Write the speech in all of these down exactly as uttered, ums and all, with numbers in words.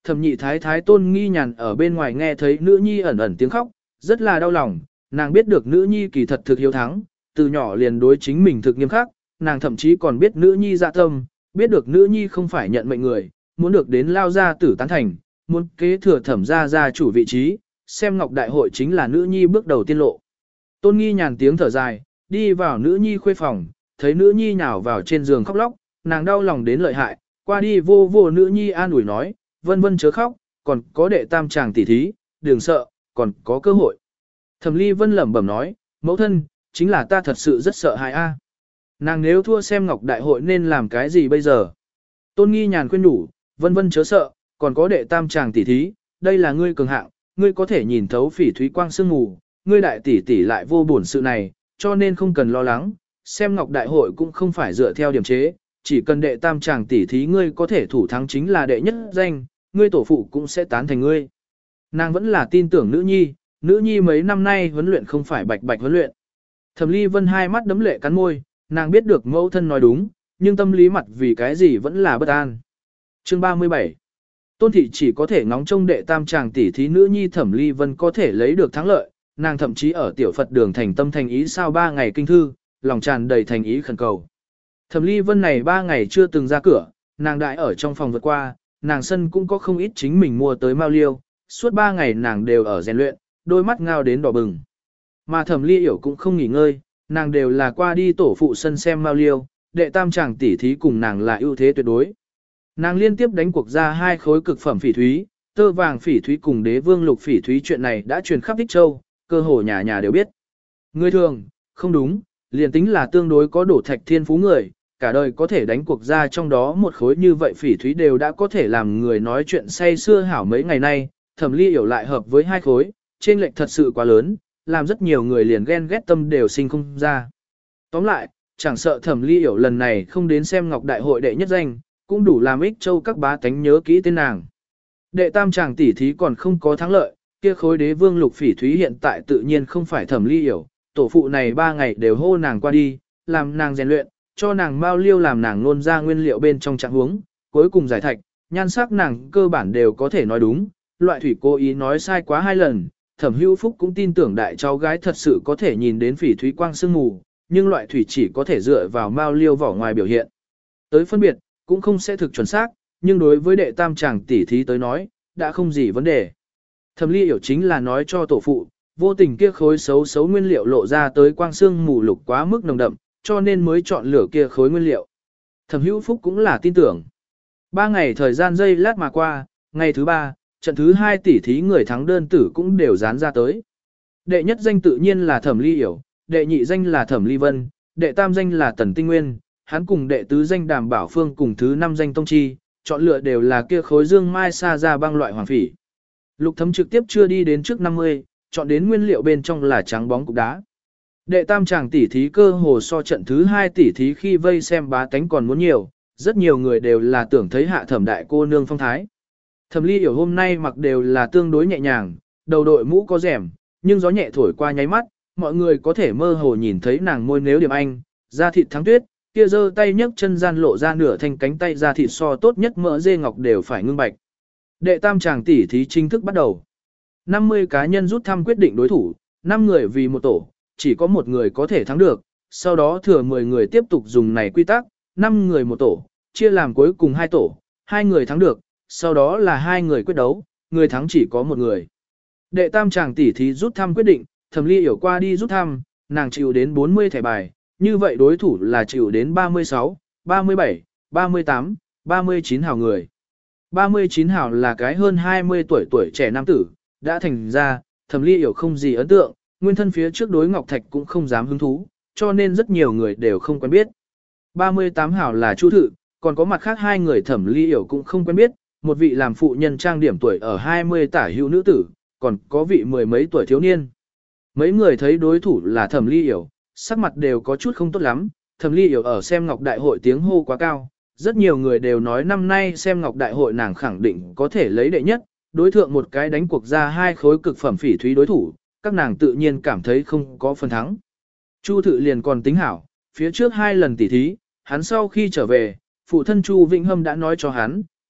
thẩm nhị thái thái Tôn Nghi Nhàn ở bên ngoài nghe thấy nữ nhi ẩn ẩn tiếng khóc, rất là đau lòng, nàng biết được nữ nhi kỳ thật thực hiếu thắng, từ nhỏ liền đối chính mình thực nghiêm khắc, nàng thậm chí còn biết nữ nhi dạ tâm, biết được nữ nhi không phải nhận mệnh người, muốn được đến lao gia tử tán thành, muốn kế thừa thẩm gia gia chủ vị trí, xem ngọc đại hội chính là nữ nhi bước đầu tiên lộ. Tôn Nghi Nhàn tiếng thở dài, đi vào nữ nhi khuê phòng, thấy nữ nhi nhào vào trên giường khóc lóc, nàng đau lòng đến lợi hại, qua đi vô vô nữ nhi an ủi nói, vân vân chớ khóc, còn có đệ tam chàng tỉ thí, đừng sợ, còn có cơ hội. Thẩm Ly Vân lẩm bẩm nói, mẫu thân, chính là ta thật sự rất sợ hãi a. Nàng nếu thua xem ngọc đại hội nên làm cái gì bây giờ? Tôn Nghi Nhàn khuyên nhủ, vân vân chớ sợ, còn có đệ tam chàng tỉ thí, đây là ngươi cường hạng, ngươi có thể nhìn thấu phỉ thúy quang sương mù, ngươi đại tỷ tỷ lại vô bổn sự này, cho nên không cần lo lắng, xem ngọc đại hội cũng không phải dựa theo điểm chế, chỉ cần đệ tam chàng tỉ thí ngươi có thể thủ thắng chính là đệ nhất danh, ngươi tổ phụ cũng sẽ tán thành ngươi. Nàng vẫn là tin tưởng nữ nhi, nữ nhi mấy năm nay huấn luyện không phải bạch bạch huấn luyện. Thẩm Ly Vân hai mắt đấm lệ cắn môi, nàng biết được mẫu thân nói đúng, nhưng tâm lý mặt vì cái gì vẫn là bất an. Chương ba mươi bảy. Tôn thị chỉ có thể ngóng trông đệ tam chàng tỷ thí nữ nhi Thẩm Ly Vân có thể lấy được thắng lợi, nàng thậm chí ở tiểu Phật đường thành tâm thành ý sau ba ngày kinh thư, lòng tràn đầy thành ý khẩn cầu. Thẩm Ly Vân này ba ngày chưa từng ra cửa, nàng đại ở trong phòng vượt qua, nàng sân cũng có không ít chính mình mua tới mao liêu, suốt ba ngày nàng đều ở rèn luyện, đôi mắt ngao đến đỏ bừng. Mà Thẩm Ly Yểu cũng không nghỉ ngơi, nàng đều là qua đi tổ phụ sân xem mao liêu, đệ tam chàng tỷ thí cùng nàng là ưu thế tuyệt đối. Nàng liên tiếp đánh cuộc ra hai khối cực phẩm phỉ thúy, tơ vàng phỉ thúy cùng đế vương lục phỉ thúy, chuyện này đã truyền khắp Thích Châu, cơ hồ nhà nhà đều biết. Người thường, không đúng, liền tính là tương đối có đổ thạch thiên phú người, cả đời có thể đánh cuộc ra trong đó một khối như vậy phỉ thúy đều đã có thể làm người nói chuyện say xưa hảo mấy ngày nay, Thẩm Ly Yểu lại hợp với hai khối, trên lệch thật sự quá lớn, làm rất nhiều người liền ghen ghét tâm đều sinh không ra. Tóm lại, chẳng sợ Thẩm Ly Yểu lần này không đến xem ngọc đại hội đệ nhất danh, cũng đủ làm Ích Châu các bá tánh nhớ kỹ tên nàng. Đệ tam chàng tỷ thí còn không có thắng lợi, kia khối đế vương lục phỉ thúy hiện tại tự nhiên không phải Thẩm Ly Yểu, tổ phụ này ba ngày đều hô nàng qua đi, làm nàng rèn luyện, cho nàng mao liêu làm nàng nôn ra nguyên liệu bên trong trạng huống, cuối cùng giải thạch, nhan sắc nàng cơ bản đều có thể nói đúng, loại thủy cố ý nói sai quá hai lần, Thẩm Hữu Phúc cũng tin tưởng đại cháu gái thật sự có thể nhìn đến phỉ thúy quang sương mù, nhưng loại thủy chỉ có thể dựa vào mao liêu vỏ ngoài biểu hiện. Tới phân biệt, cũng không sẽ thực chuẩn xác, nhưng đối với đệ tam chàng tỷ thí tới nói, đã không gì vấn đề. Thẩm Ly Yểu chính là nói cho tổ phụ, vô tình kia khối xấu xấu nguyên liệu lộ ra tới quang sương mù lục quá mức nồng đậm, cho nên mới chọn lựa kia khối nguyên liệu. Thẩm Hữu Phúc cũng là tin tưởng. Ba ngày thời gian giây lát mà qua, ngày thứ ba, trận thứ hai tỷ thí người thắng đơn tử cũng đều dán ra tới. Đệ nhất danh tự nhiên là Thẩm Ly Yểu, đệ nhị danh là Thẩm Ly Vân, đệ tam danh là Tần Tinh Nguyên, hắn cùng đệ tứ danh Đàm Bảo Phương cùng thứ năm danh Tông Chi, chọn lựa đều là kia khối dương mai sa ra băng loại hoàng phỉ. Lục Thấm trực tiếp chưa đi đến trước năm mươi, chọn đến nguyên liệu bên trong là trắng bóng cục đá. Đệ tam chàng tỷ thí cơ hồ so trận thứ hai tỷ thí khi vây xem bá tánh còn muốn nhiều, rất nhiều người đều là tưởng thấy hạ thẩm đại cô nương phong thái. Thẩm Ly Yểu hôm nay mặc đều là tương đối nhẹ nhàng, đầu đội mũ có rèm, nhưng gió nhẹ thổi qua nháy mắt, mọi người có thể mơ hồ nhìn thấy nàng môi nếu điểm anh, da thịt thắng tuyết, kia giơ tay nhấc chân gian lộ ra nửa thanh cánh tay da thịt so tốt nhất mỡ dê ngọc đều phải ngưng bạch. Đệ tam chàng tỷ thí chính thức bắt đầu. năm mươi cá nhân rút thăm quyết định đối thủ, năm người vì một tổ, chỉ có một người có thể thắng được, sau đó thừa mười người tiếp tục dùng này quy tắc, năm người một tổ, chia làm cuối cùng hai tổ, hai người thắng được, sau đó là hai người quyết đấu, người thắng chỉ có một người. Đệ tam chàng tỷ thí rút thăm quyết định, Thẩm Ly Yểu qua đi rút thăm, nàng chịu đến bốn mươi thẻ bài, như vậy đối thủ là chịu đến ba mươi sáu, ba mươi bảy, ba mươi tám, ba mươi chín hào người. ba mươi chín hào là cái hơn hai mươi tuổi tuổi trẻ nam tử, đã thành ra, Thẩm Ly Yểu không gì ấn tượng, nguyên thân phía trước đối Ngọc Thạch cũng không dám hứng thú, cho nên rất nhiều người đều không quen biết. ba mươi tám hào là Chu Thự, còn có mặt khác hai người Thẩm Ly Yểu cũng không quen biết, một vị làm phụ nhân trang điểm tuổi ở hai mươi tả hữu nữ tử, còn có vị mười mấy tuổi thiếu niên. Mấy người thấy đối thủ là Thẩm Ly Yểu, sắc mặt đều có chút không tốt lắm, Thẩm Ly Yểu ở xem Ngọc Đại hội tiếng hô quá cao, rất nhiều người đều nói năm nay xem Ngọc Đại hội nàng khẳng định có thể lấy đệ nhất, đối thượng một cái đánh cuộc ra hai khối cực phẩm phỉ thúy đối thủ, các nàng tự nhiên cảm thấy không có phần thắng. Chu Thự liền còn tính hảo, phía trước hai lần tỉ thí, hắn sau khi trở về, phụ thân Chu Vĩnh Hâm đã nói cho hắn,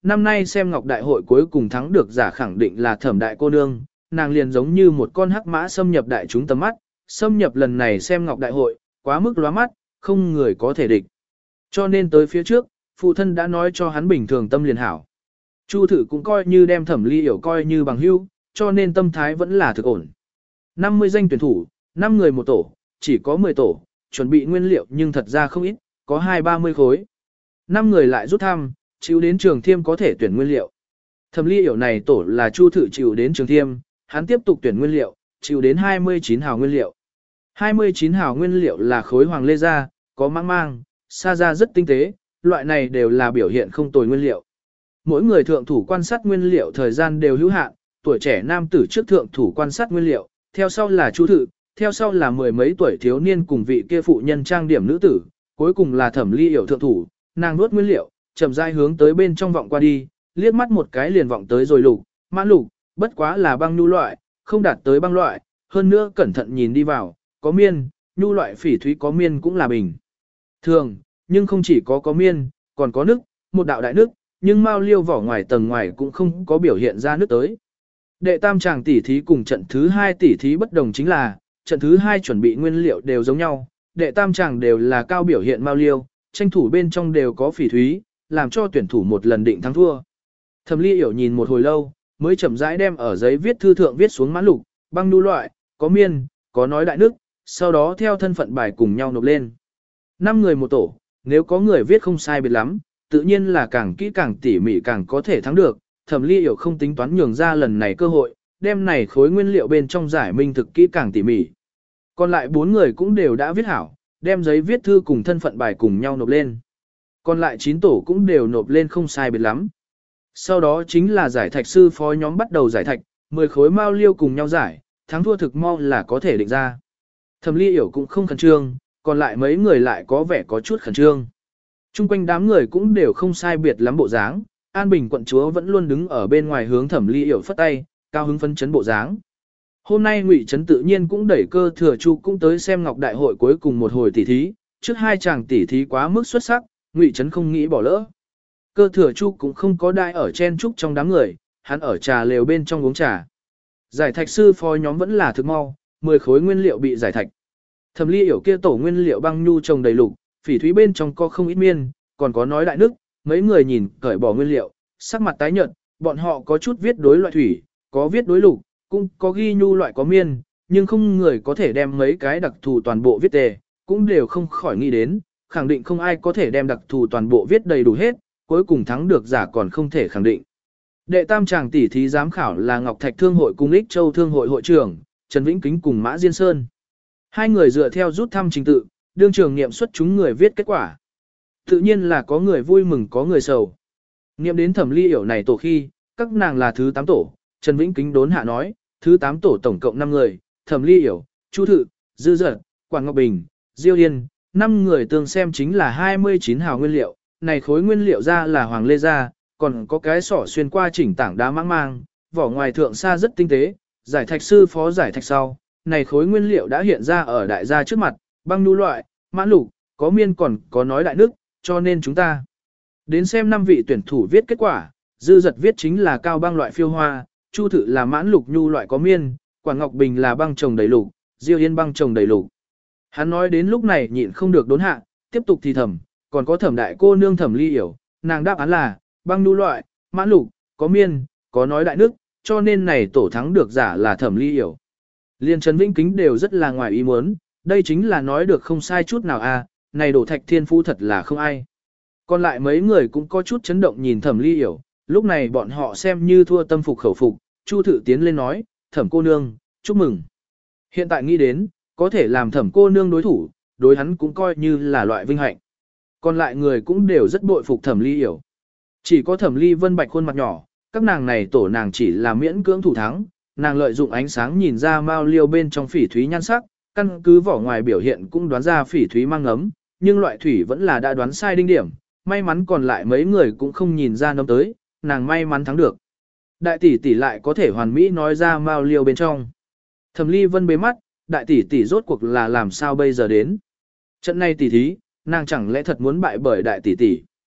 năm nay xem ngọc đại hội cuối cùng thắng được giả khẳng định là thẩm đại cô nương, nàng liền giống như một con hắc mã xâm nhập đại chúng tầm mắt, xâm nhập lần này xem ngọc đại hội, quá mức lóa mắt, không người có thể địch. Cho nên tới phía trước, phụ thân đã nói cho hắn bình thường tâm liền hảo. Chu thử cũng coi như đem thẩm ly hiểu coi như bằng hữu, cho nên tâm thái vẫn là thực ổn. năm mươi danh tuyển thủ, năm người một tổ, chỉ có mười tổ, chuẩn bị nguyên liệu nhưng thật ra không ít, có hai ba mươi khối. năm người lại rút thăm, chịu đến trường thiêm có thể tuyển nguyên liệu. Thẩm ly hiểu này tổ là Chu thử chịu đến trường thiêm, hắn tiếp tục tuyển nguyên liệu, chịu đến hai mươi chín hào nguyên liệu. hai mươi chín hào nguyên liệu là khối hoàng lê da, có mang mang, sa da rất tinh tế, loại này đều là biểu hiện không tồi nguyên liệu. Mỗi người thượng thủ quan sát nguyên liệu thời gian đều hữu hạn, tuổi trẻ nam tử trước thượng thủ quan sát nguyên liệu, theo sau là Chu thử, theo sau là mười mấy tuổi thiếu niên cùng vị kia phụ nhân trang điểm nữ tử, cuối cùng là thẩm ly hiểu thượng thủ, nàng nuốt nguyên liệu, chậm rãi hướng tới bên trong vọng qua đi, liếc mắt một cái liền vọng tới rồi lục, mãn lục, bất quá là băng nhu loại, không đạt tới băng loại, hơn nữa cẩn thận nhìn đi vào, có miên, nhu loại phỉ thúy có miên cũng là bình thường, nhưng không chỉ có có miên, còn có nước, một đạo đại nước, nhưng mao liêu vỏ ngoài tầng ngoài cũng không có biểu hiện ra nước tới. Đệ tam chàng tỉ thí cùng trận thứ hai tỉ thí bất đồng chính là, trận thứ hai chuẩn bị nguyên liệu đều giống nhau, đệ tam chàng đều là cao biểu hiện mao liêu, tranh thủ bên trong đều có phỉ thúy, làm cho tuyển thủ một lần định thắng thua. Thẩm ly hiểu nhìn một hồi lâu, mới chậm rãi đem ở giấy viết thư thượng viết xuống mãn lục, băng nhu loại, có miên, có nói đại nước, sau đó theo thân phận bài cùng nhau nộp lên. Năm người một tổ, nếu có người viết không sai biệt lắm, tự nhiên là càng kỹ càng tỉ mỉ càng có thể thắng được. Thẩm ly hiểu không tính toán nhường ra lần này cơ hội, đem này khối nguyên liệu bên trong giải minh thực kỹ càng tỉ mỉ. Còn lại bốn người cũng đều đã viết hảo, đem giấy viết thư cùng thân phận bài cùng nhau nộp lên. Còn lại chín tổ cũng đều nộp lên không sai biệt lắm. Sau đó chính là giải thạch sư phó nhóm bắt đầu giải thạch, mười khối mao liêu cùng nhau giải, thắng thua thực mau là có thể định ra. Thẩm ly hiểu cũng không khẩn trương, còn lại mấy người lại có vẻ có chút khẩn trương. Trung quanh đám người cũng đều không sai biệt lắm bộ dáng, An Bình quận chúa vẫn luôn đứng ở bên ngoài hướng Thẩm ly hiểu phất tay, cao hứng phấn chấn bộ dáng. Hôm nay Ngụy Trấn tự nhiên cũng đẩy cơ thừa Chu cũng tới xem Ngọc Đại hội cuối cùng một hồi tỉ thí, trước hai chàng tỉ thí quá mức xuất sắc, Ngụy Trấn không nghĩ bỏ lỡ. Cơ thừa Chu cũng không có đai ở chen trúc trong đám người, hắn ở trà lều bên trong uống trà. Giải thạch sư phó nhóm vẫn là thực mau, mười khối nguyên liệu bị giải thạch. Thẩm ly hiểu kia tổ nguyên liệu băng nhu trồng đầy lục, phỉ thúy bên trong có không ít miên, còn có nói đại nước, mấy người nhìn cởi bỏ nguyên liệu, sắc mặt tái nhợt, bọn họ có chút viết đối loại thủy, có viết đối lục, cũng có ghi nhu loại có miên, nhưng không người có thể đem mấy cái đặc thù toàn bộ viết tề, cũng đều không khỏi nghĩ đến, khẳng định không ai có thể đem đặc thù toàn bộ viết đầy đủ hết, cuối cùng thắng được giả còn không thể khẳng định. Đệ tam chàng tỷ thí giám khảo là Ngọc Thạch Thương hội cùng Ích Châu Thương hội hội trưởng, Trần Vĩnh Kính cùng Mã Diên Sơn. Hai người dựa theo rút thăm trình tự, đương trường nghiệm xuất chúng người viết kết quả. Tự nhiên là có người vui mừng có người sầu. Nghiệm đến Thẩm ly hiểu này tổ khi, các nàng là thứ tám tổ, Trần Vĩnh Kính đốn hạ nói, thứ tám tổ tổng cộng năm người, Thẩm ly hiểu, Chu Thự, Dư Dật, Quản Ngọc Bình, Diêu Yên, năm người tương xem chính là hai mươi chín hào nguyên liệu, này khối nguyên liệu ra là hoàng lê da, còn có cái sỏ xuyên qua chỉnh tảng đá mãng mang, vỏ ngoài thượng sa rất tinh tế, giải thạch sư phó giải thạch sau, này khối nguyên liệu đã hiện ra ở đại gia trước mặt, băng nhu loại, mãn lục, có miên còn có nói đại nước, cho nên chúng ta đến xem năm vị tuyển thủ viết kết quả, Dư Dật viết chính là cao băng loại phiêu hoa, Chu Thự là mãn lục nhu loại có miên, Quản Ngọc Bình là băng trồng đầy lục, Diêu Yên băng trồng đầy lục. Hắn nói đến lúc này nhịn không được đốn hạ, tiếp tục thì thầm, còn có Thẩm đại cô nương Thẩm ly hiểu, nàng đáp án là băng nhu loại, mãn lục, có miên, có nói đại nước, cho nên này tổ thắng được giả là Thẩm ly hiểu. Liên Trần Vĩnh Kính đều rất là ngoài ý muốn, đây chính là nói được không sai chút nào à, này đổ thạch thiên phú thật là không ai. Còn lại mấy người cũng có chút chấn động nhìn Thẩm ly hiểu, lúc này bọn họ xem như thua tâm phục khẩu phục, Chu Thự tiến lên nói, Thẩm cô nương, chúc mừng. Hiện tại nghĩ đến, có thể làm Thẩm cô nương đối thủ, đối hắn cũng coi như là loại vinh hạnh. Còn lại người cũng đều rất bội phục Thẩm ly hiểu. Chỉ có Thẩm ly vân bạch khuôn mặt nhỏ, các nàng này tổ nàng chỉ là miễn cưỡng thủ thắng, nàng lợi dụng ánh sáng nhìn ra mao liêu bên trong phỉ thúy nhan sắc, căn cứ vỏ ngoài biểu hiện cũng đoán ra phỉ thúy mang ngấm, nhưng loại thủy vẫn là đã đoán sai đinh điểm, may mắn còn lại mấy người cũng không nhìn ra nấm tới, nàng may mắn thắng được. Đại tỷ tỷ lại có thể hoàn mỹ nói ra mao liêu bên trong. Thẩm ly vân bế mắt, đại tỷ tỷ rốt cuộc là làm sao bây giờ đến. Trận này tỷ thí, nàng chẳng lẽ thật muốn bại bởi đại tỷ tỷ.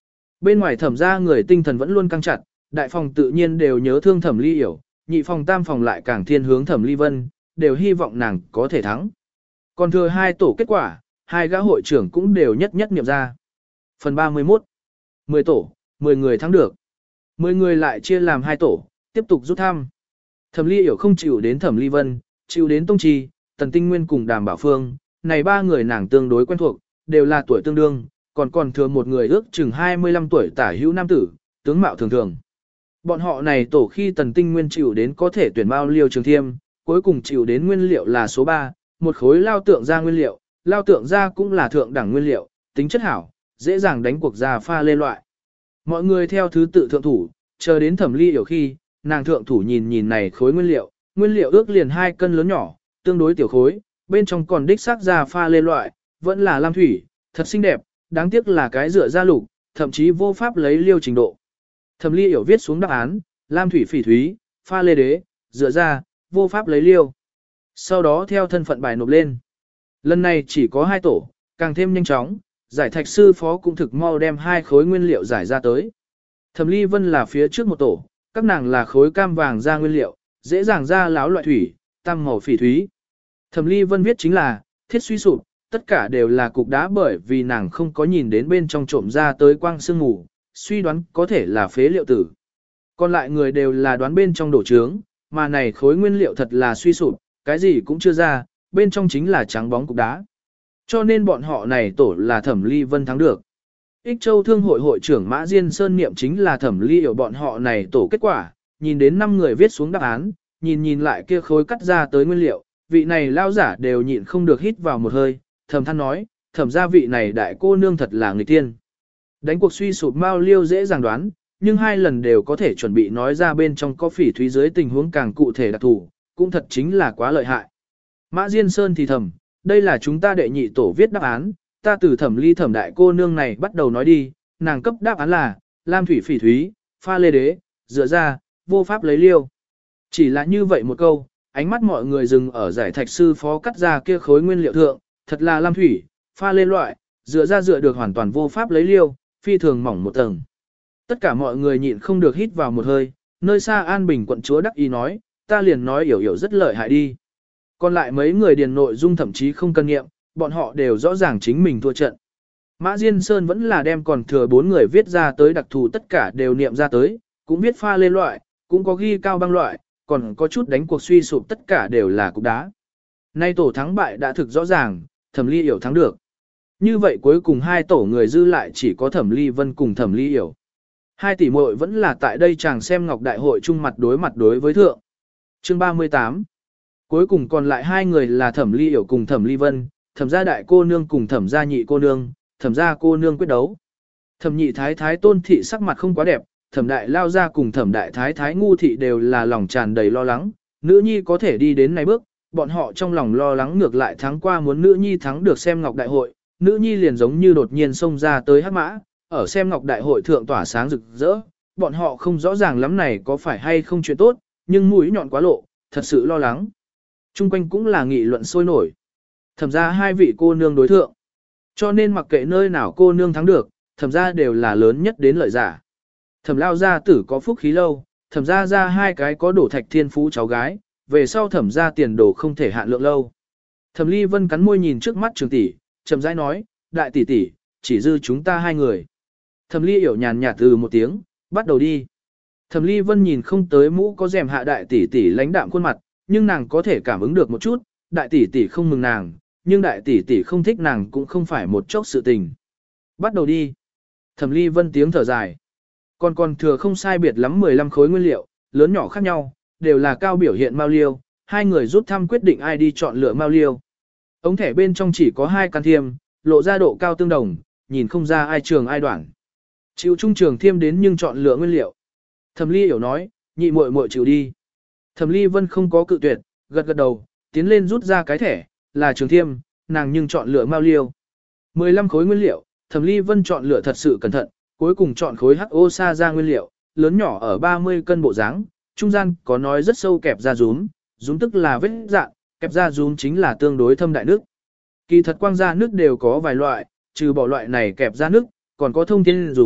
Bên ngoài thẩm ra người tinh thần vẫn luôn căng chặt, đại phòng tự nhiên đều nhớ thương thẩm ly hiểu, nhị phòng tam phòng lại càng thiên hướng thẩm ly vân, đều hy vọng nàng có thể thắng. Còn thừa hai tổ kết quả, hai gã hội trưởng cũng đều nhất nhất niệm ra. Phần ba mươi mốt. mười tổ, mười người thắng được. mười người lại chia làm hai tổ, tiếp tục rút thăm. Thẩm ly hiểu không chịu đến thẩm ly vân, chịu đến tông trì, tần tinh nguyên cùng đàm bảo phương. Này ba người nàng tương đối quen thuộc, đều là tuổi tương đương, còn còn thừa một người ước chừng hai mươi lăm tuổi tả hữu nam tử, tướng mạo thường thường. Bọn họ này tổ khi tần tinh nguyên chịu đến có thể tuyển bao liêu trường thiêm, cuối cùng chịu đến nguyên liệu là số ba, một khối lao tượng ra nguyên liệu, lao tượng ra cũng là thượng đẳng nguyên liệu, tính chất hảo, dễ dàng đánh cuộc ra pha lê loại. Mọi người theo thứ tự thượng thủ, chờ đến thẩm ly hiểu khi, nàng thượng thủ nhìn nhìn này khối nguyên liệu, nguyên liệu ước liền hai cân lớn nhỏ, tương đối tiểu khối, bên trong còn đích xác ra pha lê loại, vẫn là lam thủy, thật xinh đẹp, đáng tiếc là cái rửa da lục, thậm chí vô pháp lấy liêu trình độ. Thẩm ly hiểu viết xuống đáp án, lam thủy phỉ thúy, pha lê đế, rửa da, vô pháp lấy liêu. Sau đó theo thân phận bài nộp lên. Lần này chỉ có hai tổ, càng thêm nhanh chóng, giải thạch sư phó cũng thực mau đem hai khối nguyên liệu giải ra tới. Thẩm ly vân là phía trước một tổ, các nàng là khối cam vàng ra nguyên liệu, dễ dàng ra láo loại thủy, tam màu phỉ thúy. Thẩm ly vân viết chính là, thiết suy sụp, tất cả đều là cục đá bởi vì nàng không có nhìn đến bên trong trộm ra tới quang sương mù, suy đoán có thể là phế liệu tử. Còn lại người đều là đoán bên trong đổ trướng, mà này khối nguyên liệu thật là suy sụp, cái gì cũng chưa ra, bên trong chính là trắng bóng cục đá. Cho nên bọn họ này tổ là Thẩm ly vân thắng được. Ích Châu Thương hội hội trưởng Mã Diên Sơn niệm chính là Thẩm ly ở bọn họ này tổ kết quả, nhìn đến năm người viết xuống đáp án, nhìn nhìn lại kia khối cắt ra tới nguyên liệu, vị này lao giả đều nhịn không được hít vào một hơi, thầm than nói, thẩm gia vị này đại cô nương thật là người tiên. Đánh cuộc suy sụp Mao Liêu dễ dàng đoán, nhưng hai lần đều có thể chuẩn bị nói ra bên trong có phỉ thúy dưới tình huống càng cụ thể đặc thù, cũng thật chính là quá lợi hại. Mã Diên Sơn thì thầm, đây là chúng ta đệ nhị tổ viết đáp án, ta từ thẩm ly thẩm đại cô nương này bắt đầu nói đi, nàng cấp đáp án là, lam thủy phỉ thúy, pha lê đế, dựa ra, vô pháp lấy liêu. Chỉ là như vậy một câu, ánh mắt mọi người dừng ở giải thạch sư phó cắt ra kia khối nguyên liệu thượng, thật là lam thủy, pha lê loại, dựa ra dựa được hoàn toàn vô pháp lấy liêu, phi thường mỏng một tầng. Tất cả mọi người nhịn không được hít vào một hơi, nơi xa An Bình quận chúa đắc ý nói, ta liền nói hiểu hiểu rất lợi hại đi. Còn lại mấy người điền nội dung thậm chí không cân nghiệm, bọn họ đều rõ ràng chính mình thua trận. Mã Diên Sơn vẫn là đem còn thừa bốn người viết ra tới đặc thù tất cả đều niệm ra tới, cũng viết pha lê loại, cũng có ghi cao băng loại, còn có chút đánh cuộc suy sụp tất cả đều là cục đá. Nay tổ thắng bại đã thực rõ ràng, Thẩm ly hiểu thắng được. Như vậy cuối cùng hai tổ người dư lại chỉ có Thẩm ly vân cùng Thẩm ly hiểu. Hai tỷ muội vẫn là tại đây chàng xem ngọc đại hội chung mặt đối mặt đối với thượng. Chương ba mươi tám. Cuối cùng còn lại hai người là Thẩm ly hiểu cùng Thẩm ly vân, Thẩm gia đại cô nương cùng Thẩm gia nhị cô nương, Thẩm gia cô nương quyết đấu. Thẩm nhị thái thái Tôn thị sắc mặt không quá đẹp, Thẩm đại lao ra cùng Thẩm đại thái thái Ngu thị đều là lòng tràn đầy lo lắng, nữ nhi có thể đi đến này bước, bọn họ trong lòng lo lắng ngược lại thắng qua muốn nữ nhi thắng được xem ngọc đại hội, nữ nhi liền giống như đột nhiên xông ra tới hắc mã, ở xem ngọc đại hội thượng tỏa sáng rực rỡ, bọn họ không rõ ràng lắm này có phải hay không chuyện tốt, nhưng mũi nhọn quá lộ, thật sự lo lắng. Trung quanh cũng là nghị luận sôi nổi. Thẩm ra hai vị cô nương đối thượng. Cho nên mặc kệ nơi nào cô nương thắng được, thẩm ra đều là lớn nhất đến lợi giả. Thẩm lao gia tử có phúc khí lâu, thẩm ra ra hai cái có đổ thạch thiên phú cháu gái, về sau thẩm ra tiền đồ không thể hạn lượng lâu. Thẩm ly vân cắn môi nhìn trước mắt trường tỷ, chậm rãi nói, đại tỷ tỷ, chỉ dư chúng ta hai người. Thẩm ly hiểu nhàn nhạt từ một tiếng, bắt đầu đi. Thẩm ly vân nhìn không tới mũ có rèm hạ đại tỷ tỷ lãnh đạm khuôn mặt, nhưng nàng có thể cảm ứng được một chút, đại tỷ tỷ không mừng nàng, nhưng đại tỷ tỷ không thích nàng cũng không phải một chốc sự tình. Bắt đầu đi. Thẩm ly vân tiếng thở dài. Còn còn thừa không sai biệt lắm mười lăm khối nguyên liệu, lớn nhỏ khác nhau, đều là cao biểu hiện mao liêu, hai người rút thăm quyết định ai đi chọn lựa mao liêu. Ống thẻ bên trong chỉ có hai can thiêm, lộ ra độ cao tương đồng, nhìn không ra ai trường ai đoạn. Chịu trung trường thiêm đến nhưng chọn lựa nguyên liệu. Thẩm ly hiểu nói, nhị muội muội chịu đi. Thẩm ly vân không có cự tuyệt, gật gật đầu, tiến lên rút ra cái thẻ, là trường thiêm, nàng nhưng chọn lựa mao liêu. mười lăm khối nguyên liệu, Thẩm ly vân chọn lựa thật sự cẩn thận, cuối cùng chọn khối hắc ô sa ra nguyên liệu, lớn nhỏ ở ba mươi cân bộ dáng, trung gian có nói rất sâu kẹp ra rúm, rúm tức là vết dạng, kẹp ra rúm chính là tương đối thâm đại nước. Kỳ thật quang ra nước đều có vài loại, trừ bỏ loại này kẹp ra nước, còn có thông thiên rúm,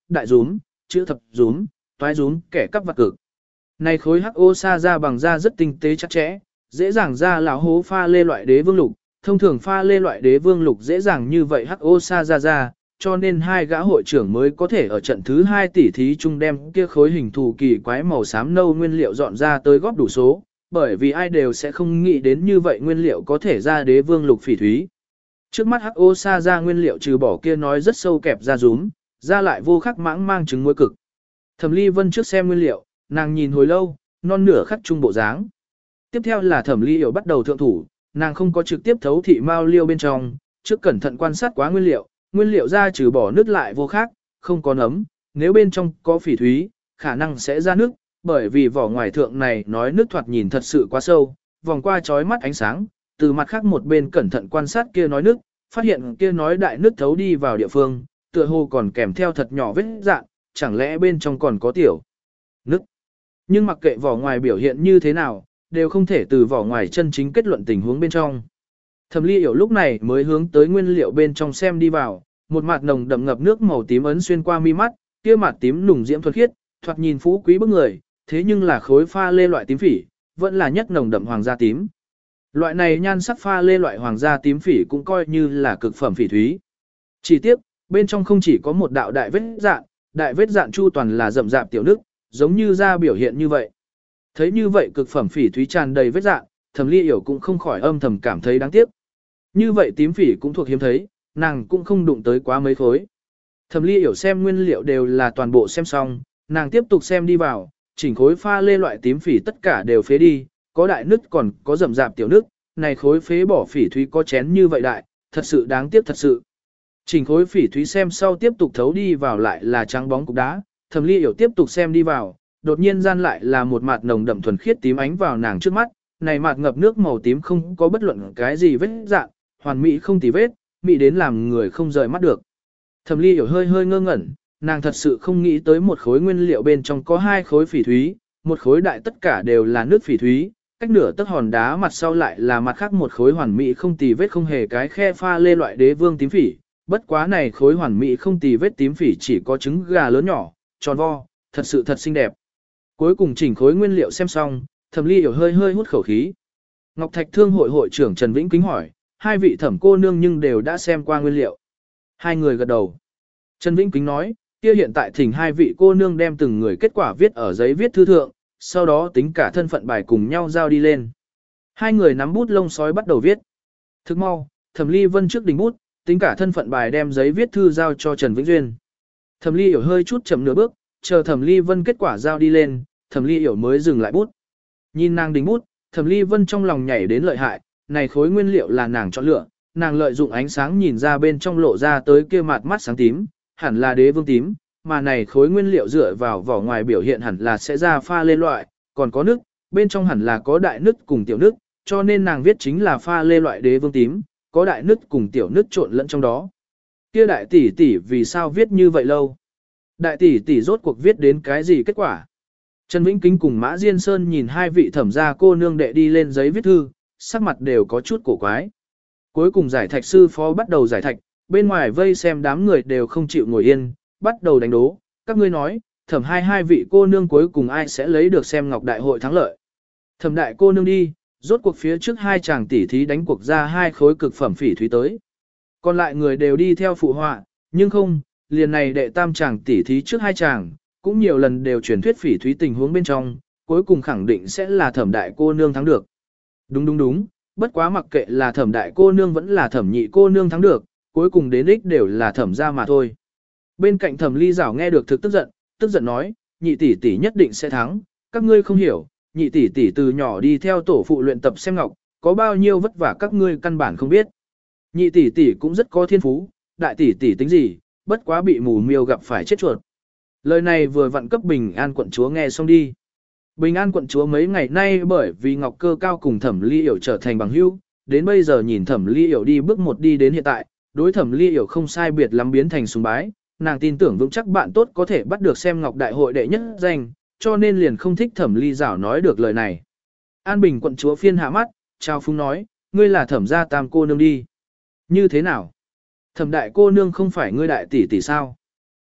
đại rúm, chữ thập rúm, toái rúm, kẻ cắp vặt cực. Này khối hắc ô sa ra bằng da rất tinh tế chắc chẽ, dễ dàng ra lão hố pha lê loại đế vương lục, thông thường pha lê loại đế vương lục dễ dàng như vậy hắc ô sa ra ra, cho nên hai gã hội trưởng mới có thể ở trận thứ hai tỷ thí chung đem kia khối hình thù kỳ quái màu xám nâu nguyên liệu dọn ra tới góp đủ số, bởi vì ai đều sẽ không nghĩ đến như vậy nguyên liệu có thể ra đế vương lục phỉ thúy. Trước mắt hắc ô sa ra nguyên liệu trừ bỏ kia nói rất sâu kẹp ra rúm, ra lại vô khắc mãng mang trứng muối cực. Thẩm Ly Vân trước xem nguyên liệu, nàng nhìn hồi lâu, non nửa khắc trung bộ dáng. Tiếp theo là Thẩm Ly Hiểu bắt đầu thượng thủ, nàng không có trực tiếp thấu thị mao liêu bên trong, trước cẩn thận quan sát quá nguyên liệu, nguyên liệu ra trừ bỏ nước lại vô khác, không có nấm, nếu bên trong có phỉ thúy, khả năng sẽ ra nước, bởi vì vỏ ngoài thượng này nói nước thoạt nhìn thật sự quá sâu, vòng qua chói mắt ánh sáng, từ mặt khác một bên cẩn thận quan sát kia nói nước, phát hiện kia nói đại nước thấu đi vào địa phương, tựa hồ còn kèm theo thật nhỏ vết dạn, chẳng lẽ bên trong còn có tiểu nước. Nhưng mặc kệ vỏ ngoài biểu hiện như thế nào, đều không thể từ vỏ ngoài chân chính kết luận tình huống bên trong. Thẩm Ly Hiểu lúc này mới hướng tới nguyên liệu bên trong xem đi vào, một mặt nồng đậm ngập nước màu tím ấn xuyên qua mi mắt, kia mặt tím nùng diễm thuần khiết, thoạt nhìn phú quý bức người, thế nhưng là khối pha lê loại tím phỉ, vẫn là nhất nồng đậm hoàng gia tím. Loại này nhan sắc pha lê loại hoàng gia tím phỉ cũng coi như là cực phẩm phỉ thúy. Chỉ tiếc, bên trong không chỉ có một đạo đại vết dạn, đại vết dạn chu toàn là rậm rạp tiểu nước, giống như da biểu hiện như vậy. Thấy như vậy cực phẩm phỉ thúy tràn đầy vết dạn, Thẩm Ly Hiểu cũng không khỏi âm thầm cảm thấy đáng tiếc. Như vậy tím phỉ cũng thuộc hiếm thấy, nàng cũng không đụng tới quá mấy khối. Thẩm Ly Hiểu xem nguyên liệu đều là toàn bộ xem xong, nàng tiếp tục xem đi vào, chỉnh khối pha lê loại tím phỉ tất cả đều phế đi, có đại nứt còn có rậm rạp tiểu nứt, này khối phế bỏ phỉ thúy có chén như vậy đại, thật sự đáng tiếc thật sự. Chỉnh khối phỉ thúy xem sau tiếp tục thấu đi vào lại là trắng bóng cục đá, Thẩm Ly Hiểu tiếp tục xem đi vào, đột nhiên gian lại là một mạt nồng đậm thuần khiết tím ánh vào nàng trước mắt, này mạt ngập nước màu tím không có bất luận cái gì vết dạn, hoàn mỹ không tì vết, mỹ đến làm người không rời mắt được. Thẩm Ly Hiểu hơi hơi ngơ ngẩn, nàng thật sự không nghĩ tới một khối nguyên liệu bên trong có hai khối phỉ thúy, một khối đại tất cả đều là nước phỉ thúy, cách nửa tấc hòn đá mặt sau lại là mặt khác một khối hoàn mỹ không tì vết không hề cái khe pha lê loại đế vương tím phỉ, bất quá này khối hoàn mỹ không tì vết tím phỉ chỉ có trứng gà lớn nhỏ, tròn vo, thật sự thật xinh đẹp. Cuối cùng chỉnh khối nguyên liệu xem xong, Thẩm Ly Hiểu hơi hơi hút khẩu khí. Ngọc Thạch Thương hội hội trưởng Trần Vĩnh kính hỏi, hai vị thẩm cô nương nhưng đều đã xem qua nguyên liệu. Hai người gật đầu. Trần Vĩnh kính nói, kia hiện tại thỉnh hai vị cô nương đem từng người kết quả viết ở giấy viết thư thượng, sau đó tính cả thân phận bài cùng nhau giao đi lên. Hai người nắm bút lông sói bắt đầu viết. Thức mau, Thẩm Ly Vân trước đỉnh bút, tính cả thân phận bài đem giấy viết thư giao cho Trần Vĩnh Duyên. Thẩm Ly Hiểu hơi chút chậm nửa bước, chờ Thẩm Ly Vân kết quả giao đi lên, Thẩm Ly Hiểu mới dừng lại bút. Nhìn nàng đỉnh bút, Thẩm Ly Vân trong lòng nhảy đến lợi hại, này khối nguyên liệu là nàng chọn lựa, nàng lợi dụng ánh sáng nhìn ra bên trong lộ ra tới kia mặt mắt sáng tím, hẳn là đế vương tím, mà này khối nguyên liệu dựa vào vỏ ngoài biểu hiện hẳn là sẽ ra pha lê loại, còn có nước, bên trong hẳn là có đại nước cùng tiểu nước, cho nên nàng viết chính là pha lê loại đế vương tím, có đại nước cùng tiểu nước trộn lẫn trong đó. Kia đại tỷ tỷ vì sao viết như vậy lâu? Đại tỷ tỷ rốt cuộc viết đến cái gì kết quả? Trần Vĩnh Kính cùng Mã Diên Sơn nhìn hai vị thẩm gia cô nương đệ đi lên giấy viết thư, sắc mặt đều có chút cổ quái. Cuối cùng giải thạch sư phó bắt đầu giải thạch, bên ngoài vây xem đám người đều không chịu ngồi yên, bắt đầu đánh đố, các ngươi nói, thẩm hai hai vị cô nương cuối cùng ai sẽ lấy được xem ngọc đại hội thắng lợi. Thẩm đại cô nương đi, rốt cuộc phía trước hai chàng tỷ thí đánh cuộc ra hai khối cực phẩm phỉ thúy tới. Còn lại người đều đi theo phụ họa, nhưng không, liền này đệ tam chàng tỷ thí trước hai chàng, cũng nhiều lần đều truyền thuyết phỉ thúy tình huống bên trong, cuối cùng khẳng định sẽ là thẩm đại cô nương thắng được. Đúng đúng đúng, bất quá mặc kệ là thẩm đại cô nương vẫn là thẩm nhị cô nương thắng được, cuối cùng đến ích đều là thẩm gia mà thôi. Bên cạnh thẩm ly giảo nghe được thực tức giận, tức giận nói, nhị tỷ tỷ nhất định sẽ thắng, các ngươi không hiểu, nhị tỷ tỷ từ nhỏ đi theo tổ phụ luyện tập xem ngọc, có bao nhiêu vất vả các ngươi căn bản không biết. Nhị tỷ tỷ cũng rất có thiên phú, đại tỷ tỷ tính gì, bất quá bị mù miêu gặp phải chết chuột. Lời này vừa vặn cấp Bình An quận chúa nghe xong đi. Bình An quận chúa mấy ngày nay bởi vì Ngọc Cơ Cao cùng Thẩm Ly Yểu trở thành bằng hữu, đến bây giờ nhìn Thẩm Ly Yểu đi bước một đi đến hiện tại, đối Thẩm Ly Yểu không sai biệt lắm biến thành sùng bái, nàng tin tưởng vững chắc bạn tốt có thể bắt được xem Ngọc Đại hội đệ nhất danh, cho nên liền không thích Thẩm Ly Giảo nói được lời này. An Bình quận chúa phiên hạ mắt, trao phúng nói, ngươi là Thẩm gia tam cô nương đi. Như thế nào? Thẩm đại cô nương không phải ngươi đại tỷ tỷ sao?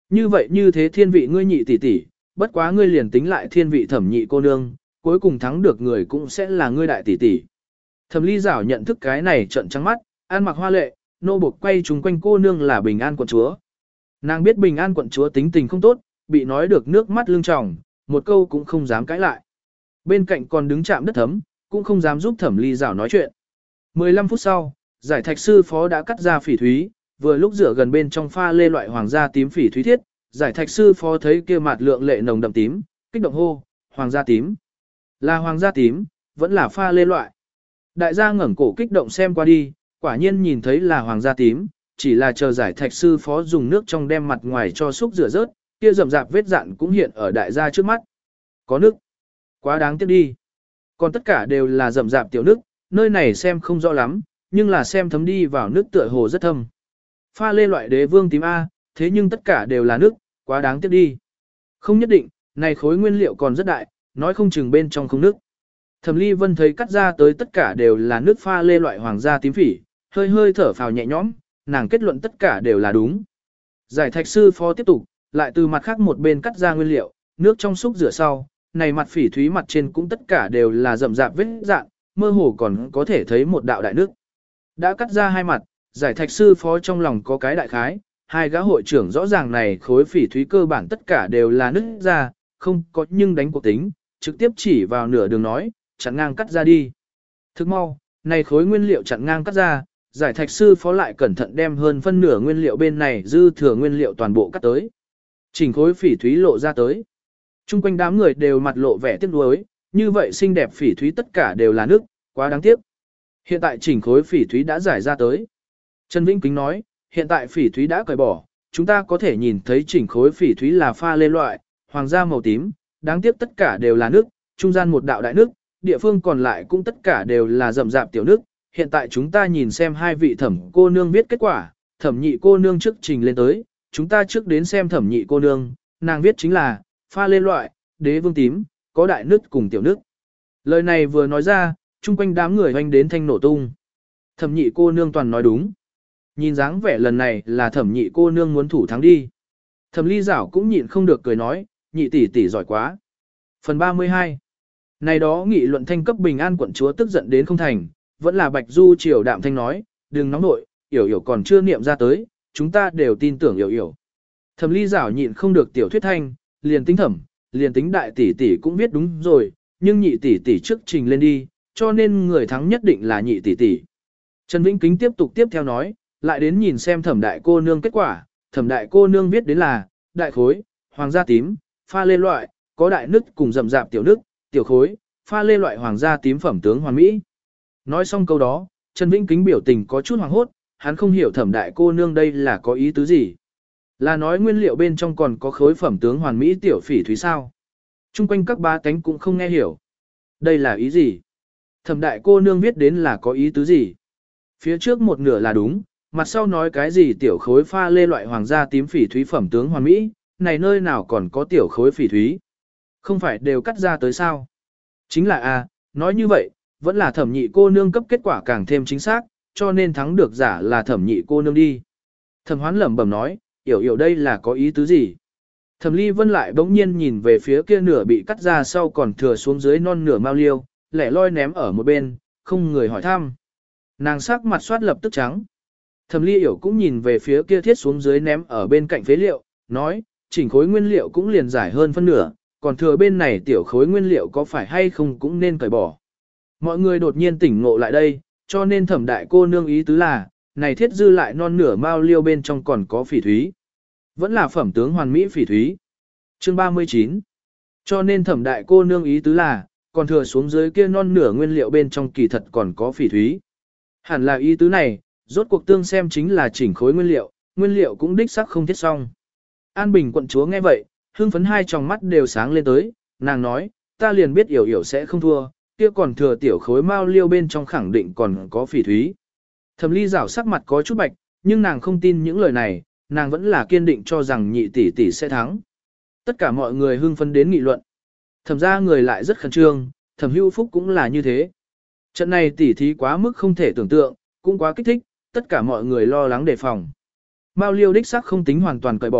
Như vậy như thế thiên vị ngươi nhị tỷ tỷ, bất quá ngươi liền tính lại thiên vị thẩm nhị cô nương, cuối cùng thắng được người cũng sẽ là ngươi đại tỷ tỷ. Thẩm ly giảo nhận thức cái này trận trắng mắt, an mặc hoa lệ, nô buộc quay chúng quanh cô nương là Bình An quận chúa. Nàng biết Bình An quận chúa tính tình không tốt, bị nói được nước mắt lưng tròng, một câu cũng không dám cãi lại. Bên cạnh còn đứng chạm đất thấm, cũng không dám giúp thẩm ly giảo nói chuyện. mười lăm phút sau, giải thạch sư phó đã cắt ra phỉ thúy, vừa lúc rửa gần bên trong pha lê loại hoàng gia tím phỉ thúy thiết, giải thạch sư phó thấy kia mặt lượng lệ nồng đậm tím, kích động hô, hoàng gia tím. Là hoàng gia tím, vẫn là pha lê loại. Đại gia ngẩng cổ kích động xem qua đi, quả nhiên nhìn thấy là hoàng gia tím, chỉ là chờ giải thạch sư phó dùng nước trong đem mặt ngoài cho xúc rửa rớt, kia rậm rạp vết dạn cũng hiện ở đại gia trước mắt. Có nước. Quá đáng tiếc đi. Còn tất cả đều là rậm rạp tiểu nước, nơi này xem không rõ lắm, nhưng là xem thấm đi vào nước tựa hồ rất thâm. Pha lê loại đế vương tím A, thế nhưng tất cả đều là nước, quá đáng tiếc đi. Không nhất định, này khối nguyên liệu còn rất đại, nói không chừng bên trong không nước. Thẩm Ly Vân thấy cắt ra tới tất cả đều là nước pha lê loại hoàng gia tím phỉ, hơi hơi thở phào nhẹ nhõm, nàng kết luận tất cả đều là đúng. Giải thạch sư phó tiếp tục, lại từ mặt khác một bên cắt ra nguyên liệu, nước trong xúc rửa sau, này mặt phỉ thúy mặt trên cũng tất cả đều là rậm rạp vết dạn, mơ hồ còn có thể thấy một đạo đại nước. Đã cắt ra hai mặt, giải thạch sư phó trong lòng có cái đại khái, hai gã hội trưởng rõ ràng này khối phỉ thúy cơ bản tất cả đều là nứt ra, không có nhưng đánh cuộc tính, trực tiếp chỉ vào nửa đường nói, chặn ngang cắt ra đi. Thức mau, này khối nguyên liệu chặn ngang cắt ra, giải thạch sư phó lại cẩn thận đem hơn phân nửa nguyên liệu bên này dư thừa nguyên liệu toàn bộ cắt tới. Chỉnh khối phỉ thúy lộ ra tới. Trung quanh đám người đều mặt lộ vẻ tiếc nuối, như vậy xinh đẹp phỉ thúy tất cả đều là nước, quá đáng tiếc. Hiện tại chỉnh khối phỉ thúy đã giải ra tới. Trần Vĩnh Kính nói, hiện tại phỉ thúy đã cởi bỏ, chúng ta có thể nhìn thấy chỉnh khối phỉ thúy là pha lê loại, hoàng gia màu tím, đáng tiếc tất cả đều là nước, trung gian một đạo đại nước, địa phương còn lại cũng tất cả đều là rậm rạp tiểu nước. Hiện tại chúng ta nhìn xem hai vị thẩm cô nương viết kết quả, thẩm nhị cô nương trước trình lên tới, chúng ta trước đến xem thẩm nhị cô nương, nàng viết chính là, pha lê loại, đế vương tím, có đại nước cùng tiểu nước. Lời này vừa nói ra, chung quanh đám người hoanh đến thanh nổ tung. Thẩm nhị cô nương toàn nói đúng. Nhìn dáng vẻ lần này là thẩm nhị cô nương muốn thủ thắng đi. Thẩm ly giảo cũng nhịn không được cười nói, nhị tỷ tỷ giỏi quá. Phần ba mươi hai. Này đó nghị luận thanh cấp Bình An quận chúa tức giận đến không thành, vẫn là Bạch Du triều đạm thanh nói, đừng nóng nội, yểu yểu còn chưa niệm ra tới, chúng ta đều tin tưởng yểu yểu. Thẩm ly giảo nhịn không được tiểu thuyết thanh, liền tính thẩm, liền tính đại tỷ tỷ cũng biết đúng rồi, nhưng nhị tỷ tỷ trước trình lên đi, cho nên người thắng nhất định là nhị tỷ tỷ. Trần Vĩnh Kính tiếp tục tiếp theo nói, lại đến nhìn xem thẩm đại cô nương kết quả, thẩm đại cô nương viết đến là, đại khối, hoàng gia tím, pha lê loại, có đại nứt cùng rậm rạp tiểu nứt, tiểu khối, pha lê loại hoàng gia tím phẩm tướng hoàn mỹ. Nói xong câu đó, Trần Vĩnh Kính biểu tình có chút hoàng hốt, hắn không hiểu thẩm đại cô nương đây là có ý tứ gì. Là nói nguyên liệu bên trong còn có khối phẩm tướng hoàn mỹ tiểu phỉ thúy sao. Trung quanh các ba tánh cũng không nghe hiểu. Đây là ý gì? Thẩm đại cô nương viết đến là có ý tứ gì? Phía trước một nửa là đúng, mặt sau nói cái gì tiểu khối pha lê loại hoàng gia tím phỉ thúy phẩm tướng hoàn mỹ, này nơi nào còn có tiểu khối phỉ thúy? Không phải đều cắt ra tới sao? Chính là a, nói như vậy, vẫn là thẩm nhị cô nương cấp kết quả càng thêm chính xác, cho nên thắng được giả là thẩm nhị cô nương đi. Thẩm Hoán lẩm bẩm nói, hiểu hiểu đây là có ý tứ gì? Thẩm Ly Vân lại bỗng nhiên nhìn về phía kia nửa bị cắt ra sau còn thừa xuống dưới non nửa mao liêu, lẻ loi ném ở một bên, không người hỏi thăm. Nàng sắc mặt soát lập tức trắng. Thẩm Ly Hiểu cũng nhìn về phía kia thiết xuống dưới ném ở bên cạnh phế liệu, nói, chỉnh khối nguyên liệu cũng liền giải hơn phân nửa, còn thừa bên này tiểu khối nguyên liệu có phải hay không cũng nên cởi bỏ. Mọi người đột nhiên tỉnh ngộ lại đây, cho nên thẩm đại cô nương ý tứ là, này thiết dư lại non nửa mao liêu bên trong còn có phỉ thúy. Vẫn là phẩm tướng hoàn mỹ phỉ thúy. Chương ba mươi chín. Cho nên thẩm đại cô nương ý tứ là, còn thừa xuống dưới kia non nửa nguyên liệu bên trong kỳ thật còn có phỉ thúy. Hẳn là ý tứ này, rốt cuộc tương xem chính là chỉnh khối nguyên liệu, nguyên liệu cũng đích xác không thiết xong. An Bình quận chúa nghe vậy, hương phấn hai tròng mắt đều sáng lên tới, nàng nói, ta liền biết Yểu Yểu sẽ không thua, kia còn thừa tiểu khối mao liêu bên trong khẳng định còn có phỉ thúy. Thẩm Ly rảo sắc mặt có chút bạch, nhưng nàng không tin những lời này, nàng vẫn là kiên định cho rằng nhị tỷ tỷ sẽ thắng. Tất cả mọi người hưng phấn đến nghị luận. Thẩm ra người lại rất khẩn trương, Thẩm Hữu Phúc cũng là như thế. Trận này tỉ thí quá mức không thể tưởng tượng, cũng quá kích thích, tất cả mọi người lo lắng đề phòng. Mao liêu đích sắc không tính hoàn toàn cởi bỏ,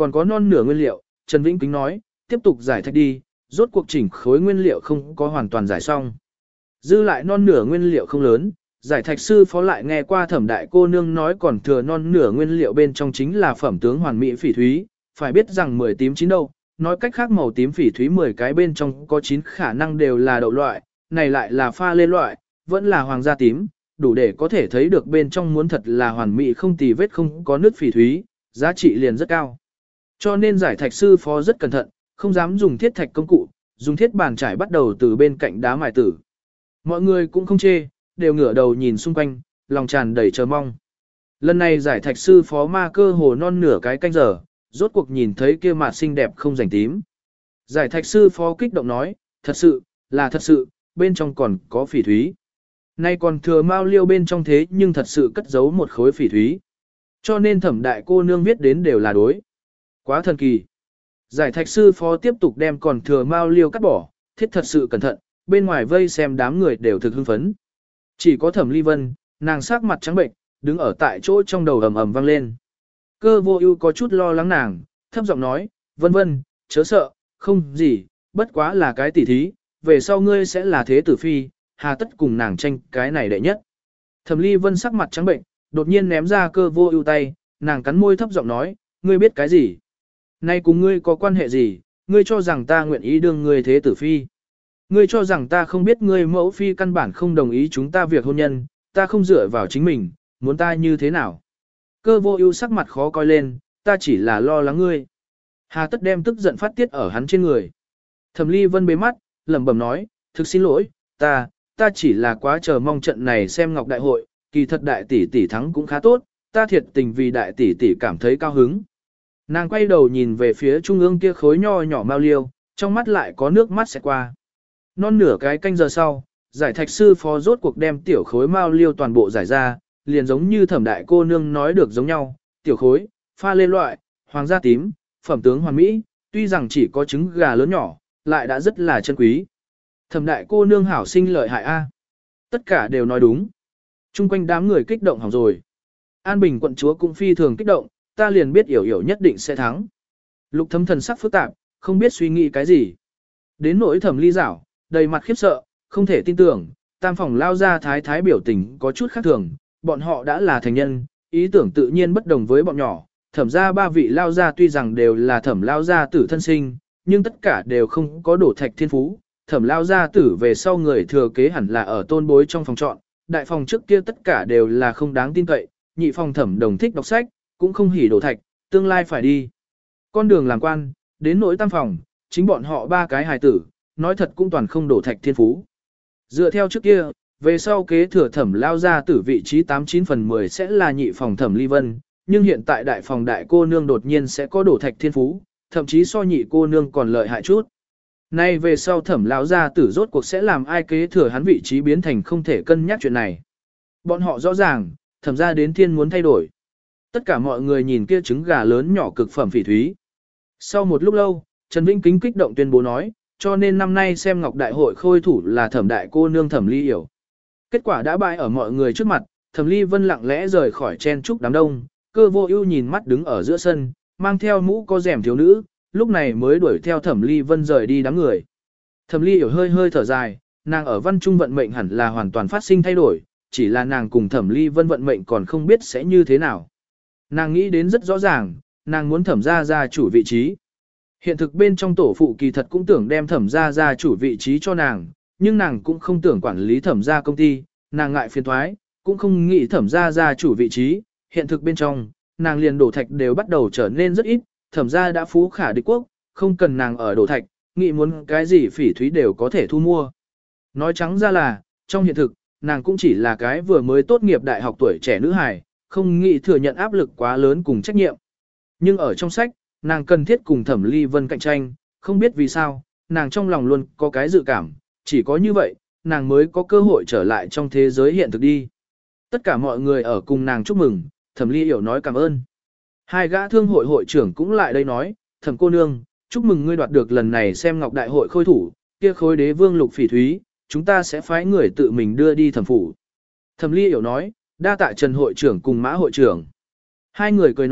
còn có non nửa nguyên liệu, Trần Vĩnh Kính nói, tiếp tục giải thạch đi, rốt cuộc chỉnh khối nguyên liệu không có hoàn toàn giải xong. Dư lại non nửa nguyên liệu không lớn, giải thạch sư phó lại nghe qua thẩm đại cô nương nói còn thừa non nửa nguyên liệu bên trong chính là phẩm tướng hoàn mỹ phỉ thúy, phải biết rằng mười tím chín đâu, nói cách khác màu tím phỉ thúy mười cái bên trong có chín khả năng đều là đậu loại, này lại là pha lê loại, vẫn là hoàng gia tím, đủ để có thể thấy được bên trong muốn thật là hoàn mỹ không tì vết không có nước phỉ thúy, giá trị liền rất cao. Cho nên giải thạch sư phó rất cẩn thận, không dám dùng thiết thạch công cụ, dùng thiết bàn trải bắt đầu từ bên cạnh đá mài tử. Mọi người cũng không chê, đều ngửa đầu nhìn xung quanh, lòng tràn đầy chờ mong. Lần này giải thạch sư phó ma cơ hồ non nửa cái canh giờ, rốt cuộc nhìn thấy kia mặt xinh đẹp không rành tím. Giải thạch sư phó kích động nói, thật sự, là thật sự, bên trong còn có phỉ thúy. Nay còn thừa mao liêu bên trong thế nhưng thật sự cất giấu một khối phỉ thúy. Cho nên thẩm đại cô nương viết đến đều là đối. Quá thần kỳ. Giải thạch sư phó tiếp tục đem còn thừa mao liêu cắt bỏ, thiết thật sự cẩn thận, bên ngoài vây xem đám người đều thực hưng phấn. Chỉ có thẩm ly vân, nàng sắc mặt trắng bệnh, đứng ở tại chỗ trong đầu ầm ầm vang lên. Cơ vô ưu có chút lo lắng nàng, thấp giọng nói, vân vân, chớ sợ, không gì, bất quá là cái tỉ thí, về sau ngươi sẽ là thế tử phi, hà tất cùng nàng tranh cái này đệ nhất. Thẩm ly vân sắc mặt trắng bệnh, đột nhiên ném ra cơ vô ưu tay, nàng cắn môi thấp giọng nói, ngươi biết cái gì? Nay cùng ngươi có quan hệ gì, ngươi cho rằng ta nguyện ý đương ngươi thế tử phi. Ngươi cho rằng ta không biết ngươi mẫu phi căn bản không đồng ý chúng ta việc hôn nhân, ta không dựa vào chính mình, muốn ta như thế nào? Cơ vô ưu sắc mặt khó coi lên, ta chỉ là lo lắng ngươi. Hà tất đem tức giận phát tiết ở hắn trên người. Thẩm ly vân bế mắt, lẩm bẩm nói, thực xin lỗi, ta, ta chỉ là quá chờ mong trận này xem ngọc đại hội, kỳ thật đại tỷ tỷ thắng cũng khá tốt, ta thiệt tình vì đại tỷ tỷ cảm thấy cao hứng. Nàng quay đầu nhìn về phía trung ương kia khối nho nhỏ mao liêu, trong mắt lại có nước mắt sẽ qua. Non nửa cái canh giờ sau, giải thạch sư phó rốt cuộc đem tiểu khối mao liêu toàn bộ giải ra, liền giống như thẩm đại cô nương nói được giống nhau, tiểu khối, pha lê loại, hoàng gia tím, phẩm tướng hoàn mỹ, tuy rằng chỉ có trứng gà lớn nhỏ, lại đã rất là chân quý. Thẩm đại cô nương hảo sinh lợi hại a. Tất cả đều nói đúng. Trung quanh đám người kích động hỏng rồi. An Bình quận chúa cũng phi thường kích động, ta liền biết yểu yểu nhất định sẽ thắng. Lục Thấm thần sắc phức tạp, không biết suy nghĩ cái gì. Đến nỗi Thẩm Ly Giảo, đầy mặt khiếp sợ, không thể tin tưởng, tam phòng lao ra thái thái biểu tình có chút khác thường, bọn họ đã là thành nhân, ý tưởng tự nhiên bất đồng với bọn nhỏ. Thẩm ra ba vị lao ra tuy rằng đều là thẩm lao gia tử thân sinh, nhưng tất cả đều không có đổ thạch thiên phú. Thẩm lao gia tử về sau người thừa kế hẳn là ở tôn bối trong phòng trọn, đại phòng trước kia tất cả đều là không đáng tin cậy, nhị phòng thẩm đồng thích đọc sách, cũng không hỉ đổ thạch, tương lai phải đi. Con đường làm quan, đến nỗi tam phòng, chính bọn họ ba cái hài tử, nói thật cũng toàn không đổ thạch thiên phú. Dựa theo trước kia, về sau kế thừa thẩm lao gia tử vị trí tám chín phần mười sẽ là nhị phòng thẩm ly vân, nhưng hiện tại đại phòng đại cô nương đột nhiên sẽ có đổ thạch thiên phú, thậm chí so nhị cô nương còn lợi hại chút. Nay về sau thẩm lão gia tử rốt cuộc sẽ làm ai kế thừa hắn vị trí biến thành không thể cân nhắc chuyện này. Bọn họ rõ ràng, thẩm ra đến thiên muốn thay đổi. Tất cả mọi người nhìn kia trứng gà lớn nhỏ cực phẩm phỉ thúy. Sau một lúc lâu, Trần Vĩnh Kính kích động tuyên bố nói, cho nên năm nay xem ngọc đại hội khôi thủ là thẩm đại cô nương thẩm ly hiểu. Kết quả đã bại ở mọi người trước mặt, thẩm ly vân lặng lẽ rời khỏi chen trúc đám đông, cơ vô ưu nhìn mắt đứng ở giữa sân, mang theo mũ có rèm thiếu nữ, lúc này mới đuổi theo thẩm ly vân rời đi đám người. Thẩm ly hiểu hơi hơi thở dài, nàng ở văn trung vận mệnh hẳn là hoàn toàn phát sinh thay đổi, chỉ là nàng cùng thẩm ly vân vận mệnh còn không biết sẽ như thế nào. Nàng nghĩ đến rất rõ ràng, nàng muốn thẩm ra ra chủ vị trí. Hiện thực bên trong tổ phụ kỳ thật cũng tưởng đem thẩm ra ra chủ vị trí cho nàng, nhưng nàng cũng không tưởng quản lý thẩm ra công ty, nàng ngại phiền thoái, cũng không nghĩ thẩm ra ra chủ vị trí. Hiện thực bên trong, nàng liền đổ thạch đều bắt đầu trở nên rất ít, thẩm ra đã phú khả địch quốc, không cần nàng ở đổ thạch, nghĩ muốn cái gì phỉ thúy đều có thể thu mua. Nói trắng ra là, trong hiện thực, nàng cũng chỉ là cái vừa mới tốt nghiệp đại học tuổi trẻ nữ hài, không nghĩ thừa nhận áp lực quá lớn cùng trách nhiệm. Nhưng ở trong sách, nàng cần thiết cùng thẩm ly vân cạnh tranh, không biết vì sao, nàng trong lòng luôn có cái dự cảm, chỉ có như vậy, nàng mới có cơ hội trở lại trong thế giới hiện thực đi. Tất cả mọi người ở cùng nàng chúc mừng, thẩm ly hiểu nói cảm ơn. Hai gã thương hội hội trưởng cũng lại đây nói, thẩm cô nương, chúc mừng ngươi đoạt được lần này xem ngọc đại hội khôi thủ, kia khối đế vương lục phỉ thúy, chúng ta sẽ phái người tự mình đưa đi thẩm phủ. Thẩm ly hiểu nói, đa tạ Trần hội trưởng cùng Mã hội trưởng. Hai người cười nói,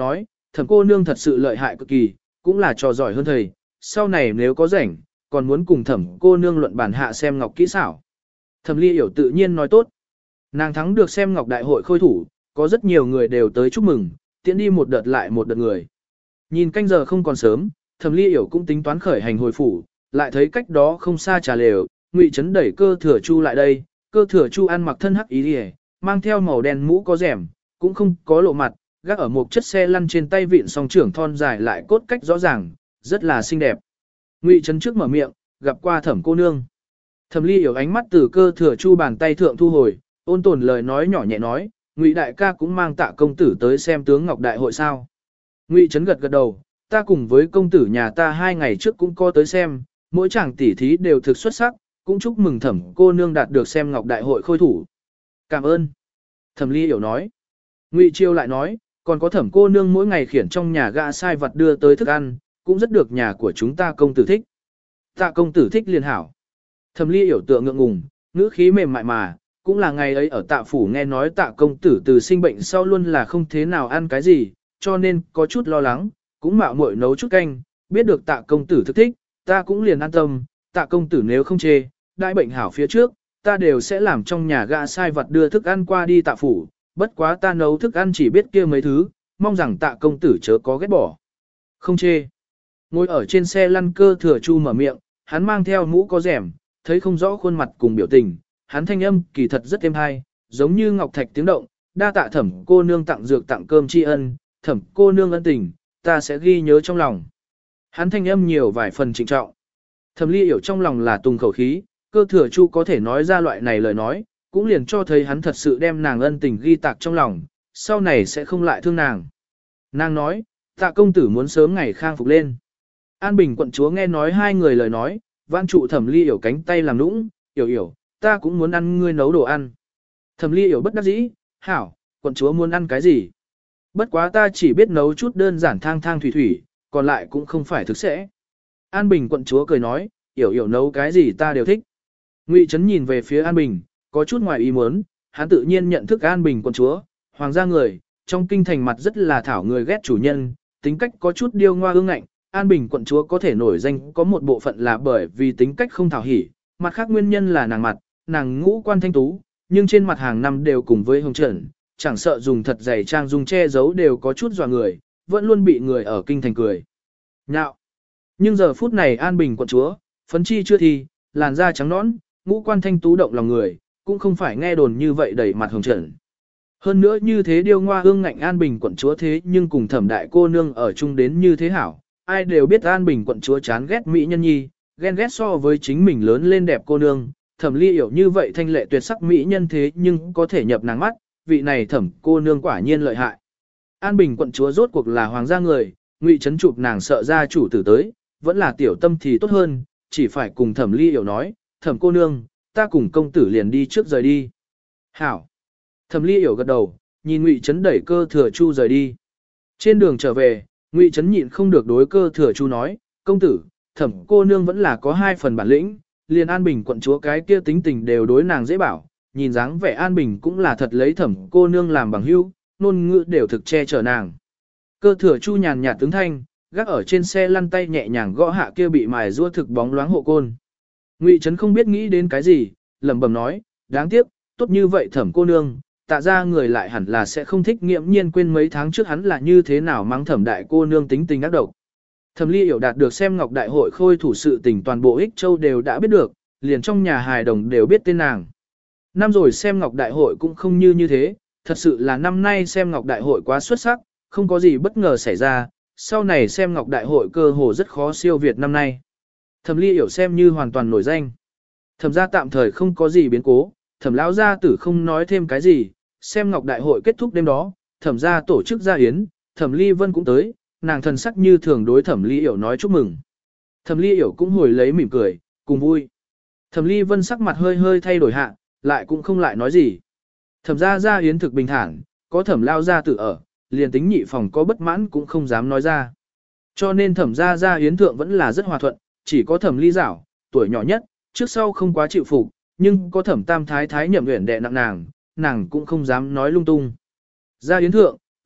thẩm cô nương thật sự lợi hại cực kỳ, cũng là trò giỏi hơn thầy, sau này nếu có rảnh, còn muốn cùng thẩm cô nương luận bản hạ xem ngọc kỹ xảo. Thẩm ly hiểu tự nhiên nói tốt. Nàng thắng được xem ngọc đại hội khôi thủ, có rất nhiều người đều tới chúc mừng, tiễn đi một đợt lại một đợt người. Nhìn canh giờ không còn sớm, thẩm ly hiểu cũng tính toán khởi hành hồi phủ, lại thấy cách đó không xa trà lều, Ngụy Trấn đẩy cơ thừa chu lại đây, cơ thừa chu ăn mặc thân hắc ý đi, mang theo màu đen mũ có rèm, cũng không có lộ mặt, gác ở một chất xe lăn trên tay vịn song trưởng thon dài lại cốt cách rõ ràng, rất là xinh đẹp. Ngụy Trấn trước mở miệng, gặp qua thẩm cô nương. Thẩm ly hiểu ánh mắt từ cơ thừa chu bàn tay thượng thu hồi, ôn tồn lời nói nhỏ nhẹ nói, Ngụy đại ca cũng mang Tạ công tử tới xem tướng ngọc đại hội sao. Ngụy Trấn gật gật đầu, ta cùng với công tử nhà ta hai ngày trước cũng có tới xem, mỗi chàng tỉ thí đều thực xuất sắc, cũng chúc mừng thẩm cô nương đạt được xem ngọc đại hội khôi thủ. Cảm ơn. Thẩm ly hiểu nói. Ngụy Chiêu lại nói, còn có thẩm cô nương mỗi ngày khiển trong nhà gã sai vật đưa tới thức ăn, cũng rất được nhà của chúng ta công tử thích. Tạ công tử thích liền hảo. Thẩm ly hiểu tựa ngượng ngùng, ngữ khí mềm mại mà, cũng là ngày ấy ở tạ phủ nghe nói tạ công tử từ sinh bệnh sau luôn là không thế nào ăn cái gì, cho nên có chút lo lắng, cũng mạo muội nấu chút canh, biết được tạ công tử thức thích, ta cũng liền an tâm, tạ công tử nếu không chê, đại bệnh hảo phía trước, ta đều sẽ làm trong nhà gã sai vật đưa thức ăn qua đi tạ phủ, bất quá ta nấu thức ăn chỉ biết kia mấy thứ, mong rằng tạ công tử chớ có ghét bỏ. Không chê. Ngồi ở trên xe lăn cơ thừa chu mở miệng, hắn mang theo mũ có rèm, thấy không rõ khuôn mặt cùng biểu tình, hắn thanh âm kỳ thật rất êm hay, giống như ngọc thạch tiếng động, đa tạ thẩm cô nương tặng dược tặng cơm tri ân, thẩm cô nương ân tình, ta sẽ ghi nhớ trong lòng. Hắn thanh âm nhiều vài phần trịnh trọng. Thẩm ly hiểu trong lòng là tùng khẩu khí, cơ thừa chu có thể nói ra loại này lời nói, cũng liền cho thấy hắn thật sự đem nàng ân tình ghi tạc trong lòng, sau này sẽ không lại thương nàng. Nàng nói, tạ công tử muốn sớm ngày khang phục lên. An Bình quận chúa nghe nói hai người lời nói, vãn trụ thẩm ly hiểu cánh tay làm nũng, hiểu hiểu, ta cũng muốn ăn ngươi nấu đồ ăn. Thẩm ly hiểu bất đắc dĩ, hảo, quận chúa muốn ăn cái gì? Bất quá ta chỉ biết nấu chút đơn giản thang thang thủy thủy, còn lại cũng không phải thực sẽ. An Bình quận chúa cười nói, hiểu hiểu nấu cái gì ta đều thích. Ngụy Trấn nhìn về phía An Bình, có chút ngoài ý muốn, hắn tự nhiên nhận thức An Bình quận chúa, hoàng gia người, trong kinh thành mặt rất là thảo người ghét chủ nhân, tính cách có chút điêu ngoa ương ngạnh. An Bình quận chúa có thể nổi danh có một bộ phận là bởi vì tính cách không thảo hỉ, mặt khác nguyên nhân là nàng mặt, nàng ngũ quan thanh tú, nhưng trên mặt hàng năm đều cùng với hồng trần, chẳng sợ dùng thật dày trang dung che giấu đều có chút dọa người, vẫn luôn bị người ở kinh thành cười. Nhạo. Nhưng giờ phút này An Bình quận chúa, phấn chi chưa thi, làn da trắng nõn, ngũ quan thanh tú động lòng người, cũng không phải nghe đồn như vậy đẩy mặt hồng trần. Hơn nữa như thế điêu ngoa hương ngạnh An Bình quận chúa thế nhưng cùng thẩm đại cô nương ở chung đến như thế hảo. Ai đều biết An Bình quận chúa chán ghét mỹ nhân nhi, ghen ghét so với chính mình lớn lên đẹp cô nương, thẩm ly hiểu như vậy thanh lệ tuyệt sắc mỹ nhân thế nhưng có thể nhập nàng mắt, vị này thẩm cô nương quả nhiên lợi hại. An Bình quận chúa rốt cuộc là hoàng gia người, Ngụy Trấn chụp nàng sợ ra chủ tử tới, vẫn là tiểu tâm thì tốt hơn, chỉ phải cùng thẩm ly hiểu nói, thẩm cô nương, ta cùng công tử liền đi trước rời đi. Hảo. Thẩm ly hiểu gật đầu, nhìn Ngụy Trấn đẩy cơ thừa chu rời đi. Trên đường trở về, Ngụy Trấn nhịn không được đối cơ thừa chu nói, công tử, thẩm cô nương vẫn là có hai phần bản lĩnh, liền An Bình quận chúa cái kia tính tình đều đối nàng dễ bảo, nhìn dáng vẻ An Bình cũng là thật lấy thẩm cô nương làm bằng hữu, ngôn ngữ đều thực che chở nàng. Cơ thừa chu nhàn nhạt tướng thanh, gác ở trên xe lăn tay nhẹ nhàng gõ hạ kia bị mài rua thực bóng loáng hộ côn. Ngụy Trấn không biết nghĩ đến cái gì, lẩm bẩm nói, đáng tiếc, tốt như vậy thẩm cô nương, tạ ra người lại hẳn là sẽ không thích nghiễm nhiên quên mấy tháng trước hắn là như thế nào mắng thẩm đại cô nương tính tình ác độc. Thẩm ly hiểu đạt được xem ngọc đại hội khôi thủ sự tình toàn bộ ích châu đều đã biết được, liền trong nhà hài đồng đều biết tên nàng. Năm rồi xem ngọc đại hội cũng không như như thế, thật sự là năm nay xem ngọc đại hội quá xuất sắc, không có gì bất ngờ xảy ra, sau này xem ngọc đại hội cơ hồ rất khó siêu việt năm nay. Thẩm ly hiểu xem như hoàn toàn nổi danh. Thẩm gia tạm thời không có gì biến cố, thẩm lão gia tử không nói thêm cái gì, xem ngọc đại hội kết thúc đêm đó, thẩm gia tổ chức gia yến, thẩm ly vân cũng tới, nàng thần sắc như thường đối thẩm ly hiểu nói chúc mừng. Thẩm ly hiểu cũng hồi lấy mỉm cười, cùng vui. Thẩm ly vân sắc mặt hơi hơi thay đổi hạ, lại cũng không lại nói gì. Thẩm gia gia yến thực bình thản, có thẩm lao gia tử ở, liền tính nhị phòng có bất mãn cũng không dám nói ra. Cho nên thẩm gia gia yến thượng vẫn là rất hòa thuận, chỉ có thẩm ly giảo, tuổi nhỏ nhất, trước sau không quá chịu phục, nhưng có thẩm tam thái thái nhậm nguyện đệ nặng nàng, nàng cũng không dám nói lung tung. Gia yến thượng,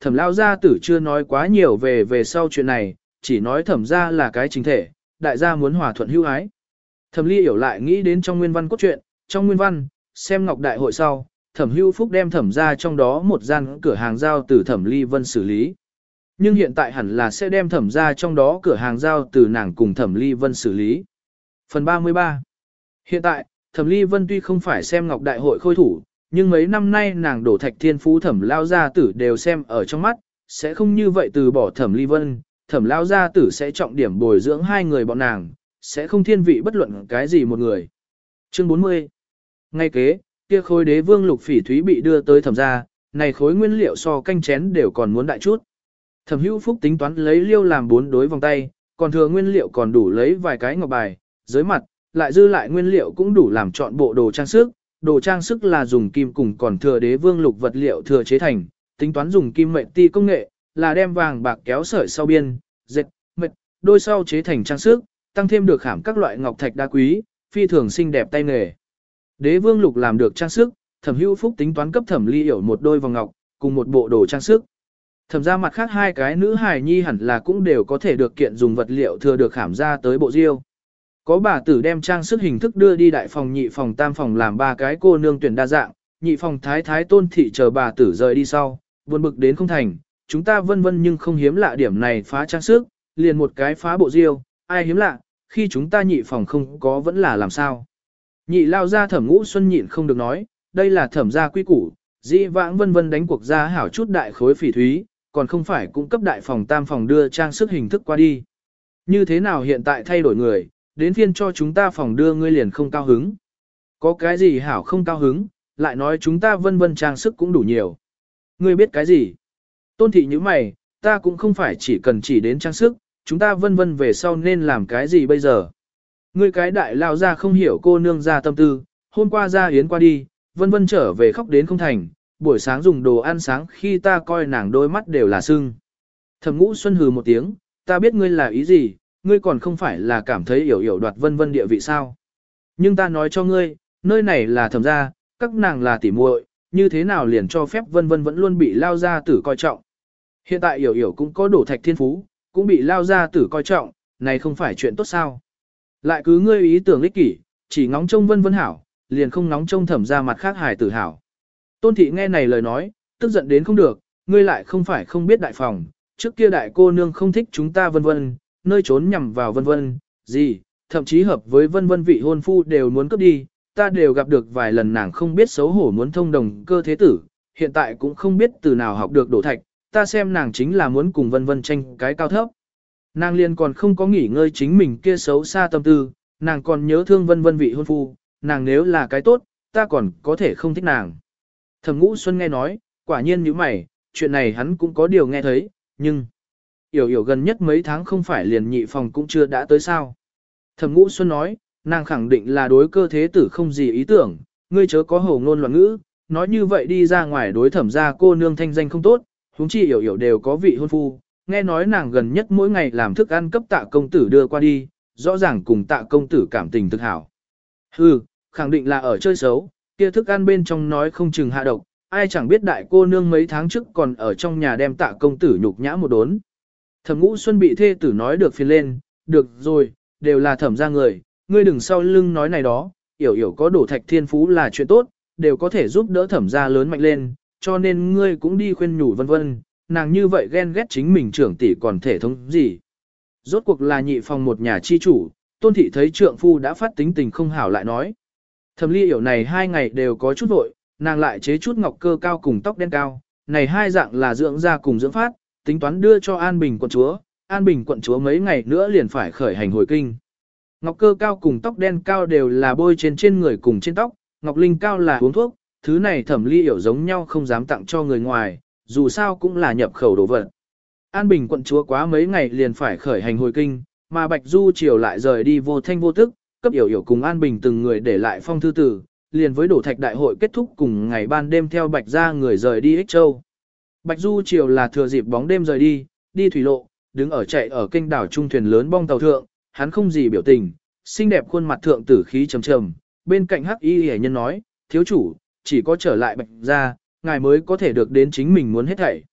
Thẩm lao gia tử chưa nói quá nhiều về về sau chuyện này, chỉ nói thẩm gia là cái chính thể, đại gia muốn hòa thuận hữu ái. Thẩm ly hiểu lại nghĩ đến trong nguyên văn cốt truyện, trong nguyên văn, xem ngọc đại hội sau, thẩm hữu phúc đem thẩm ra trong đó một gian cửa hàng giao từ thẩm ly vân xử lý. Nhưng hiện tại hẳn là sẽ đem thẩm ra trong đó cửa hàng giao từ nàng cùng thẩm ly vân xử lý. Phần ba mươi ba. Hiện tại, thẩm ly vân tuy không phải xem ngọc đại hội khôi thủ, nhưng mấy năm nay nàng đổ thạch thiên phú thẩm lao gia tử đều xem ở trong mắt, sẽ không như vậy từ bỏ thẩm ly vân, thẩm lao gia tử sẽ trọng điểm bồi dưỡng hai người bọn nàng, sẽ không thiên vị bất luận cái gì một người. Chương bốn mươi. Ngay kế, kia khối đế vương lục phỉ thúy bị đưa tới thẩm gia, này khối nguyên liệu so canh chén đều còn muốn đại chút. Thẩm hữu phúc tính toán lấy liêu làm bốn đối vòng tay, còn thừa nguyên liệu còn đủ lấy vài cái ngọc bài, dưới mặt, lại dư lại nguyên liệu cũng đủ làm chọn bộ đồ trang sức. Đồ trang sức là dùng kim cùng còn thừa đế vương lục vật liệu thừa chế thành, tính toán dùng kim mệnh ti công nghệ, là đem vàng bạc kéo sợi sau biên, dệt, mệt, đôi sau chế thành trang sức, tăng thêm được khảm các loại ngọc thạch đá quý, phi thường xinh đẹp tay nghề. Đế vương lục làm được trang sức, thẩm hữu phúc tính toán cấp thẩm ly hiểu một đôi vòng ngọc, cùng một bộ đồ trang sức. Thẩm ra mặt khác hai cái nữ hài nhi hẳn là cũng đều có thể được kiện dùng vật liệu thừa được khảm ra tới bộ diêu. Có bà tử đem trang sức hình thức đưa đi đại phòng nhị phòng tam phòng làm ba cái cô nương tuyển đa dạng, nhị phòng thái thái tôn thị chờ bà tử rời đi sau, buồn bực đến không thành, chúng ta vân vân nhưng không hiếm lạ điểm này phá trang sức, liền một cái phá bộ diêu, ai hiếm lạ, khi chúng ta nhị phòng không có vẫn là làm sao. Nhị lao ra thẩm ngũ xuân nhịn không được nói, đây là thẩm gia quy củ, dĩ vãng vân vân đánh cuộc ra hảo chút đại khối phỉ thúy, còn không phải cung cấp đại phòng tam phòng đưa trang sức hình thức qua đi. Như thế nào hiện tại thay đổi người, đến phiên cho chúng ta phòng đưa ngươi liền không cao hứng. Có cái gì hảo không cao hứng, lại nói chúng ta vân vân trang sức cũng đủ nhiều. Ngươi biết cái gì? Tôn thị như mày, ta cũng không phải chỉ cần chỉ đến trang sức, chúng ta vân vân về sau nên làm cái gì bây giờ? Ngươi cái đại lao ra không hiểu cô nương ra tâm tư, hôm qua ra yến qua đi, vân vân trở về khóc đến không thành, buổi sáng dùng đồ ăn sáng khi ta coi nàng đôi mắt đều là sưng. Thẩm Ngũ Xuân hừ một tiếng, ta biết ngươi là ý gì, ngươi còn không phải là cảm thấy hiểu hiểu đoạt vân vân địa vị sao. Nhưng ta nói cho ngươi, nơi này là thẩm gia, các nàng là tỉ muội, như thế nào liền cho phép vân vân vẫn luôn bị lao gia tử coi trọng. Hiện tại hiểu hiểu cũng có đổ thạch thiên phú, cũng bị lao gia tử coi trọng, này không phải chuyện tốt sao. Lại cứ ngươi ý tưởng ích kỷ, chỉ ngóng trông vân vân hảo, liền không ngóng trông thẩm gia mặt khác hài tử hảo. Tôn thị nghe này lời nói, tức giận đến không được, ngươi lại không phải không biết đại phòng, trước kia đại cô nương không thích chúng ta vân vân, nơi trốn nhằm vào vân vân, gì, thậm chí hợp với vân vân vị hôn phu đều muốn cướp đi, ta đều gặp được vài lần nàng không biết xấu hổ muốn thông đồng cơ thế tử, hiện tại cũng không biết từ nào học được đổ thạch, ta xem nàng chính là muốn cùng vân vân tranh cái cao thấp. Nàng liền còn không có nghỉ ngơi chính mình kia xấu xa tâm tư, nàng còn nhớ thương vân vân vị hôn phu, nàng nếu là cái tốt, ta còn có thể không thích nàng. Thẩm Ngũ Xuân nghe nói, quả nhiên như mày, chuyện này hắn cũng có điều nghe thấy, nhưng... Yểu yểu gần nhất mấy tháng không phải liền nhị phòng cũng chưa đã tới sao. Thẩm Ngũ Xuân nói, nàng khẳng định là đối cơ thế tử không gì ý tưởng, ngươi chớ có hồ ngôn loạn ngữ, nói như vậy đi ra ngoài đối thẩm gia cô nương thanh danh không tốt, huống chi yểu yểu đều có vị hôn phu, nghe nói nàng gần nhất mỗi ngày làm thức ăn cấp tạ công tử đưa qua đi, rõ ràng cùng tạ công tử cảm tình thực hảo. Hừ, khẳng định là ở chơi xấu, kia thức ăn bên trong nói không chừng hạ độc, ai chẳng biết đại cô nương mấy tháng trước còn ở trong nhà đem tạ công tử nhục nhã một đốn. Thẩm Ngũ Xuân bị thê tử nói được phiền lên, được rồi, đều là thẩm gia người, ngươi đừng sau lưng nói này đó, yểu yểu có đổ thạch thiên phú là chuyện tốt, đều có thể giúp đỡ thẩm gia lớn mạnh lên, cho nên ngươi cũng đi khuyên nhủ vân vân, nàng như vậy ghen ghét chính mình trưởng tỷ còn thể thống gì. Rốt cuộc là nhị phòng một nhà chi chủ, Tôn thị thấy trượng phu đã phát tính tình không hảo lại nói. Thẩm ly yểu này hai ngày đều có chút vội, nàng lại chế chút ngọc cơ cao cùng tóc đen cao, này hai dạng là dưỡng da cùng dưỡng phát, tính toán đưa cho An Bình quận chúa, An Bình quận chúa mấy ngày nữa liền phải khởi hành hồi kinh. Ngọc cơ cao cùng tóc đen cao đều là bôi trên trên người cùng trên tóc, ngọc linh cao là uống thuốc, thứ này thẩm ly hiểu giống nhau không dám tặng cho người ngoài, dù sao cũng là nhập khẩu đồ vật. An Bình quận chúa quá mấy ngày liền phải khởi hành hồi kinh, mà Bạch Du Triều lại rời đi vô thanh vô tức, cấp hiểu hiểu cùng An Bình từng người để lại phong thư tử, liền với đổ thạch đại hội kết thúc cùng ngày ban đêm theo Bạch ra người rời đi Ích Châu. Bạch Du Triều là thừa dịp bóng đêm rời đi, đi thủy lộ, đứng ở chạy ở kênh đảo trung thuyền lớn bong tàu thượng, hắn không gì biểu tình, xinh đẹp khuôn mặt thượng tử khí trầm trầm, bên cạnh Hắc Y Liễu nhân nói, thiếu chủ, chỉ có trở lại Bạch gia, ngài mới có thể được đến chính mình muốn hết thảy.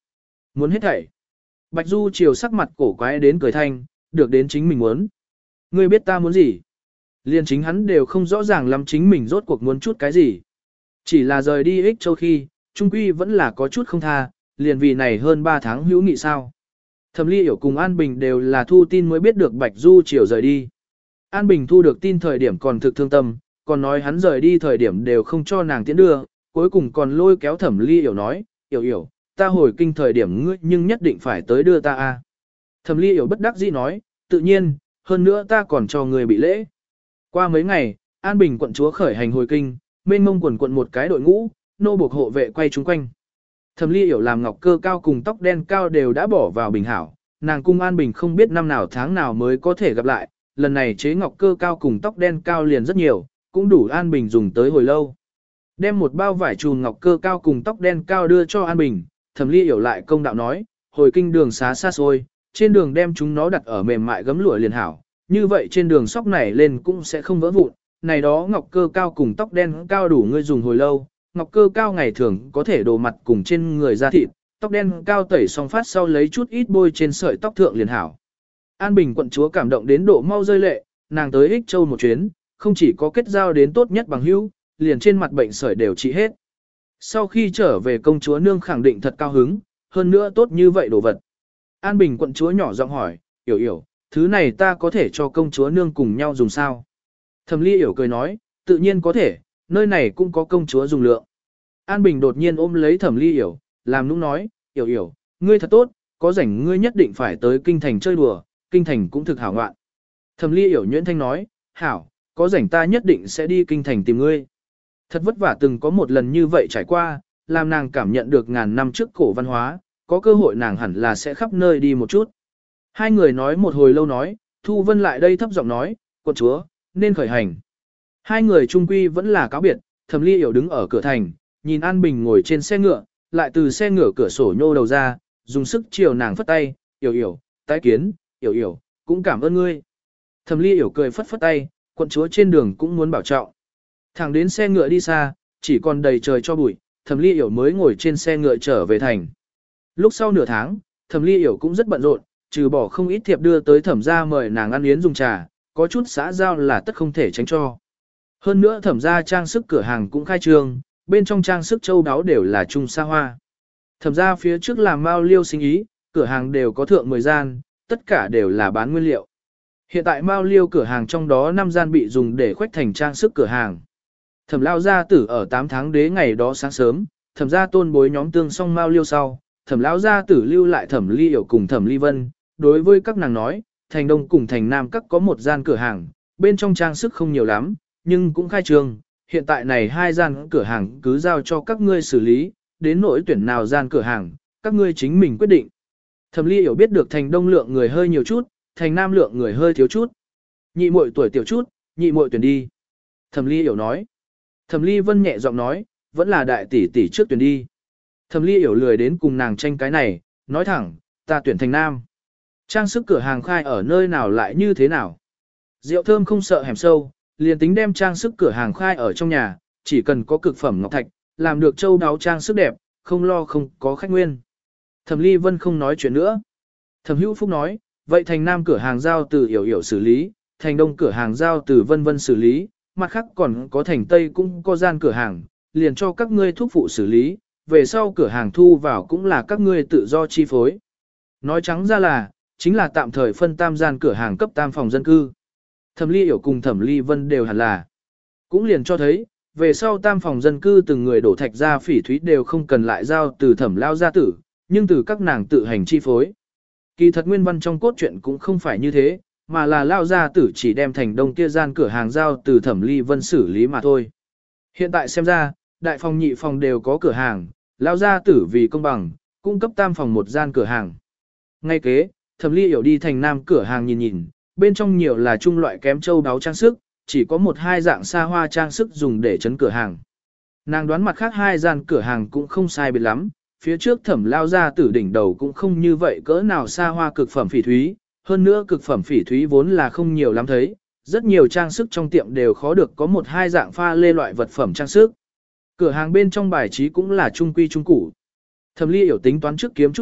Muốn hết thảy. Bạch Du Triều sắc mặt cổ quái đến cười thanh, được đến chính mình muốn. Ngươi biết ta muốn gì? Liên chính hắn đều không rõ ràng lắm chính mình rốt cuộc muốn chút cái gì. Chỉ là rời đi Ích Châu khi, trung quy vẫn là có chút không tha, liền vì này hơn ba tháng hữu nghị sao. Thẩm Ly Hiểu cùng An Bình đều là thu tin mới biết được Bạch Du Triều rời đi. An Bình thu được tin thời điểm còn thực thương tâm, còn nói hắn rời đi thời điểm đều không cho nàng tiến đưa, cuối cùng còn lôi kéo Thẩm Ly Hiểu nói, Hiểu Hiểu, ta hồi kinh thời điểm ngươi nhưng nhất định phải tới đưa ta a. Thẩm Ly Hiểu bất đắc dĩ nói, tự nhiên, hơn nữa ta còn cho người bị lễ. Qua mấy ngày, An Bình quận chúa khởi hành hồi kinh, mênh mông quần quận một cái đội ngũ, nô buộc hộ vệ quay chúng quanh. Thẩm Ly Hiểu làm ngọc cơ cao cùng tóc đen cao đều đã bỏ vào bình hảo, nàng cung An Bình không biết năm nào tháng nào mới có thể gặp lại, lần này chế ngọc cơ cao cùng tóc đen cao liền rất nhiều, cũng đủ An Bình dùng tới hồi lâu. Đem một bao vải trùn ngọc cơ cao cùng tóc đen cao đưa cho An Bình, Thẩm Ly Hiểu lại công đạo nói, hồi kinh đường xá xa xôi, trên đường đem chúng nó đặt ở mềm mại gấm lụa liền hảo, như vậy trên đường sóc này lên cũng sẽ không vỡ vụn, này đó ngọc cơ cao cùng tóc đen cao đủ ngươi dùng hồi lâu, ngọc cơ cao ngày thường có thể đổ mặt cùng trên người da thịt, tóc đen cao tẩy xong phát sau lấy chút ít bôi trên sợi tóc thượng liền hảo. An Bình quận chúa cảm động đến độ mau rơi lệ, nàng tới Ích Châu một chuyến, không chỉ có kết giao đến tốt nhất bằng hữu, liền trên mặt bệnh sởi đều trị hết. Sau khi trở về công chúa nương khẳng định thật cao hứng, hơn nữa tốt như vậy đồ vật. An Bình quận chúa nhỏ giọng hỏi, Yểu Yểu, thứ này ta có thể cho công chúa nương cùng nhau dùng sao? Thẩm Ly Yểu cười nói, tự nhiên có thể, nơi này cũng có công chúa dùng lượng. An Bình đột nhiên ôm lấy Thẩm Ly Yểu, làm nũng nói, Yểu Yểu, ngươi thật tốt, có rảnh ngươi nhất định phải tới kinh thành chơi đùa, kinh thành cũng thực hảo ngoạn. Thẩm Ly Yểu nhuyễn thanh nói, hảo, có rảnh ta nhất định sẽ đi kinh thành tìm ngươi. Thật vất vả từng có một lần như vậy trải qua, làm nàng cảm nhận được ngàn năm trước cổ văn hóa, có cơ hội nàng hẳn là sẽ khắp nơi đi một chút. Hai người nói một hồi lâu nói, Thu Vân lại đây thấp giọng nói, quận chúa, nên khởi hành. Hai người trung quy vẫn là cáo biệt, Thẩm Ly Yểu đứng ở cửa thành, nhìn An Bình ngồi trên xe ngựa, lại từ xe ngựa cửa sổ nhô đầu ra, dùng sức chiều nàng phất tay, Yểu Yểu, tái kiến, Yểu Yểu, cũng cảm ơn ngươi. Thẩm Ly Yểu cười phất phất tay, quận chúa trên đường cũng muốn bảo trọng. Thẳng đến xe ngựa đi xa, chỉ còn đầy trời cho bụi, Thẩm Ly Yểu mới ngồi trên xe ngựa trở về thành. Lúc sau nửa tháng, Thẩm Ly Yểu cũng rất bận rộn, trừ bỏ không ít thiệp đưa tới thẩm gia mời nàng ăn yến dùng trà, có chút xã giao là tất không thể tránh cho. Hơn nữa thẩm gia trang sức cửa hàng cũng khai trương, bên trong trang sức châu đáo đều là trung sa hoa. Thẩm gia phía trước làm mao liêu sinh ý, cửa hàng đều có thượng mười gian, tất cả đều là bán nguyên liệu. Hiện tại mao liêu cửa hàng trong đó năm gian bị dùng để khoách thành trang sức cửa hàng. Thẩm lao gia tử ở tám tháng đế ngày đó sáng sớm, thẩm gia tôn bối nhóm tương xong mao liêu sau, thẩm lão gia tử lưu lại Thẩm Ly Yểu cùng Thẩm Ly Vân, đối với các nàng nói, thành đông cùng thành nam các có một gian cửa hàng, bên trong trang sức không nhiều lắm, nhưng cũng khai trương, hiện tại này hai gian cửa hàng cứ giao cho các ngươi xử lý, đến nỗi tuyển nào gian cửa hàng, các ngươi chính mình quyết định. Thẩm Ly Yểu biết được thành đông lượng người hơi nhiều chút, thành nam lượng người hơi thiếu chút. Nhị muội tuổi tiểu chút, nhị muội tuyển đi. Thẩm Ly Yểu nói. Thẩm Ly Vân nhẹ giọng nói, vẫn là đại tỷ tỷ trước tuyển đi. Thẩm Ly Yểu lười đến cùng nàng tranh cái này, nói thẳng, ta tuyển thành nam. Trang sức cửa hàng khai ở nơi nào lại như thế nào? Rượu thơm không sợ hẻm sâu, liền tính đem trang sức cửa hàng khai ở trong nhà, chỉ cần có cực phẩm ngọc thạch, làm được châu đáo trang sức đẹp, không lo không có khách nguyên. Thẩm Ly Vân không nói chuyện nữa. Thẩm Hữu Phúc nói, vậy thành nam cửa hàng giao từ Yểu Yểu xử lý, thành đông cửa hàng giao từ Vân Vân xử lý, mặt khác còn có thành tây cũng có gian cửa hàng, liền cho các ngươi thuốc phụ xử lý, về sau cửa hàng thu vào cũng là các ngươi tự do chi phối. Nói trắng ra là, chính là tạm thời phân tam gian cửa hàng cấp tam phòng dân cư. Thẩm Ly Yểu cùng Thẩm Ly Vân đều hẳn là. Cũng liền cho thấy, về sau tam phòng dân cư từng người đổ thạch ra phỉ thúy đều không cần lại giao từ Thẩm lao gia tử, nhưng từ các nàng tự hành chi phối. Kỳ thật nguyên văn trong cốt truyện cũng không phải như thế, mà là lao gia tử chỉ đem thành đông kia gian cửa hàng giao từ Thẩm Ly Vân xử lý mà thôi. Hiện tại xem ra, đại phòng nhị phòng đều có cửa hàng, lao gia tử vì công bằng, cung cấp tam phòng một gian cửa hàng. Ngay kế, Thẩm Ly Yểu đi thành nam cửa hàng nhìn nhìn, bên trong nhiều là trung loại kém châu đáo trang sức, chỉ có một hai dạng xa hoa trang sức dùng để chấn cửa hàng. Nàng đoán mặt khác hai gian cửa hàng cũng không sai biệt lắm, phía trước Thẩm lao ra tử đỉnh đầu cũng không như vậy cỡ nào xa hoa cực phẩm phỉ thúy, hơn nữa cực phẩm phỉ thúy vốn là không nhiều lắm thấy, rất nhiều trang sức trong tiệm đều khó được có một hai dạng pha lê loại vật phẩm trang sức. Cửa hàng bên trong bài trí cũng là trung quy trung củ. Thẩm Ly Yểu tính toán trước kiếm chút bạc,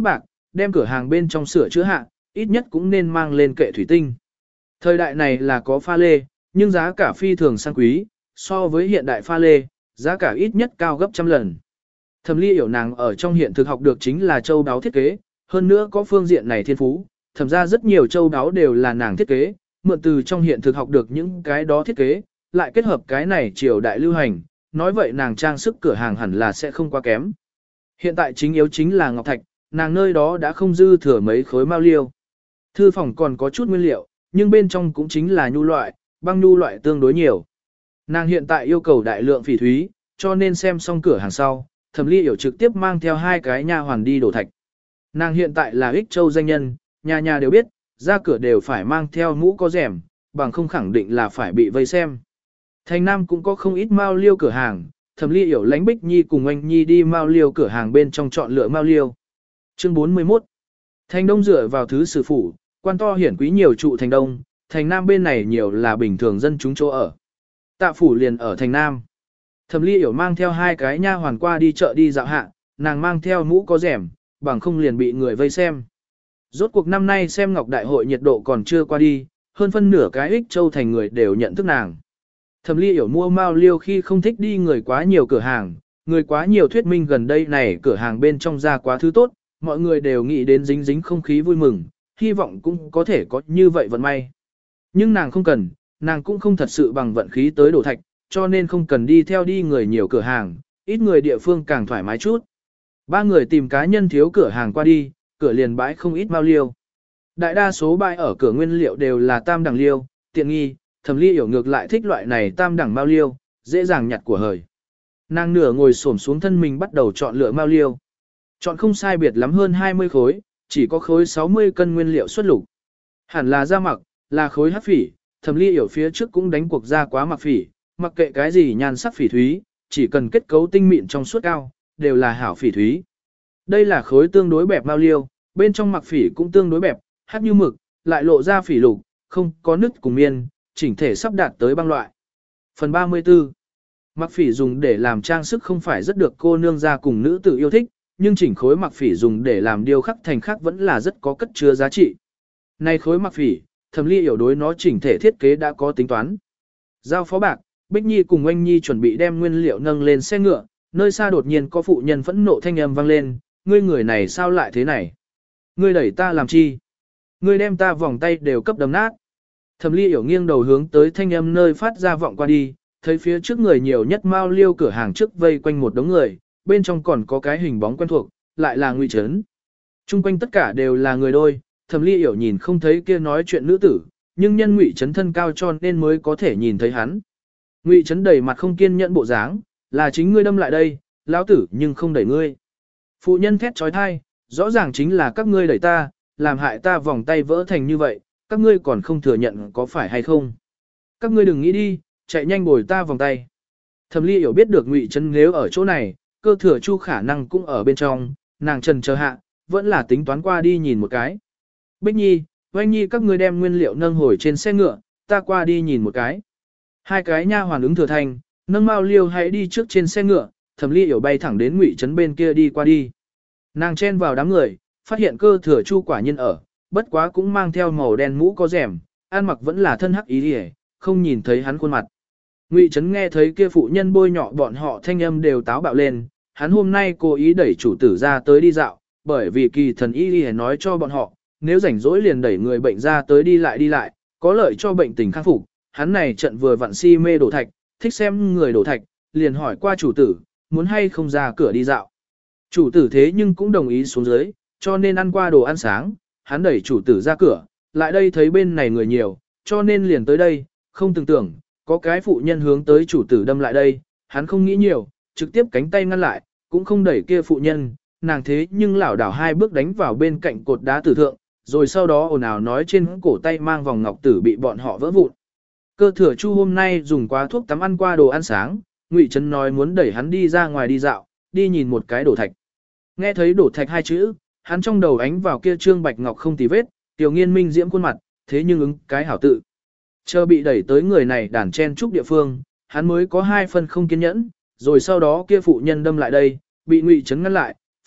đem cửa hàng bên trong sửa chữa hạ, ít nhất cũng nên mang lên kệ thủy tinh. Thời đại này là có pha lê, nhưng giá cả phi thường sang quý, so với hiện đại pha lê, giá cả ít nhất cao gấp trăm lần. Thẩm Ly hiểu nàng ở trong hiện thực học được chính là châu đáo thiết kế, hơn nữa có phương diện này thiên phú, thẩm ra rất nhiều châu đáo đều là nàng thiết kế, mượn từ trong hiện thực học được những cái đó thiết kế, lại kết hợp cái này triều đại lưu hành, nói vậy nàng trang sức cửa hàng hẳn là sẽ không quá kém. Hiện tại chính yếu chính là ngọc thạch, nàng nơi đó đã không dư thừa mấy khối mao liêu. Thư phòng còn có chút nguyên liệu, nhưng bên trong cũng chính là nhu loại, băng nhu loại tương đối nhiều. Nàng hiện tại yêu cầu đại lượng phỉ thúy, cho nên xem xong cửa hàng sau, Thẩm Ly hiểu trực tiếp mang theo hai cái nha hoàn đi đổ thạch. Nàng hiện tại là Ích Châu danh nhân, nhà nhà đều biết, ra cửa đều phải mang theo mũ có rèm, bằng không khẳng định là phải bị vây xem. Thành Nam cũng có không ít mao liêu cửa hàng, Thẩm Ly hiểu lánh Bích Nhi cùng anh Nhi đi mao liêu cửa hàng bên trong chọn lựa mao liêu. Chương bốn mươi mốt. Thành Đông dựa vào thứ sử phủ, quan to hiển quý nhiều trụ Thành Đông, Thành Nam bên này nhiều là bình thường dân chúng chỗ ở. Tạ phủ liền ở Thành Nam. Thẩm Ly hiểu mang theo hai cái nha hoàn qua đi chợ đi dạo hạ, nàng mang theo mũ có rèm, bằng không liền bị người vây xem. Rốt cuộc năm nay xem ngọc đại hội nhiệt độ còn chưa qua đi, hơn phân nửa cái Ích Châu thành người đều nhận thức nàng. Thẩm Ly hiểu mua mao liêu khi không thích đi người quá nhiều cửa hàng, người quá nhiều thuyết minh gần đây này cửa hàng bên trong ra quá thứ tốt, mọi người đều nghĩ đến dính dính không khí vui mừng, hy vọng cũng có thể có như vậy vận may. Nhưng nàng không cần, nàng cũng không thật sự bằng vận khí tới đổ thạch, cho nên không cần đi theo đi người nhiều cửa hàng, ít người địa phương càng thoải mái chút. Ba người tìm cá nhân thiếu cửa hàng qua đi, cửa liền bãi không ít mao liêu. Đại đa số bãi ở cửa nguyên liệu đều là tam đẳng liêu, tiện nghi, Thẩm Ly hiểu ngược lại thích loại này tam đẳng mao liêu, dễ dàng nhặt của hời. Nàng nửa ngồi xổm xuống thân mình bắt đầu chọn lựa mao liêu. Chọn không sai biệt lắm hơn hai mươi khối, chỉ có khối sáu mươi cân nguyên liệu xuất lục. Hẳn là da mặc, là khối hắc phỉ, Thẩm Ly hiểu phía trước cũng đánh cuộc ra quá mặc phỉ, mặc kệ cái gì nhan sắc phỉ thúy, chỉ cần kết cấu tinh mịn trong suốt cao, đều là hảo phỉ thúy. Đây là khối tương đối bẹp mao liêu, bên trong mặc phỉ cũng tương đối bẹp, hắc như mực, lại lộ ra phỉ lục, không có nứt cùng miên, chỉnh thể sắp đạt tới băng loại. Phần ba mươi tư. Mặc phỉ dùng để làm trang sức không phải rất được cô nương gia cùng nữ tử yêu thích, nhưng chỉnh khối mặc phỉ dùng để làm điêu khắc thành khắc vẫn là rất có cất chứa giá trị. Này khối mặc phỉ, Thẩm Ly hiểu đối nó chỉnh thể thiết kế đã có tính toán. Giao phó bạc, Bích Nhi cùng Oanh Nhi chuẩn bị đem nguyên liệu nâng lên xe ngựa, nơi xa đột nhiên có phụ nhân phẫn nộ thanh âm vang lên, ngươi người này sao lại thế này? Ngươi đẩy ta làm chi? Ngươi đem ta vòng tay đều cấp đấm nát. Thẩm Ly hiểu nghiêng đầu hướng tới thanh âm nơi phát ra vọng qua đi, thấy phía trước người nhiều nhất mao liêu cửa hàng trước vây quanh một đống người, bên trong còn có cái hình bóng quen thuộc, lại là Ngụy Trấn. Trung quanh tất cả đều là người đôi, Thẩm Ly hiểu nhìn không thấy kia nói chuyện nữ tử, nhưng nhân Ngụy Trấn thân cao cho nên mới có thể nhìn thấy hắn. Ngụy Trấn đầy mặt không kiên nhẫn bộ dáng, là chính ngươi đâm lại đây, lão tử nhưng không đẩy ngươi. Phụ nhân thét trói thai, rõ ràng chính là các ngươi đẩy ta, làm hại ta vòng tay vỡ thành như vậy, các ngươi còn không thừa nhận có phải hay không. Các ngươi đừng nghĩ đi, chạy nhanh bồi ta vòng tay. Thẩm Ly hiểu biết được Ngụy Trấn nếu ở chỗ này, cơ thừa chu khả năng cũng ở bên trong, nàng trần chờ hạ, vẫn là tính toán qua đi nhìn một cái. Bích Nhi, Oanh Nhi các ngươi đem nguyên liệu nâng hồi trên xe ngựa, ta qua đi nhìn một cái. Hai cái nha hoàn ứng thừa thành, nâng mao liêu hãy đi trước trên xe ngựa, Thẩm Ly hiểu bay thẳng đến Ngụy Trấn bên kia đi qua đi. Nàng chen vào đám người, phát hiện cơ thừa chu quả nhiên ở, bất quá cũng mang theo màu đen mũ có rèm, ăn mặc vẫn là thân hắc ý đi, không nhìn thấy hắn khuôn mặt. Ngụy Trấn nghe thấy kia phụ nhân bôi nhọ bọn họ thanh âm đều táo bạo lên, hắn hôm nay cố ý đẩy chủ tử ra tới đi dạo, bởi vì kỳ thần y y nói cho bọn họ, nếu rảnh rỗi liền đẩy người bệnh ra tới đi lại đi lại, có lợi cho bệnh tình khắc phục. Hắn này trận vừa vặn si mê đổ thạch, thích xem người đổ thạch, liền hỏi qua chủ tử, muốn hay không ra cửa đi dạo. Chủ tử thế nhưng cũng đồng ý xuống dưới, cho nên ăn qua đồ ăn sáng, hắn đẩy chủ tử ra cửa, lại đây thấy bên này người nhiều, cho nên liền tới đây, không từng tưởng, có cái phụ nhân hướng tới chủ tử đâm lại đây, hắn không nghĩ nhiều, trực tiếp cánh tay ngăn lại, cũng không đẩy kia phụ nhân, nàng thế nhưng lảo đảo hai bước đánh vào bên cạnh cột đá tử thượng, rồi sau đó ồn ào nói trên cổ tay mang vòng ngọc tử bị bọn họ vỡ vụn. Cơ thừa chu hôm nay dùng quá thuốc tắm ăn qua đồ ăn sáng, Ngụy Trấn nói muốn đẩy hắn đi ra ngoài đi dạo, đi nhìn một cái đổ thạch. Nghe thấy đổ thạch hai chữ, hắn trong đầu ánh vào kia trương bạch ngọc không tì vết, tiểu nghiên minh diễm khuôn mặt, thế nhưng ứng cái hảo tự. Chờ bị đẩy tới người này đàn chen trúc địa phương, hắn mới có hai phần không kiên nhẫn, rồi sau đó kia phụ nhân đâm lại đây, bị Ngụy Trấn ngăn lại,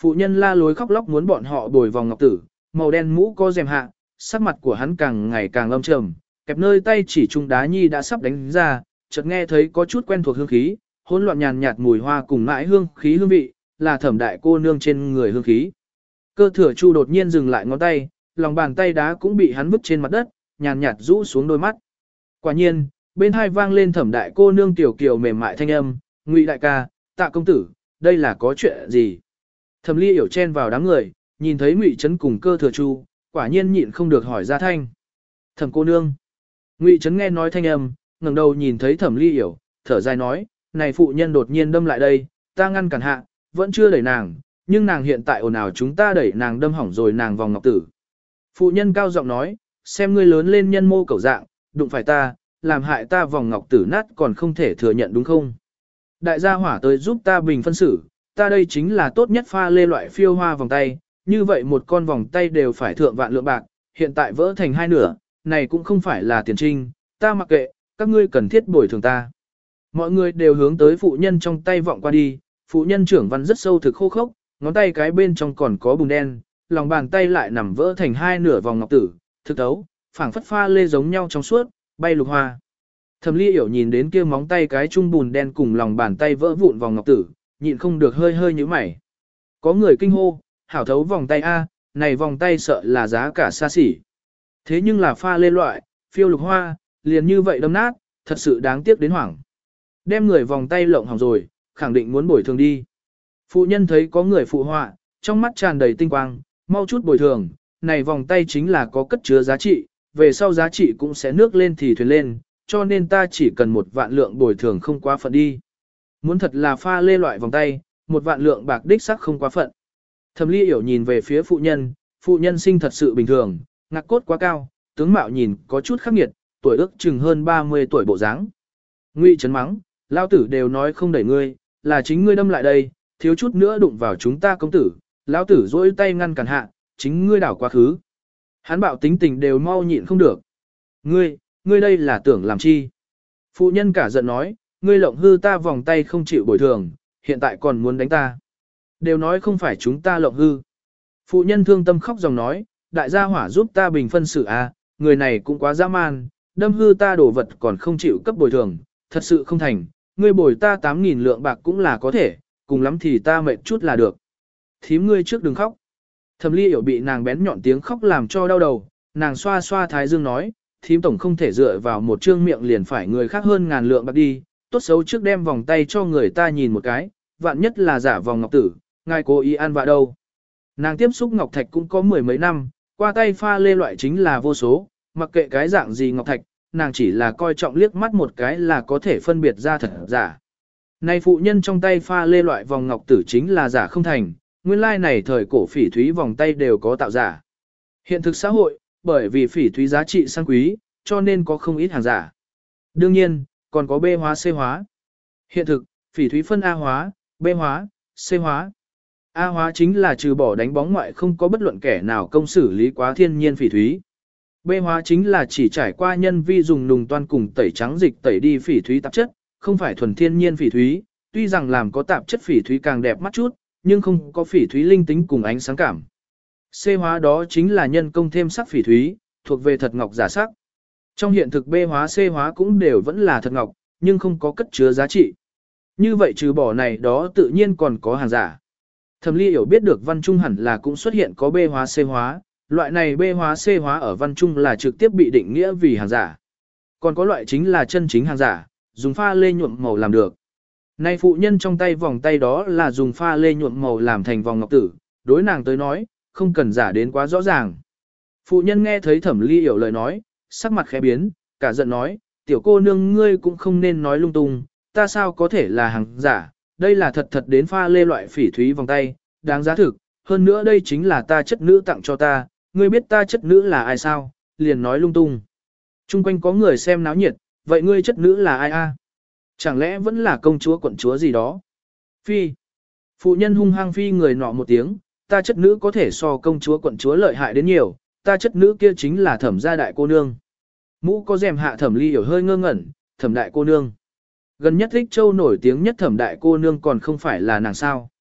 Phụ nhân la lối khóc lóc muốn bọn họ bồi vòng ngọc tử, màu đen mũ có rèm hạ, sắc mặt của hắn càng ngày càng âm trầm, kẹp nơi tay chỉ trung đá nhi đã sắp đánh ra, chợt nghe thấy có chút quen thuộc hương khí, hỗn loạn nhàn nhạt mùi hoa cùng mãi hương khí hương vị, là Thẩm đại cô nương trên người hương khí. Cơ Thừa Chu đột nhiên dừng lại ngón tay, lòng bàn tay đá cũng bị hắn vứt trên mặt đất, nhàn nhạt rũ xuống đôi mắt. Quả nhiên, bên hai vang lên Thẩm đại cô nương tiểu kiều mềm mại thanh âm, "Ngụy đại ca, Tạ công tử, đây là có chuyện gì?" Thẩm Ly hiểu chen vào đám người, nhìn thấy Ngụy Trấn cùng Cơ Thừa Chu, quả nhiên nhịn không được hỏi ra thanh. "Thẩm cô nương." Ngụy Trấn nghe nói thanh âm, ngẩng đầu nhìn thấy Thẩm Ly hiểu, thở dài nói, "Này phụ nhân đột nhiên đâm lại đây, ta ngăn cản hạ, vẫn chưa đẩy nàng, nhưng nàng hiện tại ồn ào chúng ta đẩy nàng đâm hỏng rồi nàng vòng ngọc tử." Phụ nhân cao giọng nói, "Xem ngươi lớn lên nhân mô cẩu dạng, đụng phải ta, làm hại ta vòng ngọc tử nát còn không thể thừa nhận đúng không? Đại gia hỏa tới giúp ta bình phân xử, ta đây chính là tốt nhất pha lê loại phiêu hoa vòng tay, như vậy một con vòng tay đều phải thượng vạn lượng bạc, hiện tại vỡ thành hai nửa, này cũng không phải là tiền trinh, ta mặc kệ, các ngươi cần thiết bồi thường ta." Mọi người đều hướng tới phụ nhân trong tay vọng qua đi, phụ nhân trưởng văn rất sâu thực khô khốc, ngón tay cái bên trong còn có bùn đen, lòng bàn tay lại nằm vỡ thành hai nửa vòng ngọc tử, thực tấu, phảng phất pha lê giống nhau trong suốt, bay lục hoa. Thẩm Ly hiểu nhìn đến kia móng tay cái trung bùn đen cùng lòng bàn tay vỡ vụn vòng ngọc tử, nhịn không được hơi hơi nhíu mày. Có người kinh hô, "Hảo thấu vòng tay a, này vòng tay sợ là giá cả xa xỉ." Thế nhưng là pha lê loại, phiêu lục hoa, liền như vậy đâm nát, thật sự đáng tiếc đến hoảng. Đem người vòng tay lộng hỏng rồi, khẳng định muốn bồi thường đi. Phụ nhân thấy có người phụ họa, trong mắt tràn đầy tinh quang, mau chút bồi thường, này vòng tay chính là có cất chứa giá trị, về sau giá trị cũng sẽ nước lên thì thuyền lên, cho nên ta chỉ cần một vạn lượng bồi thường không quá phận đi. Muốn thật là pha lê loại vòng tay, một vạn lượng bạc đích sắc không quá phận. Thẩm Ly hiểu nhìn về phía phụ nhân, phụ nhân sinh thật sự bình thường, ngạc cốt quá cao, tướng mạo nhìn có chút khắc nghiệt, tuổi ước chừng hơn ba mươi tuổi bộ dáng. Ngụy Trấn mắng, "Lao tử đều nói không đẩy ngươi, là chính ngươi đâm lại đây, thiếu chút nữa đụng vào chúng ta công tử, lão tử duỗi tay ngăn cản hạ, chính ngươi đảo quá khứ." Hắn bạo tính tình đều mau nhịn không được. "Ngươi, ngươi đây là tưởng làm chi?" Phụ nhân cả giận nói, "Ngươi lộng hư ta vòng tay không chịu bồi thường, hiện tại còn muốn đánh ta. Đều nói không phải chúng ta lộng hư." Phụ nhân thương tâm khóc dòng nói, "Đại gia hỏa giúp ta bình phân xử a, người này cũng quá dã man, đâm hư ta đồ vật còn không chịu cấp bồi thường, thật sự không thành, ngươi bồi ta tám nghìn lượng bạc cũng là có thể, cùng lắm thì ta mệt chút là được." "Thím ngươi trước đừng khóc." Thẩm Ly hiểu bị nàng bén nhọn tiếng khóc làm cho đau đầu, nàng xoa xoa thái dương nói, "Thím tổng không thể dựa vào một trương miệng liền phải người khác hơn ngàn lượng bạc đi, tốt xấu trước đem vòng tay cho người ta nhìn một cái, vạn nhất là giả vòng ngọc tử, ngài cố ý ăn vạ đâu." Nàng tiếp xúc ngọc thạch cũng có mười mấy năm, qua tay pha lê loại chính là vô số, mặc kệ cái dạng gì ngọc thạch, nàng chỉ là coi trọng liếc mắt một cái là có thể phân biệt ra thật giả. Này phụ nhân trong tay pha lê loại vòng ngọc tử chính là giả không thành, nguyên lai này thời cổ phỉ thúy vòng tay đều có tạo giả. Hiện thực xã hội, bởi vì phỉ thúy giá trị sang quý, cho nên có không ít hàng giả. Đương nhiên, còn có B hóa C hóa. Hiện thực, phỉ thúy phân A hóa, B hóa, C hóa. A hóa chính là trừ bỏ đánh bóng ngoại không có bất luận kẻ nào công xử lý quá thiên nhiên phỉ thúy. B hóa chính là chỉ trải qua nhân vi dùng nùng toan cùng tẩy trắng dịch tẩy đi phỉ thúy tạp chất, không phải thuần thiên nhiên phỉ thúy, tuy rằng làm có tạp chất phỉ thúy càng đẹp mắt chút, nhưng không có phỉ thúy linh tính cùng ánh sáng cảm. C hóa đó chính là nhân công thêm sắc phỉ thúy, thuộc về thật ngọc giả sắc. Trong hiện thực B hóa C hóa cũng đều vẫn là thật ngọc, nhưng không có cất chứa giá trị. Như vậy trừ bỏ này đó tự nhiên còn có hàng giả. Thẩm Ly hiểu biết được văn trung hẳn là cũng xuất hiện có B hóa C hóa, loại này B hóa C hóa ở văn trung là trực tiếp bị định nghĩa vì hàng giả. Còn có loại chính là chân chính hàng giả, dùng pha lê nhuộm màu làm được. Nay phụ nhân trong tay vòng tay đó là dùng pha lê nhuộm màu làm thành vòng ngọc tử, đối nàng tới nói, không cần giả đến quá rõ ràng. Phụ nhân nghe thấy Thẩm Ly hiểu lời nói, sắc mặt khẽ biến, cả giận nói, "Tiểu cô nương ngươi cũng không nên nói lung tung, ta sao có thể là hàng giả, đây là thật thật đến pha lê loại phỉ thúy vòng tay, đáng giá thực, hơn nữa đây chính là ta chất nữ tặng cho ta, ngươi biết ta chất nữ là ai sao?" Liền nói lung tung. Trung quanh có người xem náo nhiệt, "Vậy ngươi chất nữ là ai a? Chẳng lẽ vẫn là công chúa quận chúa gì đó?" Phi. Phụ nhân hung hăng phi người nọ một tiếng, "Ta chất nữ có thể so công chúa quận chúa lợi hại đến nhiều, ta chất nữ kia chính là Thẩm gia đại cô nương." Mũ có rèm hạ Thẩm Ly hiểu hơi ngơ ngẩn, Thẩm đại cô nương. Gần nhất Ích Châu nổi tiếng nhất Thẩm đại cô nương còn không phải là nàng sao?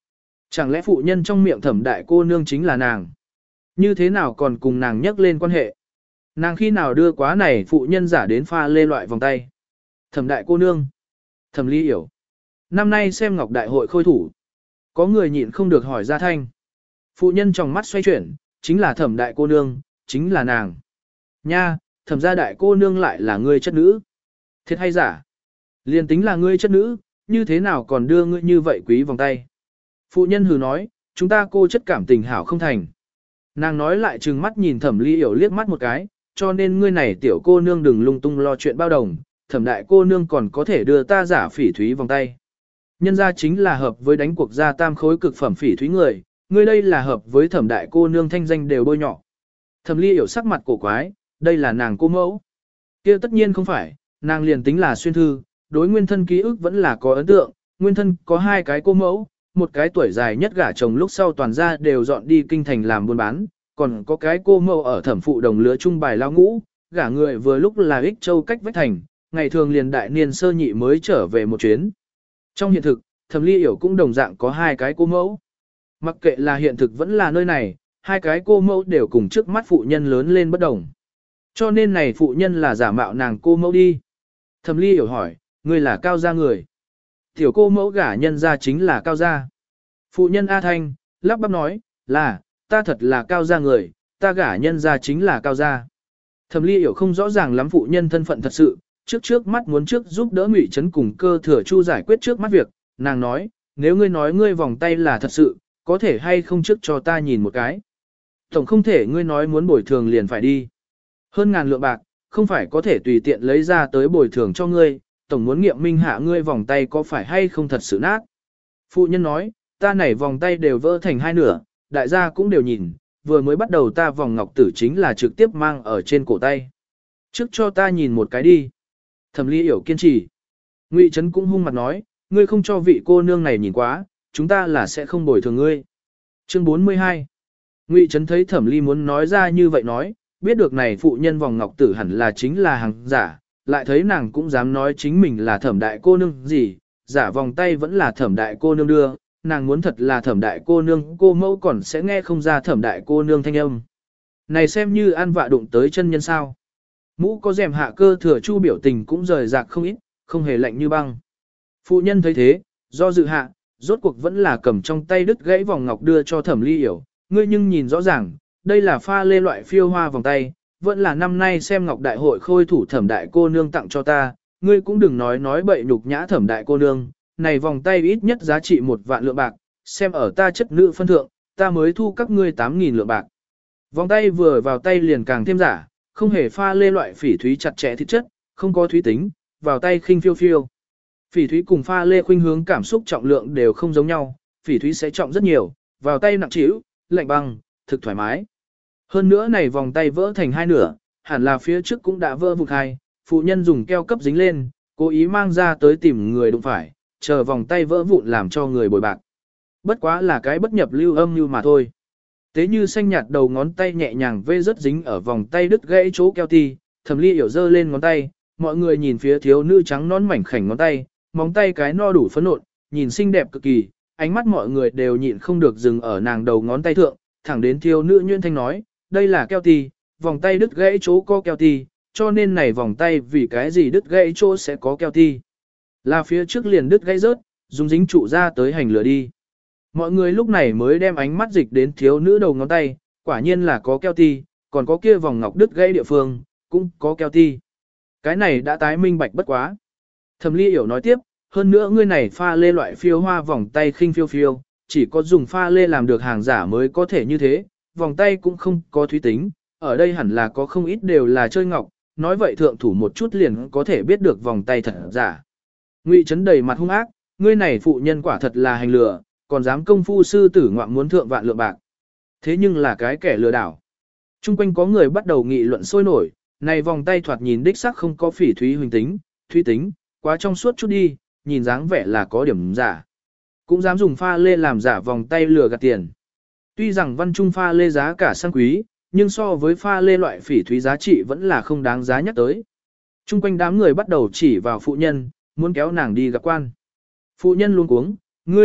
Chẳng lẽ phụ nhân trong miệng thẩm đại cô nương chính là nàng? Như thế nào còn cùng nàng nhắc lên quan hệ? Nàng khi nào đưa quá này phụ nhân giả đến pha lê loại vòng tay? Thẩm đại cô nương. Thẩm ly hiểu. Năm nay xem ngọc đại hội khôi thủ. Có người nhịn không được hỏi ra thanh. Phụ nhân trong mắt xoay chuyển, chính là thẩm đại cô nương, chính là nàng. Nha, thẩm gia đại cô nương lại là ngươi chất nữ. Thiệt hay giả? Liên tính là ngươi chất nữ, như thế nào còn đưa ngươi như vậy quý vòng tay? Phụ nhân hừ nói, chúng ta cô chất cảm tình hảo không thành. Nàng nói lại trừng mắt nhìn thẩm ly hiểu liếc mắt một cái, cho nên ngươi này tiểu cô nương đừng lung tung lo chuyện bao đồng, thẩm đại cô nương còn có thể đưa ta giả phỉ thúy vòng tay. Nhân ra chính là hợp với đánh cuộc gia tam khối cực phẩm phỉ thúy người, ngươi đây là hợp với thẩm đại cô nương thanh danh đều bôi nhỏ. Thẩm ly hiểu sắc mặt cổ quái, đây là nàng cô mẫu. Kia tất nhiên không phải, nàng liền tính là xuyên thư, đối nguyên thân ký ức vẫn là có ấn tượng, nguyên thân có hai cái cô mẫu, một cái tuổi dài nhất gả chồng lúc sau toàn gia đều dọn đi kinh thành làm buôn bán, còn có cái cô mẫu ở thẩm phụ đồng lứa trung bài lao ngũ, gả người vừa lúc là ích châu cách vách thành, ngày thường liền đại niên sơ nhị mới trở về một chuyến. Trong hiện thực, thẩm ly hiểu cũng đồng dạng có hai cái cô mẫu. Mặc kệ là hiện thực vẫn là nơi này, hai cái cô mẫu đều cùng trước mắt phụ nhân lớn lên bất đồng. Cho nên này phụ nhân là giả mạo nàng cô mẫu đi. Thẩm ly hiểu hỏi, ngươi là cao gia người. Tiểu cô mẫu gả nhân ra chính là cao gia. Phụ nhân A Thanh, lắp bắp nói, là, ta thật là cao gia người, ta gả nhân ra chính là cao gia. Thẩm ly hiểu không rõ ràng lắm phụ nhân thân phận thật sự, trước trước mắt muốn trước giúp đỡ Ngụy Trấn cùng Cơ Thừa Chu giải quyết trước mắt việc, nàng nói, nếu ngươi nói ngươi vòng tay là thật sự, có thể hay không trước cho ta nhìn một cái. Tổng không thể ngươi nói muốn bồi thường liền phải đi. Hơn ngàn lượng bạc, không phải có thể tùy tiện lấy ra tới bồi thường cho ngươi, tổng muốn nghiệm minh hạ ngươi vòng tay có phải hay không thật sự nát. Phụ nhân nói, ta này vòng tay đều vỡ thành hai nửa, đại gia cũng đều nhìn, vừa mới bắt đầu ta vòng ngọc tử chính là trực tiếp mang ở trên cổ tay. Trước cho ta nhìn một cái đi. Thẩm ly hiểu kiên trì. Ngụy Trấn cũng hung mặt nói, ngươi không cho vị cô nương này nhìn quá, chúng ta là sẽ không bồi thường ngươi. Chương bốn mươi hai. Ngụy Trấn thấy Thẩm ly muốn nói ra như vậy nói, biết được này phụ nhân vòng ngọc tử hẳn là chính là hàng giả, lại thấy nàng cũng dám nói chính mình là thẩm đại cô nương gì, giả vòng tay vẫn là thẩm đại cô nương đưa, nàng muốn thật là thẩm đại cô nương cô mẫu còn sẽ nghe không ra thẩm đại cô nương thanh âm. Này xem như ăn vạ đụng tới chân nhân sao. Mũ có rèm hạ Cơ Thừa Chu biểu tình cũng rời rạc không ít, không hề lạnh như băng. Phụ nhân thấy thế, do dự hạ, rốt cuộc vẫn là cầm trong tay đứt gãy vòng ngọc đưa cho thẩm ly hiểu, ngươi nhưng nhìn rõ ràng, đây là pha lê loại phiêu hoa vòng tay, vẫn là năm nay xem ngọc đại hội khôi thủ thẩm đại cô nương tặng cho ta, ngươi cũng đừng nói nói bậy nhục nhã thẩm đại cô nương, này vòng tay ít nhất giá trị một vạn lượng bạc, xem ở ta chất nữ phân thượng, ta mới thu các ngươi tám nghìn lượng bạc. Vòng tay vừa vào tay liền càng thêm giả, không hề pha lê loại phỉ thúy chặt chẽ thiết chất, không có thúy tính, vào tay khinh phiêu phiêu. Phỉ thúy cùng pha lê khuynh hướng cảm xúc trọng lượng đều không giống nhau, phỉ thúy sẽ trọng rất nhiều, vào tay nặng trĩu, lạnh băng, thực thoải mái. Hơn nữa này vòng tay vỡ thành hai nửa, hẳn là phía trước cũng đã vỡ vụn hai, phụ nhân dùng keo cấp dính lên, cố ý mang ra tới tìm người đụng phải, chờ vòng tay vỡ vụn làm cho người bồi bạc. Bất quá là cái bất nhập lưu âm như mà thôi. Tế như xanh nhạt đầu ngón tay nhẹ nhàng vê rất dính ở vòng tay đứt gãy chỗ keo ti, Thẩm ly hiểu dơ lên ngón tay, mọi người nhìn phía thiếu nữ trắng nón mảnh khảnh ngón tay, móng tay cái no đủ phấn nộn, nhìn xinh đẹp cực kỳ, ánh mắt mọi người đều nhịn không được dừng ở nàng đầu ngón tay thượng, thẳng đến thiếu nữ nhuyễn thanh nói, đây là keo ti, vòng tay đứt gãy chỗ có keo ti, cho nên này vòng tay vì cái gì đứt gãy chỗ sẽ có keo ti. Là phía trước liền đứt gãy rớt, dùng dính trụ ra tới hành lửa đi. Mọi người lúc này mới đem ánh mắt dịch đến thiếu nữ đầu ngón tay, quả nhiên là có keo ti, còn có kia vòng ngọc đứt gãy địa phương, cũng có keo ti. Cái này đã tái minh bạch bất quá. Thẩm ly hiểu nói tiếp, hơn nữa ngươi này pha lê loại phiêu hoa vòng tay khinh phiêu phiêu, chỉ có dùng pha lê làm được hàng giả mới có thể như thế, vòng tay cũng không có thúy tính, ở đây hẳn là có không ít đều là chơi ngọc, nói vậy thượng thủ một chút liền có thể biết được vòng tay thật giả. Ngụy Trấn đầy mặt hung ác, ngươi này phụ nhân quả thật là hành lừa, còn dám công phu sư tử ngoạm muốn thượng vạn lượng bạc. Thế nhưng là cái kẻ lừa đảo. Trung quanh có người bắt đầu nghị luận sôi nổi, này vòng tay thoạt nhìn đích sắc không có phỉ thúy huỳnh tính, thúy tính, quá trong suốt chút đi, nhìn dáng vẻ là có điểm giả. Cũng dám dùng pha lê làm giả vòng tay lừa gạt tiền. Tuy rằng văn trung pha lê giá cả sang quý, nhưng so với pha lê loại phỉ thúy giá trị vẫn là không đáng giá nhắc tới. Trung quanh đám người bắt đầu chỉ vào phụ nhân, muốn kéo nàng đi gặp quan. Phụ nhân luôn cuống, ngươi,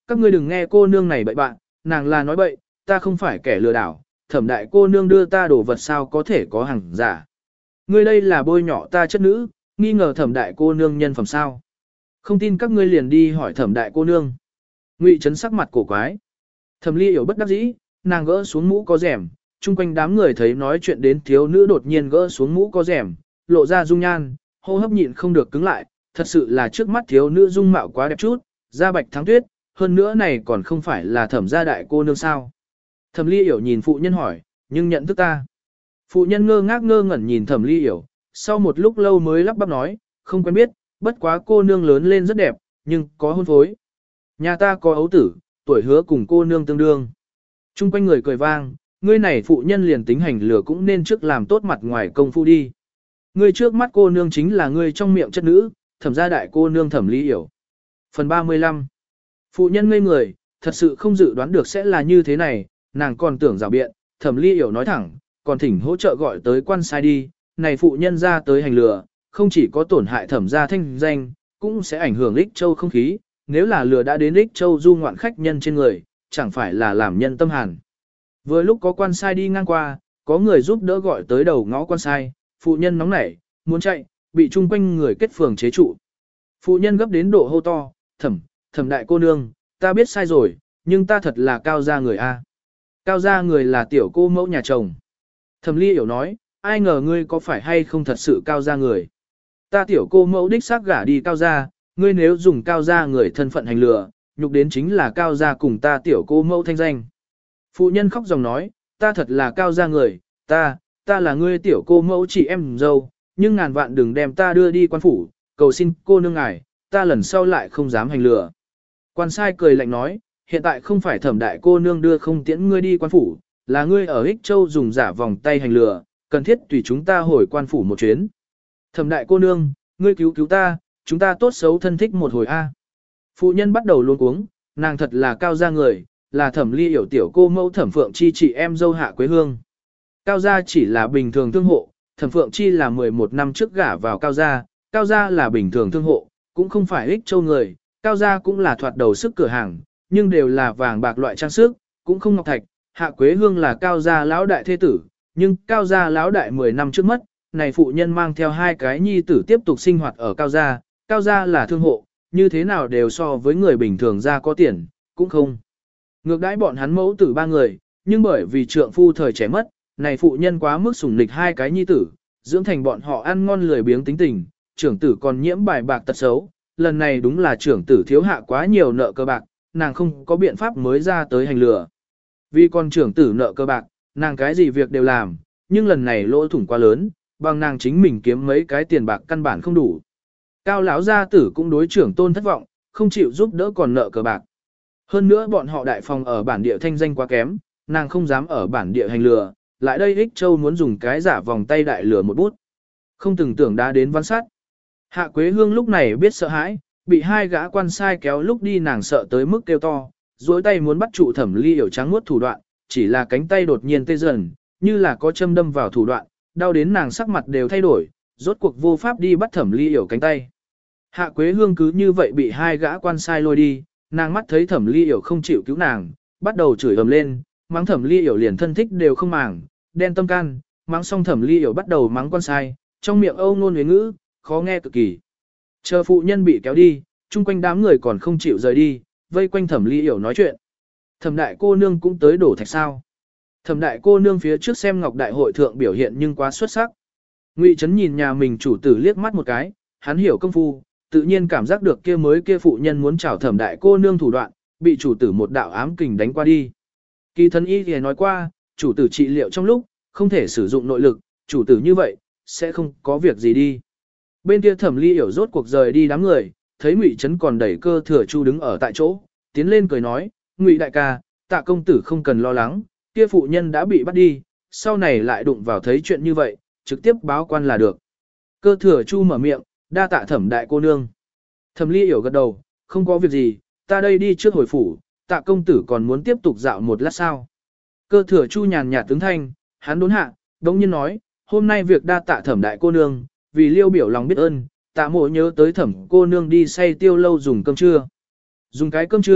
Các ngươi đừng nghe cô nương này bậy bạn, nàng là nói bậy, ta không phải kẻ lừa đảo, thẩm đại cô nương đưa ta đồ vật sao có thể có hàng giả. Ngươi đây là bôi nhọ ta chất nữ, nghi ngờ thẩm đại cô nương nhân phẩm sao. Không tin các ngươi liền đi hỏi thẩm đại cô nương. Ngụy Trấn sắc mặt cổ quái. Thẩm Ly Yểu bất đắc dĩ, nàng gỡ xuống mũ có rèm, chung quanh đám người thấy nói chuyện đến thiếu nữ đột nhiên gỡ xuống mũ có rèm, lộ ra dung nhan, hô hấp nhịn không được cứng lại, thật sự là trước mắt thiếu nữ dung mạo quá đẹp chút, da bạch thắng tuyết, hơn nữa này còn không phải là thẩm gia đại cô nương sao. Thẩm Ly Yểu nhìn phụ nhân hỏi, nhưng nhận thức ta. Phụ nhân ngơ ngác ngơ ngẩn nhìn Thẩm Ly Yểu, sau một lúc lâu mới lắp bắp nói, không quen biết, bất quá cô nương lớn lên rất đẹp, nhưng có hôn phối. Nhà ta có ấu tử, tuổi hứa cùng cô nương tương đương. Trung quanh người cười vang, ngươi này phụ nhân liền tính hành lửa cũng nên trước làm tốt mặt ngoài công phu đi. Ngươi trước mắt cô nương chính là ngươi trong miệng chất nữ, thẩm gia đại cô nương Thẩm Ly Yểu. Phần ba mươi lăm. Phụ nhân ngây người, thật sự không dự đoán được sẽ là như thế này, nàng còn tưởng rào biện, Thẩm Ly Yểu nói thẳng, còn thỉnh hỗ trợ gọi tới quan sai đi, này phụ nhân ra tới hành lừa, không chỉ có tổn hại thẩm gia thanh danh, cũng sẽ ảnh hưởng Lích Châu không khí, nếu là lừa đã đến Lích Châu du ngoạn khách nhân trên người, chẳng phải là làm nhân tâm hàn. Vừa lúc có quan sai đi ngang qua, có người giúp đỡ gọi tới đầu ngõ quan sai, phụ nhân nóng nảy, muốn chạy, bị chung quanh người kết phường chế trụ. Phụ nhân gấp đến độ hô to, thẩm, thẩm đại cô nương, ta biết sai rồi, nhưng ta thật là cao gia người a. Cao gia người là tiểu cô mẫu nhà chồng. Thẩm Ly Yểu nói, ai ngờ ngươi có phải hay không thật sự cao gia người. Ta tiểu cô mẫu đích xác gả đi cao gia, ngươi nếu dùng cao gia người thân phận hành lừa, nhục đến chính là cao gia cùng ta tiểu cô mẫu thanh danh. Phụ nhân khóc dòng nói, ta thật là cao gia người, ta, ta là ngươi tiểu cô mẫu chị em dâu, nhưng ngàn vạn đừng đem ta đưa đi quan phủ, cầu xin cô nương ngài, ta lần sau lại không dám hành lừa. Quan sai cười lạnh nói, hiện tại không phải thẩm đại cô nương đưa không tiễn ngươi đi quan phủ, là ngươi ở Ích Châu dùng giả vòng tay hành lừa, cần thiết tùy chúng ta hồi quan phủ một chuyến. Thẩm đại cô nương, ngươi cứu cứu ta, chúng ta tốt xấu thân thích một hồi a. Phụ nhân bắt đầu luống cuống, nàng thật là cao gia người, là Thẩm Ly Yểu tiểu cô mẫu Thẩm Phượng Chi chị em dâu Hạ Quế Hương. Cao gia chỉ là bình thường thương hộ, Thẩm Phượng Chi là mười một năm trước gả vào Cao gia, Cao gia là bình thường thương hộ, cũng không phải Ích Châu người, Cao gia cũng là thoạt đầu sức cửa hàng, nhưng đều là vàng bạc loại trang sức, cũng không ngọc thạch. Hạ Quế Hương là Cao gia lão đại thế tử, nhưng Cao gia lão đại mười năm trước mất, này phụ nhân mang theo hai cái nhi tử tiếp tục sinh hoạt ở Cao gia, Cao gia là thương hộ, như thế nào đều so với người bình thường ra có tiền, cũng không. Ngược đãi bọn hắn mẫu tử ba người, nhưng bởi vì trượng phu thời trẻ mất, này phụ nhân quá mức sủng nịch hai cái nhi tử, dưỡng thành bọn họ ăn ngon lười biếng tính tình, trưởng tử còn nhiễm bài bạc tật xấu, lần này đúng là trưởng tử thiếu hạ quá nhiều nợ cơ bạc, nàng không có biện pháp mới ra tới hành lừa. Vì con trưởng tử nợ cơ bạc, nàng cái gì việc đều làm, nhưng lần này lỗ thủng quá lớn, bằng nàng chính mình kiếm mấy cái tiền bạc căn bản không đủ. Cao lão gia tử cũng đối trưởng tôn thất vọng, không chịu giúp đỡ còn nợ cờ bạc. Hơn nữa bọn họ đại phòng ở bản địa thanh danh quá kém, nàng không dám ở bản địa hành lừa, lại đây Ích Châu muốn dùng cái giả vòng tay đại lừa một bút. Không từng tưởng đã đến văn sát. Hạ Quế Hương lúc này biết sợ hãi, bị hai gã quan sai kéo lúc đi nàng sợ tới mức kêu to, duỗi tay muốn bắt trụ Thẩm Ly Yểu trắng muốt thủ đoạn, chỉ là cánh tay đột nhiên tê dần, như là có châm đâm vào thủ đoạn, đau đến nàng sắc mặt đều thay đổi, rốt cuộc vô pháp đi bắt Thẩm Ly Yểu cánh tay. Hạ Quế Hương cứ như vậy bị hai gã quan sai lôi đi, nàng mắt thấy Thẩm Ly Yểu không chịu cứu nàng, bắt đầu chửi ầm lên, mắng Thẩm Ly Yểu liền thân thích đều không màng, đen tâm can, mắng xong Thẩm Ly Yểu bắt đầu mắng quan sai, trong miệng âu ngôn huế ngữ, khó nghe cực kỳ. Chờ phụ nhân bị kéo đi, chung quanh đám người còn không chịu rời đi, vây quanh Thẩm Ly Yểu nói chuyện. Thẩm đại cô nương cũng tới đổ thạch sao? Thẩm đại cô nương phía trước xem Ngọc Đại hội thượng biểu hiện nhưng quá xuất sắc. Ngụy Trấn nhìn nhà mình chủ tử liếc mắt một cái, hắn hiểu công phu, tự nhiên cảm giác được kia mới kia phụ nhân muốn chảo Thẩm đại cô nương thủ đoạn, bị chủ tử một đạo ám kình đánh qua đi. Kỳ thân y thì nói qua, chủ tử trị liệu trong lúc, không thể sử dụng nội lực, chủ tử như vậy, sẽ không có việc gì đi. Bên kia Thẩm Ly Yểu rốt cuộc rời đi đám người, thấy Ngụy Trấn còn đẩy Cơ Thừa Chu đứng ở tại chỗ, tiến lên cười nói, Ngụy đại ca, Tạ công tử không cần lo lắng, kia phụ nhân đã bị bắt đi, sau này lại đụng vào thấy chuyện như vậy, trực tiếp báo quan là được. Cơ Thừa Chu mở miệng, đa tạ Thẩm đại cô nương. Thẩm Ly Yểu gật đầu, không có việc gì, ta đây đi trước hồi phủ, Tạ công tử còn muốn tiếp tục dạo một lát sao. Cơ Thừa Chu nhàn nhạt tướng thanh, hắn đốn hạ, đống nhiên nói, hôm nay việc đa tạ Thẩm đại cô nương, vì liêu biểu lòng biết ơn, Tạ mộ nhớ tới Thẩm cô nương đi say tiêu lâu dùng cơm trưa. Dùng cái cơm trưa,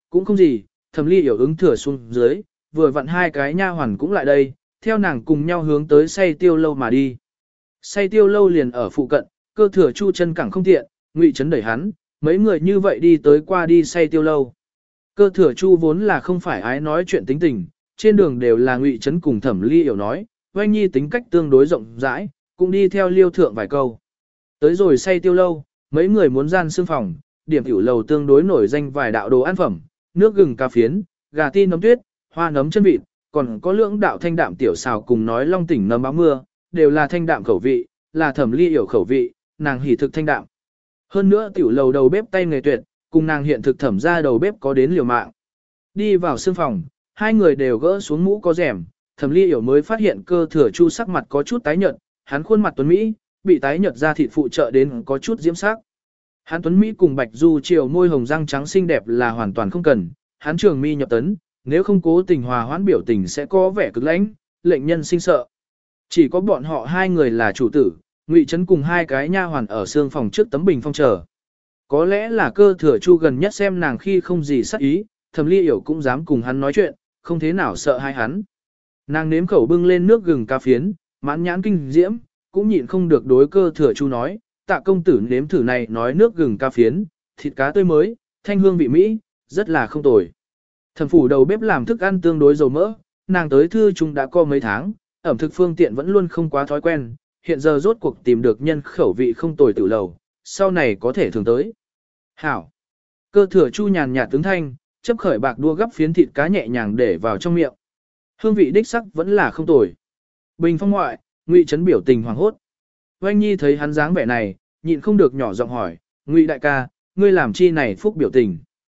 cũng không gì, Thẩm Ly hiểu ứng thừa xuống dưới, vừa vặn hai cái nha hoàn cũng lại đây, theo nàng cùng nhau hướng tới say tiêu lâu mà đi. Say tiêu lâu liền ở phụ cận, Cơ Thừa Chu chân cẳng không tiện, Ngụy Trấn đẩy hắn, mấy người như vậy đi tới qua đi say tiêu lâu. Cơ Thừa Chu vốn là không phải ái nói chuyện tính tình, trên đường đều là Ngụy Trấn cùng Thẩm Ly hiểu nói, Oanh Nhi tính cách tương đối rộng rãi, cũng đi theo liêu thượng vài câu. Tới rồi say tiêu lâu, mấy người muốn gian xương phòng, điểm tiểu lầu tương đối nổi danh vài đạo đồ ăn phẩm, nước gừng cà phiến, gà ti nấm tuyết, hoa nấm chân vịt, còn có lưỡng đạo thanh đạm tiểu xào cùng nói long tỉnh nấm báo mưa, đều là thanh đạm khẩu vị, là Thẩm Ly hiểu khẩu vị, nàng hỉ thực thanh đạm. Hơn nữa tiểu lầu đầu bếp tay nghề tuyệt, cùng nàng hiện thực thẩm ra đầu bếp có đến liều mạng. Đi vào xương phòng, hai người đều gỡ xuống mũ có rèm, Thẩm Ly hiểu mới phát hiện Cơ Thừa Chu sắc mặt có chút tái nhợt, hắn khuôn mặt tuấn mỹ, bị tái nhợt da thịt phụ trợ đến có chút diễm sắc. Hắn tuấn mỹ cùng Bạch Du chiều môi hồng răng trắng xinh đẹp là hoàn toàn không cần, hắn trường mi nhập tấn, nếu không cố tình hòa hoãn biểu tình sẽ có vẻ cực lãnh, lệnh nhân sinh sợ. Chỉ có bọn họ hai người là chủ tử, Ngụy Trấn cùng hai cái nha hoàn ở xương phòng trước tấm bình phong chờ. Có lẽ là Cơ Thừa Chu gần nhất xem nàng khi không gì sắc ý, Thẩm Ly hiểu cũng dám cùng hắn nói chuyện, không thế nào sợ hai hắn. Nàng nếm khẩu bưng lên nước gừng cá phiến, mãn nhãn kinh diễm, cũng nhịn không được đối Cơ Thừa Chu nói, Tạ công tử nếm thử này nói nước gừng cá phiến, thịt cá tươi mới, thanh hương vị mỹ, rất là không tồi. Thẩm phủ đầu bếp làm thức ăn tương đối dầu mỡ, nàng tới thư chúng đã có mấy tháng, ẩm thực phương tiện vẫn luôn không quá thói quen, hiện giờ rốt cuộc tìm được nhân khẩu vị không tồi tử lầu, sau này có thể thường tới. Hảo. Cơ Thừa Chu nhàn nhạt tướng thanh, chấp khởi bạc đua gấp phiến thịt cá nhẹ nhàng để vào trong miệng. Hương vị đích sắc vẫn là không tồi. Bình phong ngoại, Ngụy Trấn biểu tình hoàng hốt. Oanh Nhi thấy hắn dáng vẻ này, nhịn không được nhỏ giọng hỏi, Ngụy đại ca, ngươi làm chi này phúc biểu tình.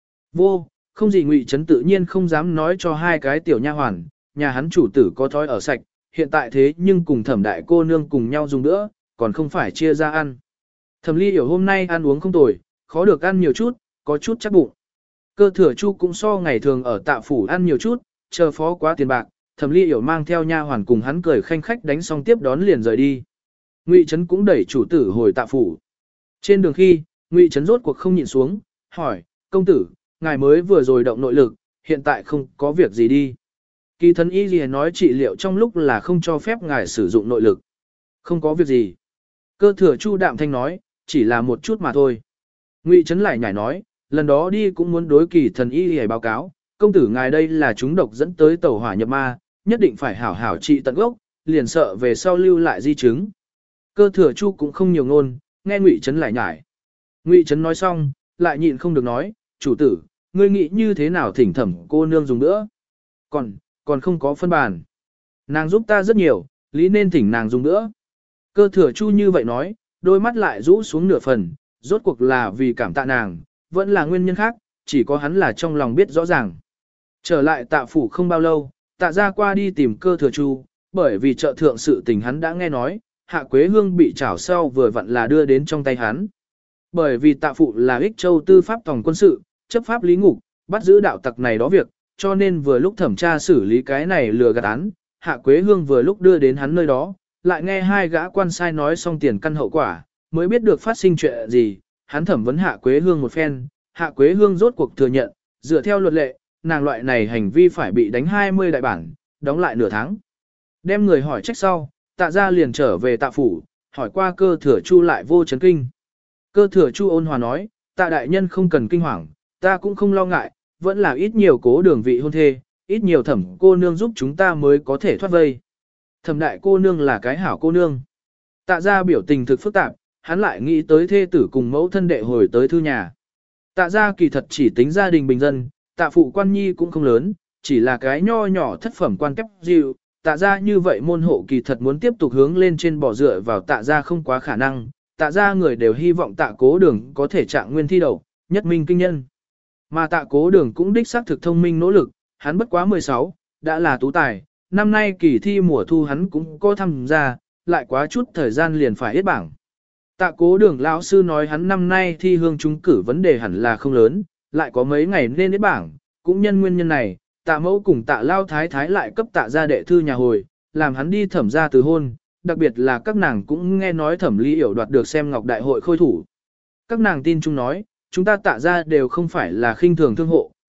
Vô, không gì. Ngụy Trấn tự nhiên không dám nói cho hai cái tiểu nha hoàn, nhà hắn chủ tử có thói ở sạch, hiện tại thế nhưng cùng Thẩm đại cô nương cùng nhau dùng nữa, còn không phải chia ra ăn. Thẩm Ly hiểu hôm nay ăn uống không tồi, khó được ăn nhiều chút, có chút chắc bụng. Cơ Thừa Chu cũng so ngày thường ở Tạ phủ ăn nhiều chút, chờ phó quá tiền bạc, Thẩm Ly hiểu mang theo nha hoàn cùng hắn cười khanh khách đánh xong tiếp đón liền rời đi. Ngụy Trấn cũng đẩy chủ tử hồi Tạ phủ. Trên đường khi, Ngụy Trấn rốt cuộc không nhịn xuống, hỏi, công tử, ngài mới vừa rồi động nội lực, hiện tại không có việc gì đi. Kỳ thần y gì nói trị liệu trong lúc là không cho phép ngài sử dụng nội lực. Không có việc gì. Cơ Thừa Chu đạm thanh nói, chỉ là một chút mà thôi. Ngụy Trấn lại nhảy nói, lần đó đi cũng muốn đối kỳ thần y gì báo cáo, công tử ngài đây là chúng độc dẫn tới tẩu hỏa nhập ma, nhất định phải hảo hảo trị tận gốc, liền sợ về sau lưu lại di chứng. Cơ Thừa Chu cũng không nhiều ngôn, nghe Ngụy Trấn lại nhảy. Ngụy Trấn nói xong, lại nhịn không được nói, chủ tử, ngươi nghĩ như thế nào thỉnh Thẩm cô nương dùng nữa? Còn, còn không có phân bàn. Nàng giúp ta rất nhiều, lý nên thỉnh nàng dùng nữa. Cơ Thừa Chu như vậy nói, đôi mắt lại rũ xuống nửa phần, rốt cuộc là vì cảm tạ nàng, vẫn là nguyên nhân khác, chỉ có hắn là trong lòng biết rõ ràng. Trở lại Tạ phủ không bao lâu, Tạ ra qua đi tìm Cơ Thừa Chu, bởi vì trợ thượng sự tình hắn đã nghe nói, Hạ Quế Hương bị trảo sau vừa vặn là đưa đến trong tay hắn. Bởi vì Tạ phụ là Ích Châu tư pháp tổng quân sự, chấp pháp lý ngục, bắt giữ đạo tặc này đó việc, cho nên vừa lúc thẩm tra xử lý cái này lừa gạt án, Hạ Quế Hương vừa lúc đưa đến hắn nơi đó, lại nghe hai gã quan sai nói xong tiền căn hậu quả, mới biết được phát sinh chuyện gì, hắn thẩm vấn Hạ Quế Hương một phen, Hạ Quế Hương rốt cuộc thừa nhận, dựa theo luật lệ, nàng loại này hành vi phải bị đánh hai mươi đại bản, đóng lại nửa tháng. Đem người hỏi trách sau, Tạ ra liền trở về Tạ phủ, hỏi qua Cơ Thừa Chu lại vô chấn kinh. Cơ Thừa Chu ôn hòa nói, Tạ đại nhân không cần kinh hoàng, ta cũng không lo ngại, vẫn là ít nhiều cố đường vị hôn thê, ít nhiều thẩm cô nương giúp chúng ta mới có thể thoát vây. Thẩm đại cô nương là cái hảo cô nương. Tạ ra biểu tình thực phức tạp, hắn lại nghĩ tới thê tử cùng mẫu thân đệ hồi tới thư nhà. Tạ ra kỳ thật chỉ tính gia đình bình dân, tạ phụ quan nhi cũng không lớn, chỉ là cái nho nhỏ thất phẩm quan kép dịu. Tạ ra như vậy môn hộ kỳ thật muốn tiếp tục hướng lên trên bỏ dựa vào tạ ra không quá khả năng. Tạ ra người đều hy vọng tạ cố đường có thể trạng nguyên thi đầu, nhất minh kinh nhân. Mà tạ cố đường cũng đích xác thực thông minh nỗ lực, hắn bất quá mười sáu, đã là tú tài, năm nay kỳ thi mùa thu hắn cũng có tham gia, lại quá chút thời gian liền phải hết bảng. Tạ cố đường lão sư nói hắn năm nay thi hương trúng cử vấn đề hẳn là không lớn, lại có mấy ngày nên hết bảng, cũng nhân nguyên nhân này, tạ mẫu cùng tạ lao thái thái lại cấp tạ ra đệ thư nhà hồi, làm hắn đi thẩm ra từ hôn, đặc biệt là các nàng cũng nghe nói thẩm ly hiểu đoạt được xem ngọc đại hội khôi thủ. Các nàng tin chung nói, chúng ta tạ ra đều không phải là khinh thường thương hộ,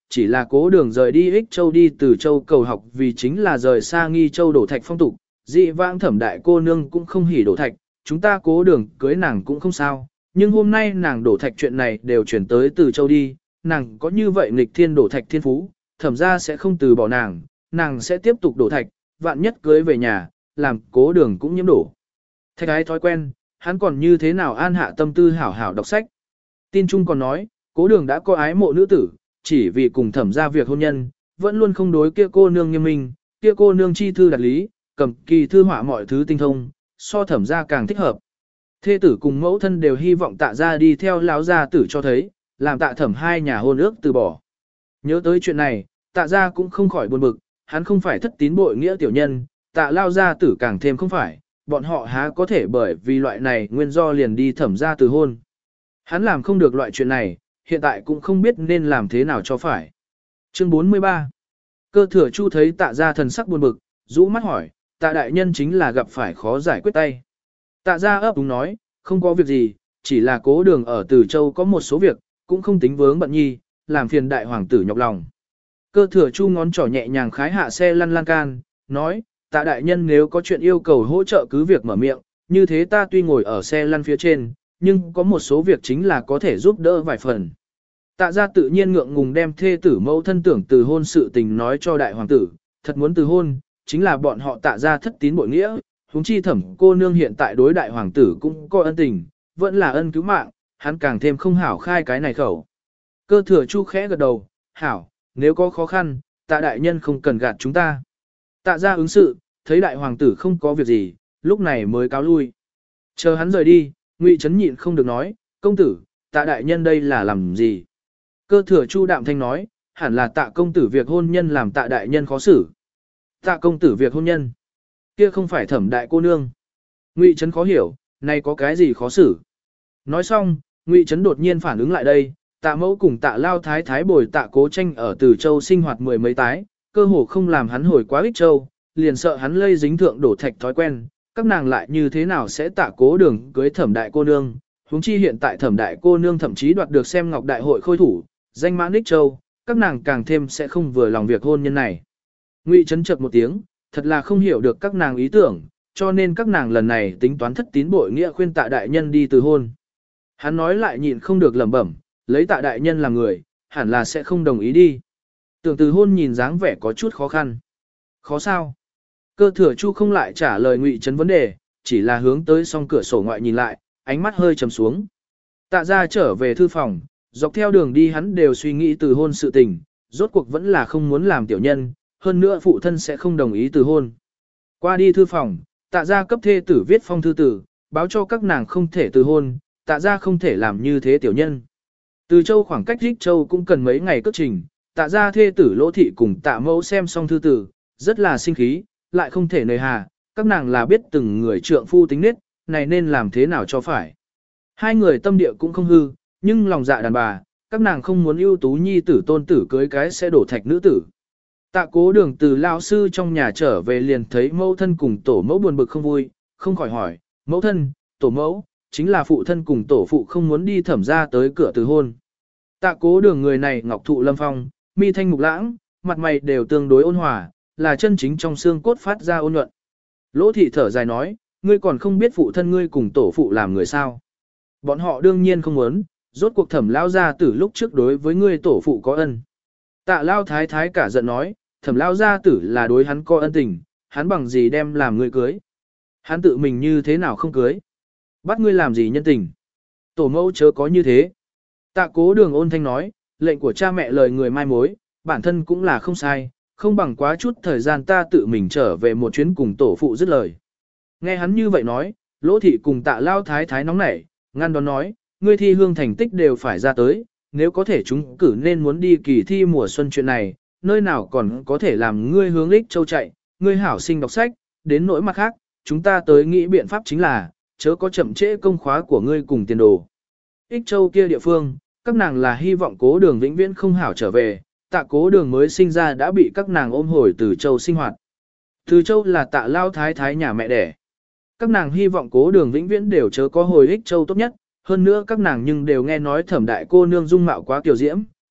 chỉ là cố đường rời đi Ích Châu đi từ Châu cầu học vì chính là rời xa Nghi Châu đổ thạch phong tục, dị vãng thẩm đại cô nương cũng không hỉ đổ thạch, chúng ta cố đường cưới nàng cũng không sao, nhưng hôm nay nàng đổ thạch chuyện này đều chuyển tới từ Châu đi, nàng có như vậy nghịch thiên đổ thạch thiên phú, thẩm ra sẽ không từ bỏ nàng, nàng sẽ tiếp tục đổ thạch, vạn nhất cưới về nhà, làm cố đường cũng nhiễm đổ. Thạch ái thói quen, hắn còn như thế nào an hạ tâm tư hảo hảo đọc sách. Tin Trung còn nói, cố đường đã có ái mộ nữ tử, chỉ vì cùng thẩm ra việc hôn nhân, vẫn luôn không đối kia cô nương nghiêm minh, kia cô nương chi thư đặt lý, cầm kỳ thư họa mọi thứ tinh thông, so thẩm ra càng thích hợp. Thê tử cùng mẫu thân đều hy vọng tạ ra đi theo lão gia tử cho thấy, làm tạ thẩm hai nhà hôn ước từ bỏ. Nhớ tới chuyện này, tạ ra cũng không khỏi buồn bực, hắn không phải thất tín bội nghĩa tiểu nhân, tạ lao gia tử càng thêm không phải, bọn họ há có thể bởi vì loại này nguyên do liền đi thẩm ra từ hôn. Hắn làm không được loại chuyện này, hiện tại cũng không biết nên làm thế nào cho phải. Chương bốn mươi ba. Cơ thừa chu thấy tạ ra thần sắc buồn bực, rũ mắt hỏi, tạ đại nhân chính là gặp phải khó giải quyết tay. Tạ ra ấp đúng nói, không có việc gì, chỉ là cố đường ở Từ Châu có một số việc, cũng không tính vướng bận nhi, làm phiền đại hoàng tử nhọc lòng. Cơ thừa chu ngón trỏ nhẹ nhàng khái hạ xe lăn lan can, nói, tạ đại nhân nếu có chuyện yêu cầu hỗ trợ cứ việc mở miệng, như thế ta tuy ngồi ở xe lăn phía trên, nhưng có một số việc chính là có thể giúp đỡ vài phần. Tạ ra tự nhiên ngượng ngùng đem thê tử mẫu thân tưởng từ hôn sự tình nói cho đại hoàng tử, thật muốn từ hôn, chính là bọn họ tạ ra thất tín bội nghĩa, huống chi thẩm cô nương hiện tại đối đại hoàng tử cũng có ân tình, vẫn là ân cứu mạng, hắn càng thêm không hảo khai cái này khẩu. Cơ thừa chu khẽ gật đầu, hảo, nếu có khó khăn, tạ đại nhân không cần gạt chúng ta. Tạ ra ứng sự, thấy đại hoàng tử không có việc gì, lúc này mới cáo lui. Chờ hắn rời đi, Ngụy Trấn nhịn không được nói, công tử, tạ đại nhân đây là làm gì? Cơ thừa chu đạm thanh nói, hẳn là tạ công tử việc hôn nhân làm tạ đại nhân khó xử. Tạ công tử việc hôn nhân, kia không phải thẩm đại cô nương. Ngụy Trấn khó hiểu, này có cái gì khó xử? Nói xong, Ngụy Trấn đột nhiên phản ứng lại đây, tạ mẫu cùng tạ lao thái thái bồi tạ cố tranh ở Từ Châu sinh hoạt mười mấy tái, cơ hồ không làm hắn hồi quá Ích Châu, liền sợ hắn lây dính thượng đổ thạch thói quen, các nàng lại như thế nào sẽ tạ cố đường cưới thẩm đại cô nương, huống chi hiện tại thẩm đại cô nương thậm chí đoạt được xem ngọc đại hội khôi thủ, danh mãn Ích Châu, các nàng càng thêm sẽ không vừa lòng việc hôn nhân này. Ngụy Trấn chợt một tiếng, thật là không hiểu được các nàng ý tưởng, cho nên các nàng lần này tính toán thất tín bội nghĩa khuyên tạ đại nhân đi từ hôn. Hắn nói lại nhịn không được lẩm bẩm, lấy tạ đại nhân làm người, hẳn là sẽ không đồng ý đi. Tưởng từ hôn nhìn dáng vẻ có chút khó khăn. Khó sao? Cơ thừa chu không lại trả lời Ngụy Trấn vấn đề, chỉ là hướng tới song cửa sổ ngoại nhìn lại, ánh mắt hơi trầm xuống. Tạ ra trở về thư phòng, dọc theo đường đi hắn đều suy nghĩ từ hôn sự tình, rốt cuộc vẫn là không muốn làm tiểu nhân, hơn nữa phụ thân sẽ không đồng ý từ hôn. Qua đi thư phòng, tạ ra cấp thê tử viết phong thư tử, báo cho các nàng không thể từ hôn, tạ ra không thể làm như thế tiểu nhân. Từ Châu khoảng cách Ích Châu cũng cần mấy ngày cất trình, tạ ra thê tử Lỗ thị cùng tạ mẫu xem xong thư tử, rất là sinh khí, lại không thể nề hà, các nàng là biết từng người trượng phu tính nết, này nên làm thế nào cho phải. Hai người tâm địa cũng không hư, nhưng lòng dạ đàn bà, các nàng không muốn ưu tú nhi tử tôn tử cưới cái sẽ đổ thạch nữ tử. Tạ cố đường từ lao sư trong nhà trở về liền thấy mẫu thân cùng tổ mẫu buồn bực không vui, không khỏi hỏi, mẫu thân, tổ mẫu, chính là phụ thân cùng tổ phụ không muốn đi thẩm ra tới cửa từ hôn. Tạ cố đường người này ngọc thụ lâm phong, mi thanh mục lãng, mặt mày đều tương đối ôn hòa, là chân chính trong xương cốt phát ra ôn nhuận. Lỗ thị thở dài nói, ngươi còn không biết phụ thân ngươi cùng tổ phụ làm người sao. Bọn họ đương nhiên không muốn, rốt cuộc thẩm lao gia tử lúc trước đối với ngươi tổ phụ có ân. Tạ lao thái thái cả giận nói, thẩm lao gia tử là đối hắn có ân tình, hắn bằng gì đem làm ngươi cưới. Hắn tự mình như thế nào không cưới. Bắt ngươi làm gì nhân tình. Tổ mẫu chớ có như thế. Tạ cố đường ôn thanh nói, lệnh của cha mẹ lời người mai mối, bản thân cũng là không sai, không bằng quá chút thời gian ta tự mình trở về một chuyến cùng tổ phụ dứt lời. Nghe hắn như vậy nói, Lỗ thị cùng tạ lao thái thái nóng nảy, ngăn đón nói, ngươi thi hương thành tích đều phải ra tới, nếu có thể chúng cử nên muốn đi kỳ thi mùa xuân chuyện này, nơi nào còn có thể làm ngươi hướng Ích Châu chạy, ngươi hảo sinh đọc sách, đến nỗi mặt khác, chúng ta tới nghĩ biện pháp chính là, chớ có chậm trễ công khóa của ngươi cùng tiền đồ. Ích Châu kia địa phương, các nàng là hy vọng cố đường vĩnh viễn không hảo trở về, tạ cố đường mới sinh ra đã bị các nàng ôm hồi từ Châu sinh hoạt. Từ Châu là tạ lao thái thái nhà mẹ đẻ. Các nàng hy vọng cố đường vĩnh viễn đều chớ có hồi Ích Châu tốt nhất, hơn nữa các nàng nhưng đều nghe nói thẩm đại cô nương dung mạo quá kiều diễm,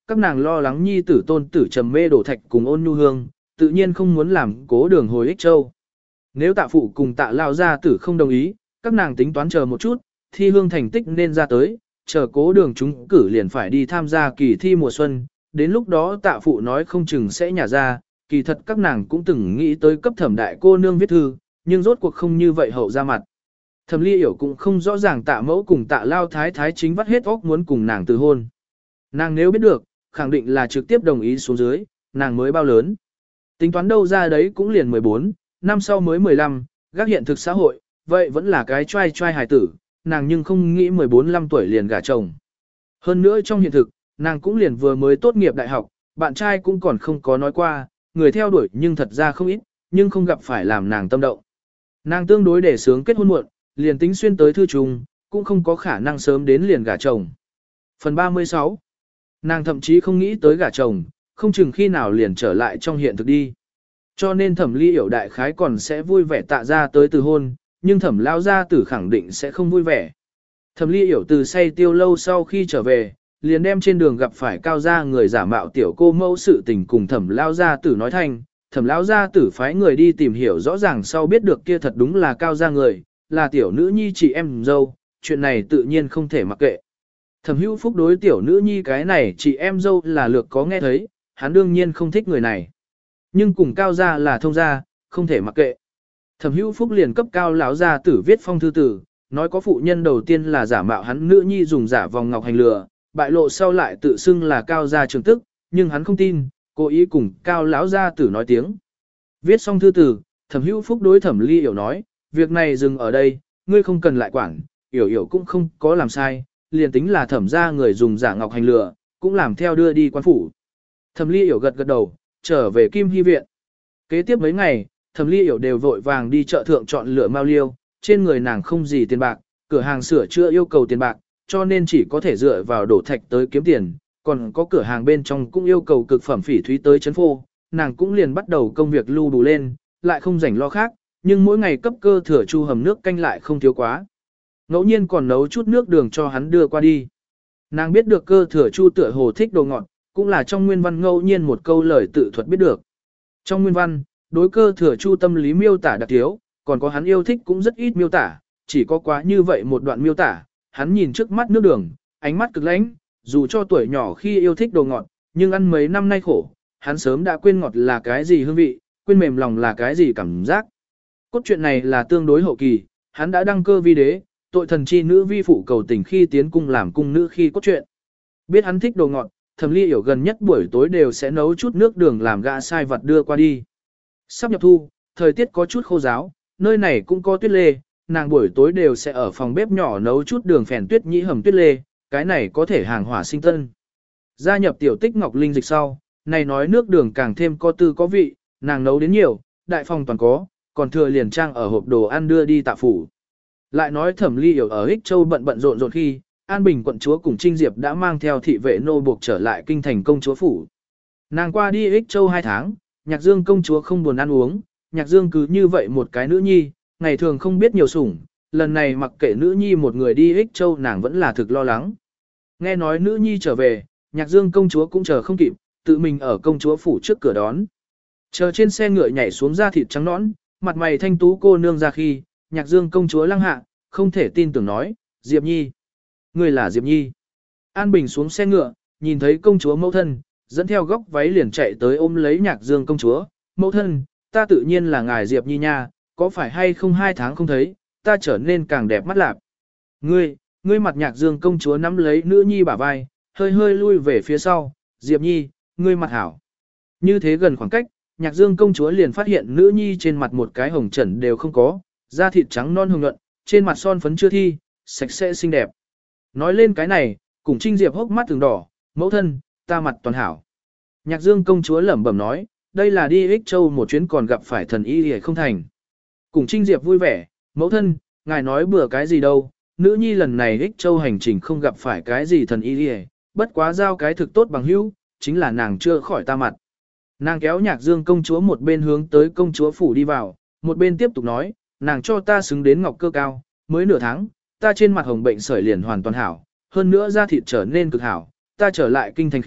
các nàng lo lắng nhi tử tôn tử trầm mê đổ thạch cùng ôn nhu hương, tự nhiên không muốn làm cố đường hồi Ích Châu. Nếu tạ phụ cùng tạ lao gia tử không đồng ý, các nàng tính toán chờ một chút, thi hương thành tích nên ra tới, chờ cố đường chúng cử liền phải đi tham gia kỳ thi mùa xuân, đến lúc đó tạ phụ nói không chừng sẽ nhả ra, kỳ thật các nàng cũng từng nghĩ tới cấp thẩm đại cô nương viết thư, nhưng rốt cuộc không như vậy hậu ra mặt. Thẩm Ly Yểu cũng không rõ ràng tạ mẫu cùng tạ lao thái thái chính vắt hết óc muốn cùng nàng từ hôn. Nàng nếu biết được, khẳng định là trực tiếp đồng ý xuống dưới, nàng mới bao lớn. Tính toán đâu ra đấy cũng liền mười bốn, năm sau mới mười lăm, gác hiện thực xã hội, vậy vẫn là cái trai trai hài tử, nàng nhưng không nghĩ mười bốn lăm tuổi liền gả chồng. Hơn nữa trong hiện thực, nàng cũng liền vừa mới tốt nghiệp đại học, bạn trai cũng còn không có nói qua, người theo đuổi nhưng thật ra không ít, nhưng không gặp phải làm nàng tâm động. Nàng tương đối để sướng kết hôn muộn, liền tính xuyên tới thư trùng, cũng không có khả năng sớm đến liền gả chồng. Phần ba mươi sáu. Nàng thậm chí không nghĩ tới gả chồng, không chừng khi nào liền trở lại trong hiện thực đi. Cho nên Thẩm Ly Yểu đại khái còn sẽ vui vẻ tạ ra tới từ hôn, nhưng Thẩm lao gia tử khẳng định sẽ không vui vẻ. Thẩm Ly Yểu từ say tiêu lâu sau khi trở về, liền đem trên đường gặp phải cao gia người giả mạo tiểu cô mẫu sự tình cùng Thẩm lao gia tử nói thành, Thẩm lão gia tử phái người đi tìm hiểu rõ ràng sau biết được kia thật đúng là cao gia người, là tiểu nữ nhi chị em dâu, chuyện này tự nhiên không thể mặc kệ. Thẩm Hữu Phúc đối tiểu nữ nhi cái này chị em dâu là lược có nghe thấy, hắn đương nhiên không thích người này. Nhưng cùng cao gia là thông gia, không thể mặc kệ. Thẩm Hữu Phúc liền cấp cao lão gia tử viết phong thư tử, nói có phụ nhân đầu tiên là giả mạo hắn nữ nhi dùng giả vòng ngọc hành lừa, bại lộ sau lại tự xưng là cao gia trường tức, nhưng hắn không tin, cố ý cùng cao lão gia tử nói tiếng. Viết xong thư tử, Thẩm Hữu Phúc đối Thẩm Ly Yểu nói, việc này dừng ở đây, ngươi không cần lại quản, Yểu Yểu cũng không có làm sai, liền tính là thẩm gia người dùng giả ngọc hành lừa, cũng làm theo đưa đi quan phủ. Thẩm Ly Yểu gật gật đầu, trở về Kim Hy viện. Kế tiếp mấy ngày, Thẩm Ly Yểu đều vội vàng đi chợ thượng chọn lựa mao liêu, trên người nàng không gì tiền bạc, cửa hàng sửa chữa yêu cầu tiền bạc, cho nên chỉ có thể dựa vào đổ thạch tới kiếm tiền, còn có cửa hàng bên trong cũng yêu cầu cực phẩm phỉ thúy tới chấn phô, nàng cũng liền bắt đầu công việc lưu đủ lên, lại không rảnh lo khác, nhưng mỗi ngày cấp cơ thừa chu hầm nước canh lại không thiếu quá. Ngẫu nhiên còn nấu chút nước đường cho hắn đưa qua đi. Nàng biết được cơ thừa chu tựa hồ thích đồ ngọt, cũng là trong nguyên văn ngẫu nhiên một câu lời tự thuật biết được. Trong nguyên văn, đối cơ thừa chu tâm lý miêu tả đặc thiếu, còn có hắn yêu thích cũng rất ít miêu tả, chỉ có quá như vậy một đoạn miêu tả, hắn nhìn trước mắt nước đường, ánh mắt cực lãnh, dù cho tuổi nhỏ khi yêu thích đồ ngọt, nhưng ăn mấy năm nay khổ, hắn sớm đã quên ngọt là cái gì hương vị, quên mềm lòng là cái gì cảm giác. Cốt truyện này là tương đối hậu kỳ, hắn đã đăng cơ vi đế, tội thần chi nữ vi phụ cầu tình khi tiến cung làm cung nữ khi cốt truyện. Biết hắn thích đồ ngọt, Thẩm Ly Yểu gần nhất buổi tối đều sẽ nấu chút nước đường làm gã sai vật đưa qua đi. Sắp nhập thu, thời tiết có chút khô ráo, nơi này cũng có tuyết lê, nàng buổi tối đều sẽ ở phòng bếp nhỏ nấu chút đường phèn tuyết nhĩ hầm tuyết lê, cái này có thể hàng hỏa sinh tân. Gia nhập tiểu tích ngọc linh dịch sau, này nói nước đường càng thêm có tư có vị, nàng nấu đến nhiều, đại phòng toàn có, còn thừa liền trang ở hộp đồ ăn đưa đi tạ phủ. Lại nói Thẩm Ly Yểu ở Ích Châu bận bận rộn rộn khi, An Bình quận chúa cùng Trinh Diệp đã mang theo thị vệ nô buộc trở lại kinh thành công chúa phủ. Nàng qua đi Ích Châu hai tháng, Nhạc Dương công chúa không buồn ăn uống, Nhạc Dương cứ như vậy một cái nữ nhi, ngày thường không biết nhiều sủng, lần này mặc kệ nữ nhi một người đi Ích Châu nàng vẫn là thực lo lắng. Nghe nói nữ nhi trở về, Nhạc Dương công chúa cũng chờ không kịp, tự mình ở công chúa phủ trước cửa đón. Chờ trên xe ngựa nhảy xuống da thịt trắng nõn, mặt mày thanh tú cô nương ra khi, Nhạc Dương công chúa lăng hạ, không thể tin tưởng nói, Diệp Nhi. Người là Diệp Nhi. An Bình xuống xe ngựa, nhìn thấy công chúa mẫu thân, dẫn theo góc váy liền chạy tới ôm lấy Nhạc Dương công chúa. Mẫu thân, ta tự nhiên là ngài Diệp Nhi nha, có phải hay không hai tháng không thấy, ta trở nên càng đẹp mắt lạp. Ngươi, ngươi mặt Nhạc Dương công chúa nắm lấy nữ nhi bả vai, hơi hơi lui về phía sau, Diệp Nhi, ngươi mặt hảo. Như thế gần khoảng cách, Nhạc Dương công chúa liền phát hiện nữ nhi trên mặt một cái hồng trần đều không có, da thịt trắng non hồng nhuận, trên mặt son phấn chưa thi, sạch sẽ xinh đẹp. Nói lên cái này, cùng Trinh Diệp hốc mắt từng đỏ, mẫu thân, ta mặt toàn hảo. Nhạc Dương công chúa lẩm bẩm nói, đây là đi Ích Châu một chuyến còn gặp phải thần y hề không thành. Cùng Trinh Diệp vui vẻ, mẫu thân, ngài nói bừa cái gì đâu, nữ nhi lần này Ích Châu hành trình không gặp phải cái gì thần y hề, bất quá giao cái thực tốt bằng hữu, chính là nàng chưa khỏi ta mặt. Nàng kéo Nhạc Dương công chúa một bên hướng tới công chúa phủ đi vào, một bên tiếp tục nói, nàng cho ta xứng đến ngọc cơ cao, mới nửa tháng, ta trên mặt hồng bệnh sởi liền hoàn toàn hảo, hơn nữa da thịt trở nên cực hảo, ta trở lại kinh thành khi,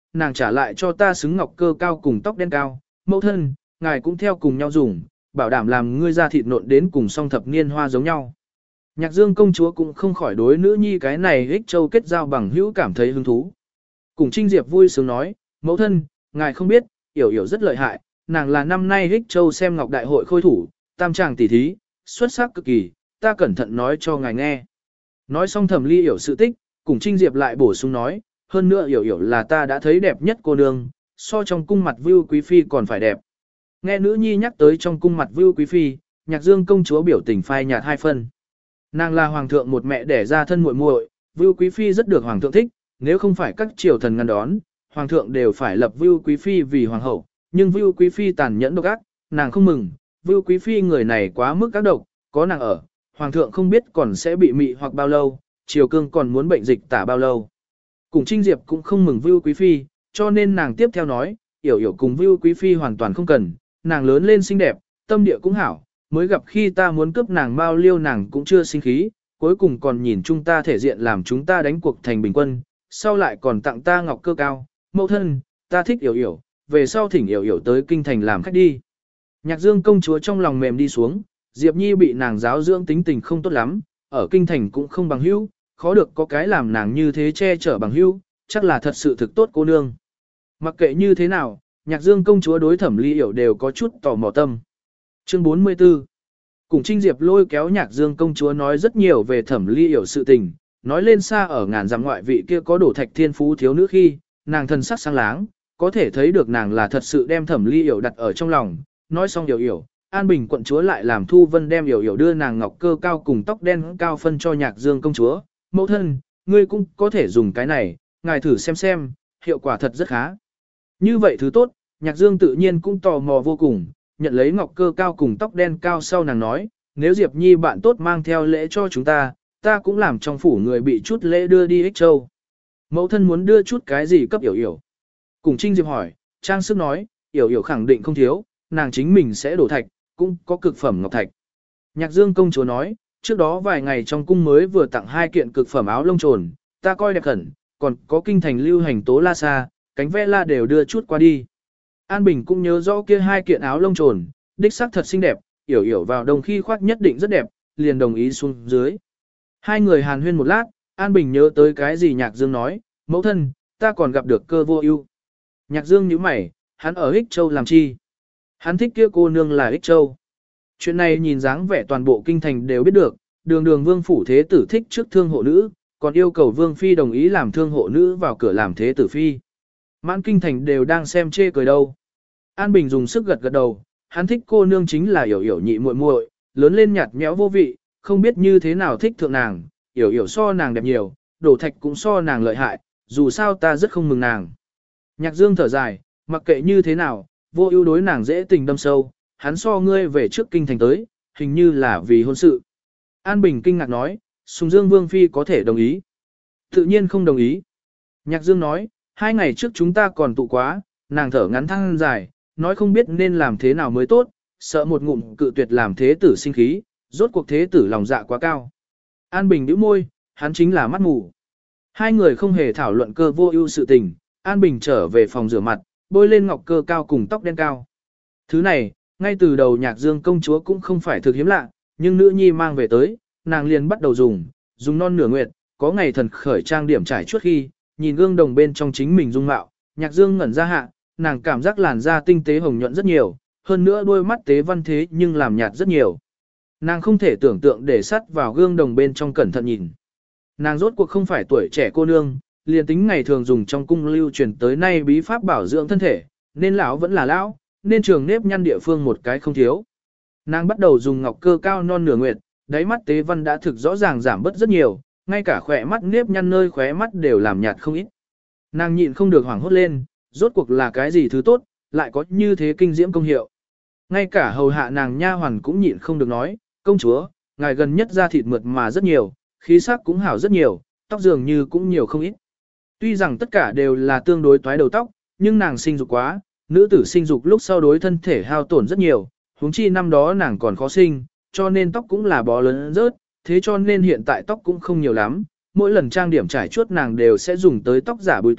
nàng trả lại cho ta xứng ngọc cơ cao cùng tóc đen cao, mẫu thân, ngài cũng theo cùng nhau dùng, bảo đảm làm ngươi da thịt nộn đến cùng song thập niên hoa giống nhau. Nhạc Dương công chúa cũng không khỏi đối nữ nhi cái này ích châu kết giao bằng hữu cảm thấy hứng thú. Cùng Trinh Diệp vui sướng nói, mẫu thân, ngài không biết, Yểu Yểu rất lợi hại, nàng là năm nay ích châu xem ngọc đại hội khôi thủ, tam tràng tỷ thí, xuất sắc cực kỳ, ta cẩn thận nói cho ngài nghe. Nói xong Thẩm Ly Yểu sự tích, cùng Trinh Diệp lại bổ sung nói, hơn nữa Yểu Yểu là ta đã thấy đẹp nhất cô nương, so trong cung mặt Vưu Quý Phi còn phải đẹp. Nghe nữ nhi nhắc tới trong cung mặt Vưu Quý Phi, Nhạc Dương công chúa biểu tình phai nhạt hai phân. Nàng là hoàng thượng một mẹ đẻ ra thân muội muội, Vưu Quý Phi rất được hoàng thượng thích, nếu không phải các triều thần ngăn đón, hoàng thượng đều phải lập Vưu Quý Phi vì hoàng hậu, nhưng Vưu Quý Phi tàn nhẫn độc ác, nàng không mừng, Vưu Quý Phi người này quá mức các độc, có nàng ở, hoàng thượng không biết còn sẽ bị mị hoặc bao lâu, triều cương còn muốn bệnh dịch tả bao lâu. Cùng Trinh Diệp cũng không mừng Vưu Quý Phi, cho nên nàng tiếp theo nói, Yểu Yểu cùng Vưu Quý Phi hoàn toàn không cần, nàng lớn lên xinh đẹp, tâm địa cũng hảo, mới gặp khi ta muốn cướp nàng bao liêu nàng cũng chưa sinh khí, cuối cùng còn nhìn chúng ta thể diện làm chúng ta đánh cuộc thành bình quân, sau lại còn tặng ta ngọc cơ cao, mẫu thân, ta thích Yểu Yểu, về sau thỉnh Yểu Yểu tới kinh thành làm khách đi. Nhạc Dương công chúa trong lòng mềm đi xuống, Diệp Nhi bị nàng giáo dưỡng tính tình không tốt lắm, ở kinh thành cũng không bằng hữu, khó được có cái làm nàng như thế che chở bằng hữu, chắc là thật sự thực tốt cô nương. Mặc kệ như thế nào, Nhạc Dương công chúa đối Thẩm Ly Yểu đều có chút tò mò tâm. Chương bốn mươi tư. Cùng Trinh Diệp lôi kéo Nhạc Dương công chúa nói rất nhiều về Thẩm Ly Yểu sự tình, nói lên xa ở ngàn dặm ngoại vị kia có đổ thạch thiên phú thiếu nữ khi, nàng thân sắc sáng láng, có thể thấy được nàng là thật sự đem Thẩm Ly Yểu đặt ở trong lòng. Nói xong Yểu Yểu, An Bình quận chúa lại làm Thu Vân đem Yểu Yểu đưa nàng ngọc cơ cao cùng tóc đen cao phân cho Nhạc Dương công chúa. Mẫu thân, ngươi cũng có thể dùng cái này, ngài thử xem xem, hiệu quả thật rất khá. Như vậy thứ tốt, Nhạc Dương tự nhiên cũng tò mò vô cùng, nhận lấy ngọc cơ cao cùng tóc đen cao sau nàng nói, nếu Diệp Nhi bạn tốt mang theo lễ cho chúng ta, ta cũng làm trong phủ người bị chút lễ đưa đi Ích Châu. Mẫu thân muốn đưa chút cái gì cấp Yểu Yểu? Cùng Trinh Diệp hỏi, trang sức nói, Yểu Yểu khẳng định không thiếu, nàng chính mình sẽ đổ thạch, cũng có cực phẩm ngọc thạch. Nhạc Dương công chúa nói, trước đó vài ngày trong cung mới vừa tặng hai kiện cực phẩm áo lông trồn, ta coi đẹp khẩn, còn có kinh thành lưu hành tố la sa, cánh ve la đều đưa chút qua đi. An Bình cũng nhớ rõ kia hai kiện áo lông trồn, đích sắc thật xinh đẹp, Yểu Yểu vào đồng khi khoác nhất định rất đẹp, liền đồng ý xuống dưới. Hai người hàn huyên một lát, An Bình nhớ tới cái gì Nhạc Dương nói, mẫu thân, ta còn gặp được cơ vô ưu. Nhạc Dương nhíu mày, hắn ở Ích Châu làm chi? Hắn thích kia cô nương là Ích Châu. Chuyện này nhìn dáng vẻ toàn bộ kinh thành đều biết được, đường đường vương phủ thế tử thích trước thương hộ nữ, còn yêu cầu vương phi đồng ý làm thương hộ nữ vào cửa làm thế tử phi. Mãn kinh thành đều đang xem chê cười đâu. An Bình dùng sức gật gật đầu, hắn thích cô nương chính là Yểu Yểu nhị muội muội, lớn lên nhạt nhẽo vô vị, không biết như thế nào thích thượng nàng, Yểu Yểu so nàng đẹp nhiều, đổ thạch cũng so nàng lợi hại, dù sao ta rất không mừng nàng. Nhạc Dương thở dài, mặc kệ như thế nào, vô ưu đối nàng dễ tình đâm sâu, hắn so ngươi về trước kinh thành tới, hình như là vì hôn sự. An Bình kinh ngạc nói, Sùng Dương Vương Phi có thể đồng ý. Tự nhiên không đồng ý. Nhạc Dương nói, hai ngày trước chúng ta còn tụ quá, nàng thở ngắn thăng dài, nói không biết nên làm thế nào mới tốt, sợ một ngụm cự tuyệt làm thế tử sinh khí, rốt cuộc thế tử lòng dạ quá cao. An Bình nhíu môi, hắn chính là mắt mù. Hai người không hề thảo luận cơ vô ưu sự tình, An Bình trở về phòng rửa mặt, bôi lên ngọc cơ cao cùng tóc đen cao. Thứ này, ngay từ đầu Nhạc Dương công chúa cũng không phải thực hiếm lạ, nhưng nữ nhi mang về tới, nàng liền bắt đầu dùng, dùng non nửa nguyệt, có ngày thần khởi trang điểm trải chuốt khi, nhìn gương đồng bên trong chính mình dung mạo, Nhạc Dương ngẩn ra hạ, nàng cảm giác làn da tinh tế hồng nhuận rất nhiều, hơn nữa đôi mắt tế văn thế nhưng làm nhạt rất nhiều. Nàng không thể tưởng tượng để sắt vào gương đồng bên trong cẩn thận nhìn. Nàng rốt cuộc không phải tuổi trẻ cô nương, liền tính ngày thường dùng trong cung lưu truyền tới nay bí pháp bảo dưỡng thân thể, nên lão vẫn là lão, nên trường nếp nhăn địa phương một cái không thiếu. Nàng bắt đầu dùng ngọc cơ cao non nửa nguyệt, đáy mắt tế văn đã thực rõ ràng giảm bớt rất nhiều, ngay cả khỏe mắt nếp nhăn nơi khóe mắt đều làm nhạt không ít. Nàng nhịn không được hoảng hốt lên, rốt cuộc là cái gì thứ tốt, lại có như thế kinh diễm công hiệu. Ngay cả hầu hạ nàng nha hoàn cũng nhịn không được nói, công chúa, ngài gần nhất da thịt mượt mà rất nhiều, khí sắc cũng hảo rất nhiều, tóc dường như cũng nhiều không ít. Tuy rằng tất cả đều là tương đối toái đầu tóc, nhưng nàng sinh dục quá, nữ tử sinh dục lúc sau đối thân thể hao tổn rất nhiều, huống chi năm đó nàng còn khó sinh, cho nên tóc cũng là bó lớn rớt, thế cho nên hiện tại tóc cũng không nhiều lắm, mỗi lần trang điểm trải chuốt nàng đều sẽ dùng tới tóc giả búi tóc,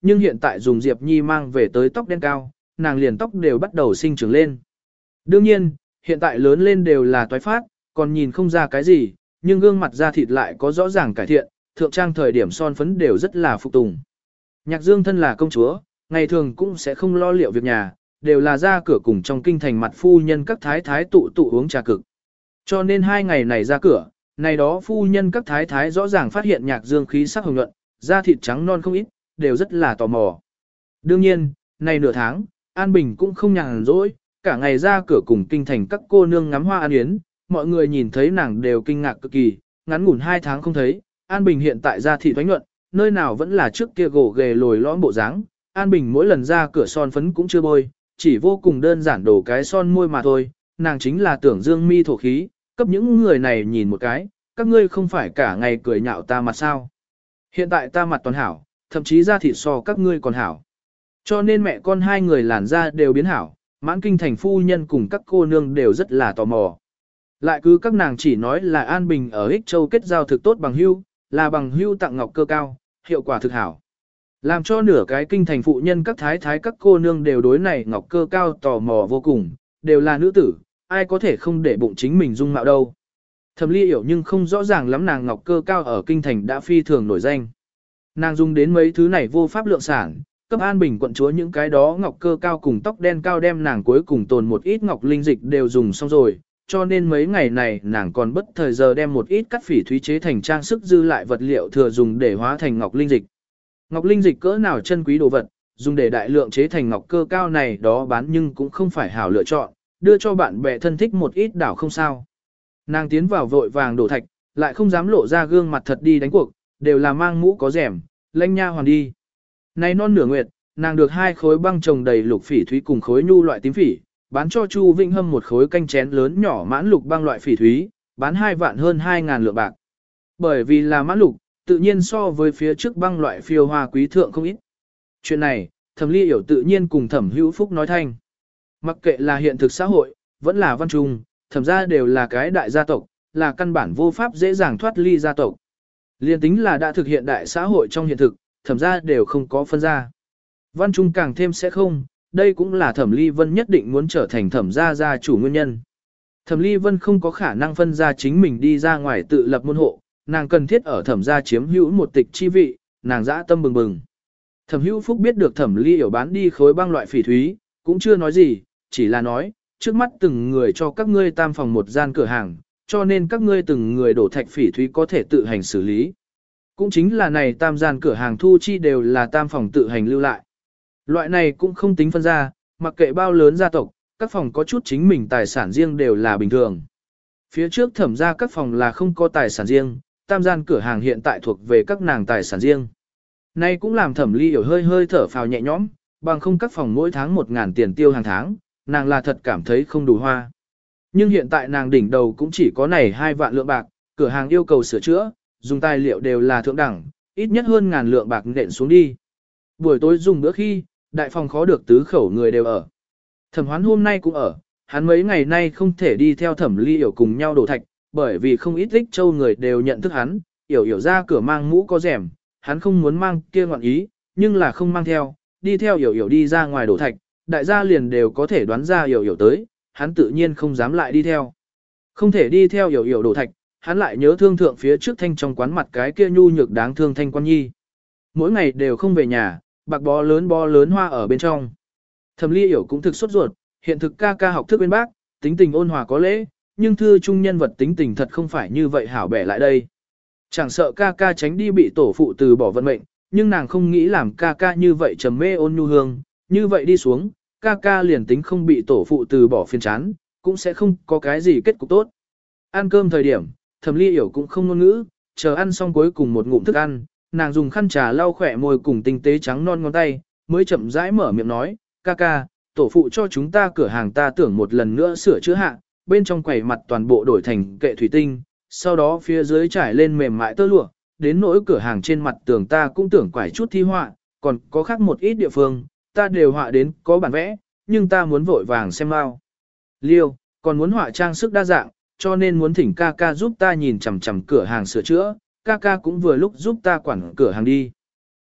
nhưng hiện tại dùng Diệp Nhi mang về tới tóc đen cao, nàng liền tóc đều bắt đầu sinh trưởng lên. Đương nhiên, hiện tại lớn lên đều là toái phát, còn nhìn không ra cái gì, nhưng gương mặt da thịt lại có rõ ràng cải thiện, thượng trang thời điểm son phấn đều rất là phục tùng. Nhạc Dương thân là công chúa, ngày thường cũng sẽ không lo liệu việc nhà, đều là ra cửa cùng trong kinh thành mặt phu nhân các thái thái tụ tụ uống trà cực. Cho nên hai ngày này ra cửa, này đó phu nhân các thái thái rõ ràng phát hiện Nhạc Dương khí sắc hồng nhuận, da thịt trắng non không ít, đều rất là tò mò. Đương nhiên, này nửa tháng, An Bình cũng không nhàn rỗi, cả ngày ra cửa cùng kinh thành các cô nương ngắm hoa ăn yến, mọi người nhìn thấy nàng đều kinh ngạc cực kỳ, ngắn ngủn hai tháng không thấy, An Bình hiện tại da thịt thoánh nhuận, nơi nào vẫn là trước kia gồ ghề lồi lõm bộ dáng. An Bình mỗi lần ra cửa son phấn cũng chưa bôi, chỉ vô cùng đơn giản đổ cái son môi mà thôi, nàng chính là tưởng dương mi thổ khí, cấp những người này nhìn một cái, các ngươi không phải cả ngày cười nhạo ta mặt sao. Hiện tại ta mặt toàn hảo, thậm chí da thịt so các ngươi còn hảo. Cho nên mẹ con hai người làn da đều biến hảo, mãn kinh thành phu nhân cùng các cô nương đều rất là tò mò. Lại cứ các nàng chỉ nói là An Bình ở Ích Châu kết giao thực tốt bằng hưu, là bằng hưu tặng ngọc cơ cao, hiệu quả thực hảo. Làm cho nửa cái kinh thành phụ nhân các thái thái các cô nương đều đối này ngọc cơ cao tò mò vô cùng, đều là nữ tử, ai có thể không để bụng chính mình dung mạo đâu. Thẩm Ly hiểu nhưng không rõ ràng lắm nàng ngọc cơ cao ở kinh thành đã phi thường nổi danh. Nàng dùng đến mấy thứ này vô pháp lượng sản, cấp An Bình quận chúa những cái đó ngọc cơ cao cùng tóc đen cao đem nàng cuối cùng tồn một ít ngọc linh dịch đều dùng xong rồi, cho nên mấy ngày này nàng còn bất thời giờ đem một ít cắt phỉ thúy chế thành trang sức dư lại vật liệu thừa dùng để hóa thành ngọc linh dịch. Ngọc linh dịch cỡ nào chân quý đồ vật, dùng để đại lượng chế thành ngọc cơ cao này đó bán nhưng cũng không phải hảo lựa chọn, đưa cho bạn bè thân thích một ít đảo không sao. Nàng tiến vào vội vàng đổ thạch, lại không dám lộ ra gương mặt thật đi đánh cuộc, đều là mang mũ có rèm, lanh nha hoàn đi. Nay non nửa nguyệt, nàng được hai khối băng trồng đầy lục phỉ thúy cùng khối nhu loại tím phỉ, bán cho Chu Vĩnh Hâm một khối canh chén lớn nhỏ mãn lục băng loại phỉ thúy, bán hai vạn hơn hai ngàn lượng bạc. Bởi vì là mãn lục, tự nhiên so với phía trước băng loại phiêu hoa quý thượng không ít. Chuyện này, Thẩm Ly hiểu tự nhiên cùng Thẩm Hữu Phúc nói thanh. Mặc kệ là hiện thực xã hội, vẫn là văn trung, thẩm gia đều là cái đại gia tộc, là căn bản vô pháp dễ dàng thoát ly gia tộc. Liên tính là đã thực hiện đại xã hội trong hiện thực, thẩm gia đều không có phân gia. Văn trung càng thêm sẽ không, đây cũng là Thẩm Ly Vân nhất định muốn trở thành thẩm gia gia chủ nguyên nhân. Thẩm Ly Vân không có khả năng phân ra chính mình đi ra ngoài tự lập môn hộ, nàng cần thiết ở thẩm gia chiếm hữu một tịch chi vị, nàng dã tâm bừng bừng. Thẩm Hữu Phúc biết được Thẩm Ly hiểu bán đi khối băng loại phỉ thúy, cũng chưa nói gì, chỉ là nói, trước mắt từng người cho các ngươi tam phòng một gian cửa hàng, cho nên các ngươi từng người đổ thạch phỉ thúy có thể tự hành xử lý. Cũng chính là này tam gian cửa hàng thu chi đều là tam phòng tự hành lưu lại. Loại này cũng không tính phân ra, mặc kệ bao lớn gia tộc, các phòng có chút chính mình tài sản riêng đều là bình thường. Phía trước thẩm ra các phòng là không có tài sản riêng, tam gian cửa hàng hiện tại thuộc về các nàng tài sản riêng. Nay cũng làm Thẩm Ly hiểu hơi hơi thở phào nhẹ nhõm, bằng không các phòng mỗi tháng một ngàn tiền tiêu hàng tháng, nàng là thật cảm thấy không đủ hoa. Nhưng hiện tại nàng đỉnh đầu cũng chỉ có này hai vạn lượng bạc, cửa hàng yêu cầu sửa chữa, dùng tài liệu đều là thượng đẳng, ít nhất hơn ngàn lượng bạc nện xuống đi. Buổi tối dùng bữa khi, đại phòng khó được tứ khẩu người đều ở. Thẩm Hoán hôm nay cũng ở, hắn mấy ngày nay không thể đi theo Thẩm Ly hiểu cùng nhau đổ thạch, bởi vì không ít Ích Châu người đều nhận thức hắn, hiểu hiểu ra cửa mang mũ có rèm, hắn không muốn mang kia ngọn ý, nhưng là không mang theo, đi theo hiểu hiểu đi ra ngoài đổ thạch, đại gia liền đều có thể đoán ra hiểu hiểu tới, hắn tự nhiên không dám lại đi theo. Không thể đi theo hiểu hiểu đổ thạch, hắn lại nhớ thương thượng phía trước thanh trong quán mặt cái kia nhu nhược đáng thương thanh quan nhi. Mỗi ngày đều không về nhà, bạc bó lớn bó lớn hoa ở bên trong. Thẩm Ly hiểu cũng thực sốt ruột, hiện thực ca ca học thức bên bác, tính tình ôn hòa có lễ, nhưng thư trung nhân vật tính tình thật không phải như vậy hảo bẻ lại đây. Chẳng sợ ca ca tránh đi bị tổ phụ từ bỏ vận mệnh, nhưng nàng không nghĩ làm ca ca như vậy trầm mê ôn nhu hương, như vậy đi xuống, ca ca liền tính không bị tổ phụ từ bỏ phiền chán, cũng sẽ không có cái gì kết cục tốt. Ăn cơm thời điểm, Thẩm Ly hiểu cũng không ngôn ngữ, chờ ăn xong cuối cùng một ngụm thức ăn, nàng dùng khăn trà lau khỏe môi cùng tinh tế trắng non ngón tay, mới chậm rãi mở miệng nói, ca ca, tổ phụ cho chúng ta cửa hàng ta tưởng một lần nữa sửa chữa hạ, bên trong quầy mặt toàn bộ đổi thành kệ thủy tinh, sau đó phía dưới trải lên mềm mại tơ lụa, đến nỗi cửa hàng trên mặt tường ta cũng tưởng quải chút thi họa, còn có khác một ít địa phương, ta đều họa đến có bản vẽ, nhưng ta muốn vội vàng xem mau. Liêu, còn muốn họa trang sức đa dạng, cho nên muốn thỉnh ca ca giúp ta nhìn chằm chằm cửa hàng sửa chữa, ca ca cũng vừa lúc giúp ta quản cửa hàng đi.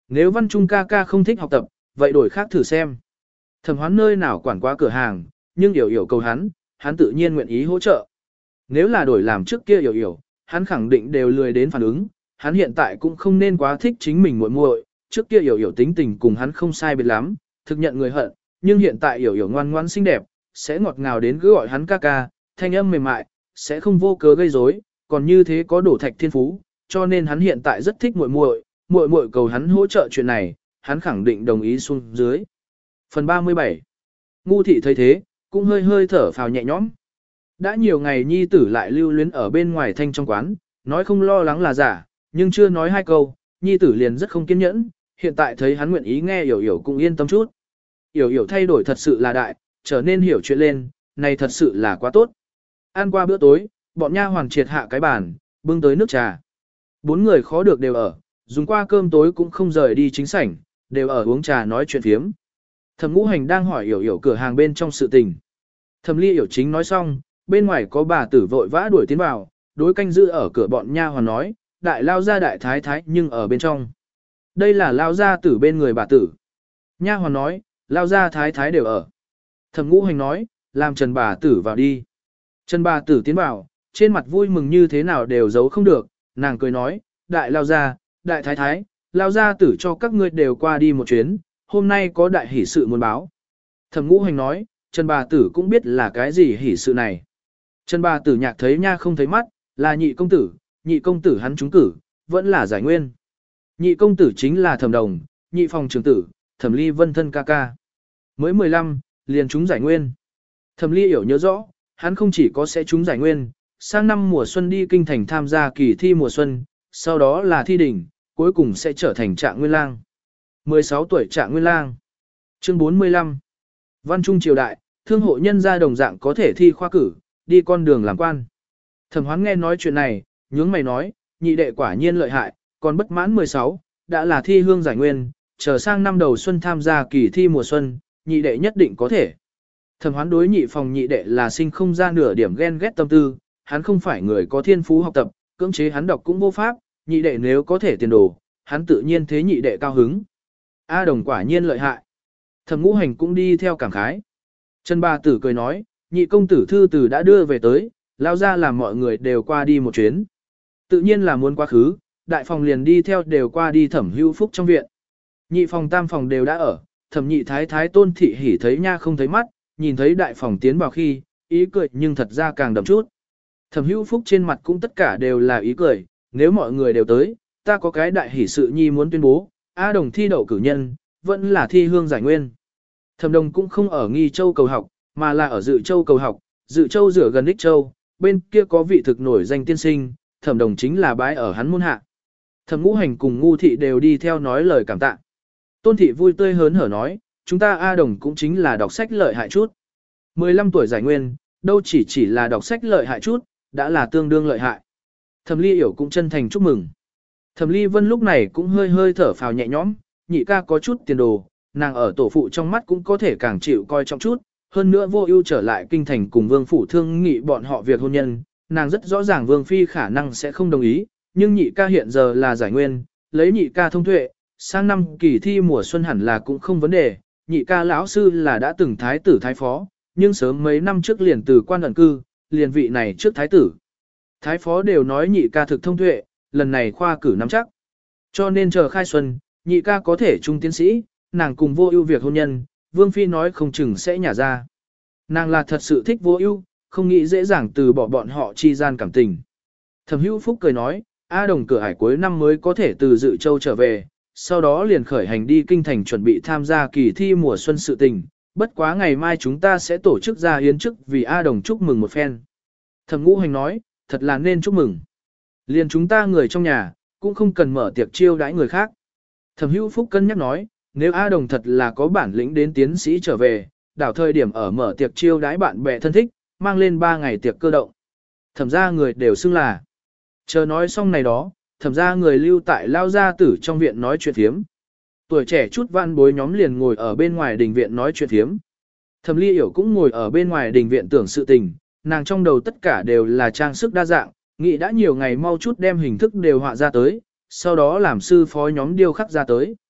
Nếu Văn Trung ca ca không thích học tập, vậy đổi khác thử xem. Thẩm Hoán nơi nào quản quá cửa hàng, nhưng Yểu Yểu cầu hắn, hắn tự nhiên nguyện ý hỗ trợ. Nếu là đổi làm trước kia Yểu Yểu, hắn khẳng định đều lười đến phản ứng, hắn hiện tại cũng không nên quá thích chính mình muội muội, trước kia Yểu Yểu tính tình cùng hắn không sai biệt lắm, thực nhận người hận, nhưng hiện tại Yểu Yểu ngoan ngoãn xinh đẹp, sẽ ngọt ngào đến cứ gọi hắn ca ca, thanh âm mềm mại, sẽ không vô cớ gây rối, còn như thế có đổ thạch thiên phú, cho nên hắn hiện tại rất thích muội muội, muội muội cầu hắn hỗ trợ chuyện này, hắn khẳng định đồng ý xuống dưới. Phần ba mươi bảy. Ngu thị thấy thế, cũng hơi hơi thở phào nhẹ nhõm. Đã nhiều ngày nhi tử lại lưu luyến ở bên ngoài thanh trong quán, nói không lo lắng là giả, nhưng chưa nói hai câu, nhi tử liền rất không kiên nhẫn, hiện tại thấy hắn nguyện ý nghe Yểu Yểu cũng yên tâm chút. Yểu Yểu thay đổi thật sự là đại, trở nên hiểu chuyện lên, này thật sự là quá tốt. Ăn qua bữa tối, bọn nha hoàn triệt hạ cái bàn, bưng tới nước trà. Bốn người khó được đều ở, dùng qua cơm tối cũng không rời đi chính sảnh, đều ở uống trà nói chuyện phiếm. Thẩm Ngũ Hành đang hỏi Yểu Yểu cửa hàng bên trong sự tình. Thẩm Ly Yểu chính nói xong, bên ngoài có bà tử vội vã đuổi tiến vào, đối canh giữ ở cửa bọn nha hoàn nói, đại lao gia đại thái thái nhưng ở bên trong. Đây là lao gia tử bên người bà tử. Nha hoàn nói, lao gia thái thái đều ở. Thẩm Ngũ Hành nói, làm Trần bà tử vào đi. Trần bà tử tiến vào, trên mặt vui mừng như thế nào đều giấu không được, nàng cười nói, đại lao gia, đại thái thái, lao gia tử cho các ngươi đều qua đi một chuyến, hôm nay có đại hỷ sự muốn báo. Thẩm Ngũ Hành nói, Trần bà tử cũng biết là cái gì hỷ sự này. Trần bà tử nhạc thấy nha không thấy mắt, là nhị công tử, nhị công tử hắn trúng cử, vẫn là giải nguyên. Nhị công tử chính là Thẩm Đồng, nhị phòng trưởng tử, Thẩm Ly Vân thân ca ca. Mới mười lăm, liền trúng giải nguyên. Thẩm Ly hiểu nhớ rõ, hắn không chỉ có sẽ trúng giải nguyên, sang năm mùa xuân đi kinh thành tham gia kỳ thi mùa xuân, sau đó là thi đỉnh, cuối cùng sẽ trở thành Trạng Nguyên Lang. mười sáu tuổi Trạng Nguyên Lang. Chương bốn mươi lăm. Văn Trung triều đại, thương hộ nhân gia đồng dạng có thể thi khoa cử, đi con đường làm quan. Thẩm Hoán nghe nói chuyện này, nhướng mày nói, nhị đệ quả nhiên lợi hại, còn bất mãn mười sáu, đã là thi hương giải nguyên, chờ sang năm đầu xuân tham gia kỳ thi mùa xuân, nhị đệ nhất định có thể. Thẩm Hoán đối nhị phòng nhị đệ là sinh không ra nửa điểm ghen ghét tâm tư, hắn không phải người có thiên phú học tập, cưỡng chế hắn đọc cũng vô pháp, nhị đệ nếu có thể tiền đồ, hắn tự nhiên thế nhị đệ cao hứng. A Đồng quả nhiên lợi hại. Thẩm Ngũ Hành cũng đi theo cảm khái. Trần bà tử cười nói, nhị công tử thư từ đã đưa về tới, lao ra làm mọi người đều qua đi một chuyến. Tự nhiên là muốn quá khứ, đại phòng liền đi theo đều qua đi Thẩm Hữu Phúc trong viện. Nhị phòng tam phòng đều đã ở, Thẩm nhị thái thái Tôn thị hỉ thấy nha không thấy mắt, nhìn thấy đại phòng tiến vào khi, ý cười nhưng thật ra càng đậm chút. Thẩm Hữu Phúc trên mặt cũng tất cả đều là ý cười, nếu mọi người đều tới, ta có cái đại hỷ sự nhi muốn tuyên bố, A Đồng thi đậu cử nhân, vẫn là thi hương giải nguyên. Thẩm Đồng cũng không ở Nghi Châu cầu học, mà là ở Dự Châu cầu học, Dự Châu rửa gần Ích Châu, bên kia có vị thực nổi danh tiên sinh, Thẩm Đồng chính là bái ở hắn môn hạ. Thẩm Ngũ Hành cùng Ngu thị đều đi theo nói lời cảm tạ. Tôn thị vui tươi hớn hở nói, chúng ta A Đồng cũng chính là đọc sách lợi hại chút. mười lăm tuổi giải nguyên, đâu chỉ chỉ là đọc sách lợi hại chút, đã là tương đương lợi hại. Thẩm Ly Yểu cũng chân thành chúc mừng. Thẩm Ly Vân lúc này cũng hơi hơi thở phào nhẹ nhõm, nhị ca có chút tiền đồ, nàng ở tổ phụ trong mắt cũng có thể càng chịu coi trọng chút, hơn nữa Vô Ưu trở lại kinh thành cùng Vương phủ thương nghị bọn họ việc hôn nhân, nàng rất rõ ràng Vương phi khả năng sẽ không đồng ý, nhưng nhị ca hiện giờ là giải nguyên, lấy nhị ca thông tuệ, sang năm kỳ thi mùa xuân hẳn là cũng không vấn đề, nhị ca lão sư là đã từng thái tử thái phó, nhưng sớm mấy năm trước liền từ quan ẩn cư, liền vị này trước thái tử. Thái phó đều nói nhị ca thực thông tuệ, lần này khoa cử nắm chắc. Cho nên chờ khai xuân, nhị ca có thể trung tiến sĩ, nàng cùng Vô Ưu việc hôn nhân, Vương phi nói không chừng sẽ nhả ra. Nàng là thật sự thích Vô Ưu, không nghĩ dễ dàng từ bỏ bọn họ chi gian cảm tình. Thẩm Hữu Phúc cười nói, A Đồng cửa ải cuối năm mới có thể từ Dự Châu trở về, sau đó liền khởi hành đi kinh thành chuẩn bị tham gia kỳ thi mùa xuân sự tình, bất quá ngày mai chúng ta sẽ tổ chức ra yến chức vì A Đồng chúc mừng một phen. Thẩm Ngũ Hành nói, thật là nên chúc mừng. Liền chúng ta người trong nhà, cũng không cần mở tiệc chiêu đãi người khác. Thẩm Hữu Phúc cân nhắc nói, nếu A Đồng thật là có bản lĩnh đến tiến sĩ trở về, đảo thời điểm ở mở tiệc chiêu đãi bạn bè thân thích, mang lên ba ngày tiệc cơ động. Thẩm ra người đều xưng là. Chờ nói xong này đó, thẩm ra người lưu tại lao gia tử trong viện nói chuyện thiếm. Tuổi trẻ chút văn bối nhóm liền ngồi ở bên ngoài đình viện nói chuyện thiếm. Thẩm Ly Yểu cũng ngồi ở bên ngoài đình viện tưởng sự tình, nàng trong đầu tất cả đều là trang sức đa dạng, nghĩ đã nhiều ngày mau chút đem hình thức đều họa ra tới, sau đó làm sư phó nhóm điêu khắc ra tới.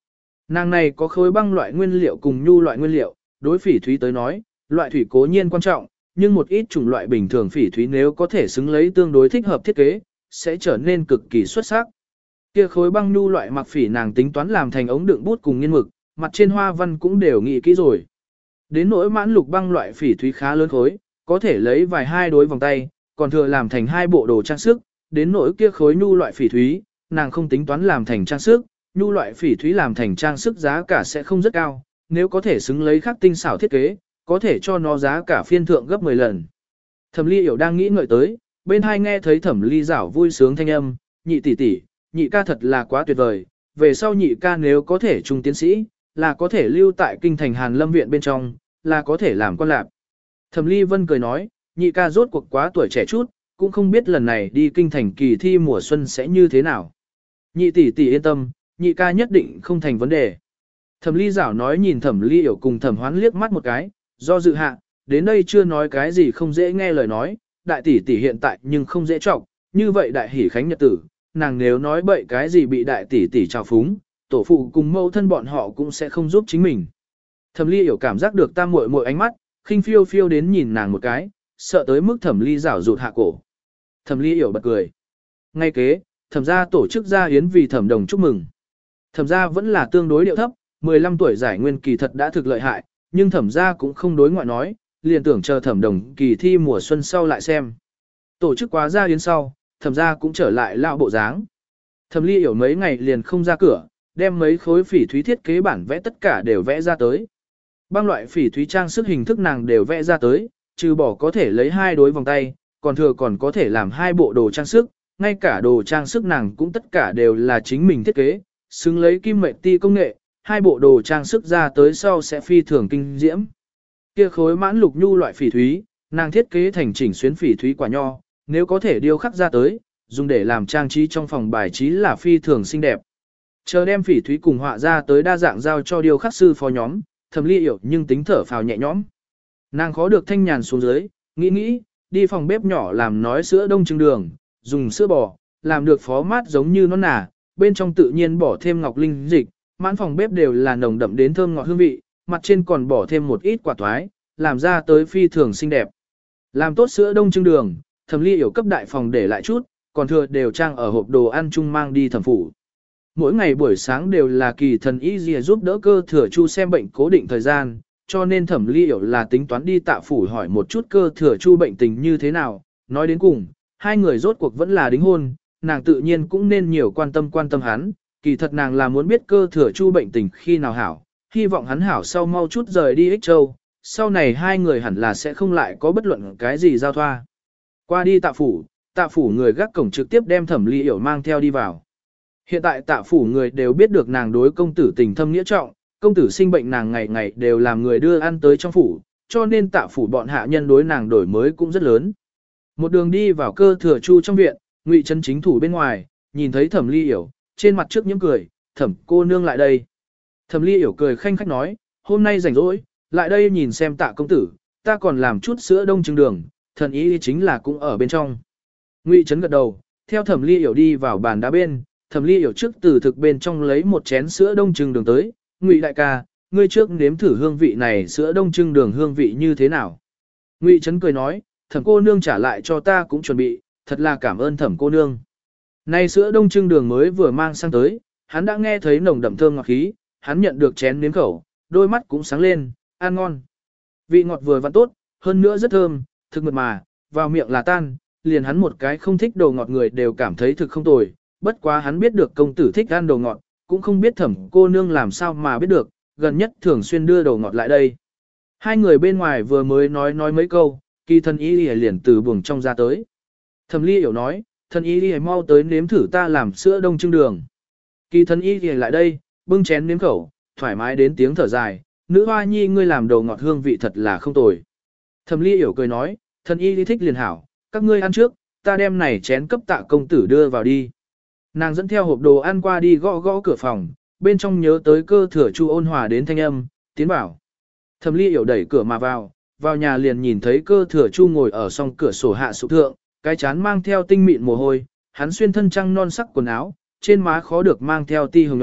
Nàng này có khối băng loại nguyên liệu cùng nhu loại nguyên liệu, đối phỉ thúy tới nói, loại thủy cố nhiên quan trọng, nhưng một ít chủng loại bình thường phỉ thúy nếu có thể xứng lấy tương đối thích hợp thiết kế, sẽ trở nên cực kỳ xuất sắc. Kia khối băng nhu loại mặc phỉ nàng tính toán làm thành ống đựng bút cùng nghiên mực, mặt trên hoa văn cũng đều nghĩ kỹ rồi. Đến nỗi mãn lục băng loại phỉ thúy khá lớn khối, có thể lấy vài hai đối vòng tay, còn thừa làm thành hai bộ đồ trang sức, đến nỗi kia khối nhu loại phỉ thúy, nàng không tính toán làm thành trang sức, nhu loại phỉ thúy làm thành trang sức giá cả sẽ không rất cao, nếu có thể xứng lấy khắc tinh xảo thiết kế, có thể cho nó giá cả phiên thượng gấp mười lần. Thẩm Ly hiểu đang nghĩ ngợi tới, bên hai nghe thấy Thẩm Ly giảo vui sướng thanh âm, nhị tỷ tỷ, nhị ca thật là quá tuyệt vời, về sau nhị ca nếu có thể trung tiến sĩ, là có thể lưu tại kinh thành Hàn Lâm viện bên trong, là có thể làm quan lạc. Thẩm Ly Vân cười nói, nhị ca rốt cuộc quá tuổi trẻ chút, cũng không biết lần này đi kinh thành kỳ thi mùa xuân sẽ như thế nào. Nhị tỷ tỷ yên tâm, nhị ca nhất định không thành vấn đề. Thẩm Ly giảo nói nhìn Thẩm Ly hiểu cùng Thẩm Hoán liếc mắt một cái, do dự hạ, đến đây chưa nói cái gì không dễ nghe lời nói, đại tỷ tỷ hiện tại nhưng không dễ trọng, như vậy đại hỷ khánh nhật tử, nàng nếu nói bậy cái gì bị đại tỷ tỷ trào phúng, tổ phụ cùng mẫu thân bọn họ cũng sẽ không giúp chính mình. Thẩm Ly hiểu cảm giác được tam muội muội ánh mắt, khinh phiêu phiêu đến nhìn nàng một cái, sợ tới mức Thẩm Ly giảo rụt hạ cổ. Thẩm Ly hiểu bật cười. Ngay kế, Thẩm gia tổ chức gia yến vì Thẩm Đồng chúc mừng. Thẩm gia vẫn là tương đối điệu thấp, mười lăm tuổi giải nguyên kỳ thật đã thực lợi hại, nhưng Thẩm gia cũng không đối ngoại nói, liền tưởng chờ Thẩm Đồng kỳ thi mùa xuân sau lại xem. Tổ chức quá gia yến sau, Thẩm gia cũng trở lại lão bộ dáng. Thẩm Ly hiểu mấy ngày liền không ra cửa, đem mấy khối phỉ thúy thiết kế bản vẽ tất cả đều vẽ ra tới. Băng loại phỉ thúy trang sức hình thức nàng đều vẽ ra tới, trừ bỏ có thể lấy hai đối vòng tay, còn thừa còn có thể làm hai bộ đồ trang sức, ngay cả đồ trang sức nàng cũng tất cả đều là chính mình thiết kế, xứng lấy kim mệnh ti công nghệ, hai bộ đồ trang sức ra tới sau sẽ phi thường kinh diễm. Kia khối mãn lục nhu loại phỉ thúy, nàng thiết kế thành chỉnh xuyến phỉ thúy quả nho, nếu có thể điêu khắc ra tới, dùng để làm trang trí trong phòng bài trí là phi thường xinh đẹp. Chờ đem phỉ thúy cùng họa ra tới đa dạng giao cho điêu khắc sư phó nhóm, Thẩm Ly hiểu nhưng tính thở phào nhẹ nhõm. Nàng khó được thanh nhàn xuống dưới, nghĩ nghĩ, đi phòng bếp nhỏ làm nói sữa đông trưng đường, dùng sữa bò, làm được phó mát giống như nó nà, bên trong tự nhiên bỏ thêm ngọc linh dịch, mãn phòng bếp đều là nồng đậm đến thơm ngọt hương vị, mặt trên còn bỏ thêm một ít quả thoái, làm ra tới phi thường xinh đẹp. Làm tốt sữa đông trưng đường, Thẩm Ly hiểu cấp đại phòng để lại chút, còn thừa đều trang ở hộp đồ ăn chung mang đi thẩm phủ. Mỗi ngày buổi sáng đều là kỳ thần y dìa giúp đỡ cơ thừa chu xem bệnh cố định thời gian, cho nên Thẩm Ly hiểu là tính toán đi tạ phủ hỏi một chút cơ thừa chu bệnh tình như thế nào. Nói đến cùng, hai người rốt cuộc vẫn là đính hôn, nàng tự nhiên cũng nên nhiều quan tâm quan tâm hắn, kỳ thật nàng là muốn biết cơ thừa chu bệnh tình khi nào hảo, hy vọng hắn hảo sau mau chút rời đi Ích Châu, sau này hai người hẳn là sẽ không lại có bất luận cái gì giao thoa. Qua đi tạ phủ, tạ phủ người gác cổng trực tiếp đem Thẩm Ly hiểu mang theo đi vào. Hiện tại tạ phủ người đều biết được nàng đối công tử tình thâm nghĩa trọng, công tử sinh bệnh nàng ngày ngày đều làm người đưa ăn tới trong phủ, cho nên tạ phủ bọn hạ nhân đối nàng đổi mới cũng rất lớn. Một đường đi vào cơ thừa chu trong viện, Ngụy Trấn chính thủ bên ngoài, nhìn thấy Thẩm Ly hiểu, trên mặt trước những cười, Thẩm cô nương lại đây. Thẩm Ly hiểu cười khanh khách nói, hôm nay rảnh rỗi, lại đây nhìn xem tạ công tử, ta còn làm chút sữa đông trưng đường, thần ý chính là cũng ở bên trong. Ngụy Trấn gật đầu, theo Thẩm Ly hiểu đi vào bàn đá bên, Thẩm Ly hiểu trước từ thực bên trong lấy một chén sữa đông trưng đường tới, Ngụy đại ca, ngươi trước nếm thử hương vị này sữa đông trưng đường hương vị như thế nào. Ngụy Trấn cười nói, Thẩm cô nương trả lại cho ta cũng chuẩn bị, thật là cảm ơn Thẩm cô nương. Nay sữa đông trưng đường mới vừa mang sang tới, hắn đã nghe thấy nồng đậm thơm ngọt khí, hắn nhận được chén nếm khẩu, đôi mắt cũng sáng lên, ăn ngon. Vị ngọt vừa vặn tốt, hơn nữa rất thơm, thực mượt mà, vào miệng là tan, liền hắn một cái không thích đồ ngọt người đều cảm thấy thực không tồi, bất quá hắn biết được công tử thích ăn đồ ngọt, cũng không biết Thẩm cô nương làm sao mà biết được, gần nhất thường xuyên đưa đồ ngọt lại đây. Hai người bên ngoài vừa mới nói nói mấy câu, kỳ thần y liền từ buồng trong ra tới. Thẩm Ly hiểu nói, thần y mau tới nếm thử ta làm sữa đông trưng đường. Kỳ thần y lại đây, bưng chén nếm khẩu, thoải mái đến tiếng thở dài, nữ hoa nhi ngươi làm đồ ngọt hương vị thật là không tồi. Thẩm Ly hiểu cười nói, thần y thích liền hảo, các ngươi ăn trước, ta đem này chén cấp tạ công tử đưa vào đi. Nàng dẫn theo hộp đồ ăn qua đi gõ gõ cửa phòng, bên trong nhớ tới cơ thừa chu ôn hòa đến thanh âm, tiến bảo. Thẩm Ly hiểu đẩy cửa mà vào, vào nhà liền nhìn thấy cơ thừa chu ngồi ở song cửa sổ hạ sụp thượng, cái chán mang theo tinh mịn mồ hôi, hắn xuyên thân trăng non sắc quần áo, trên má khó được mang theo ti hồng nhuận,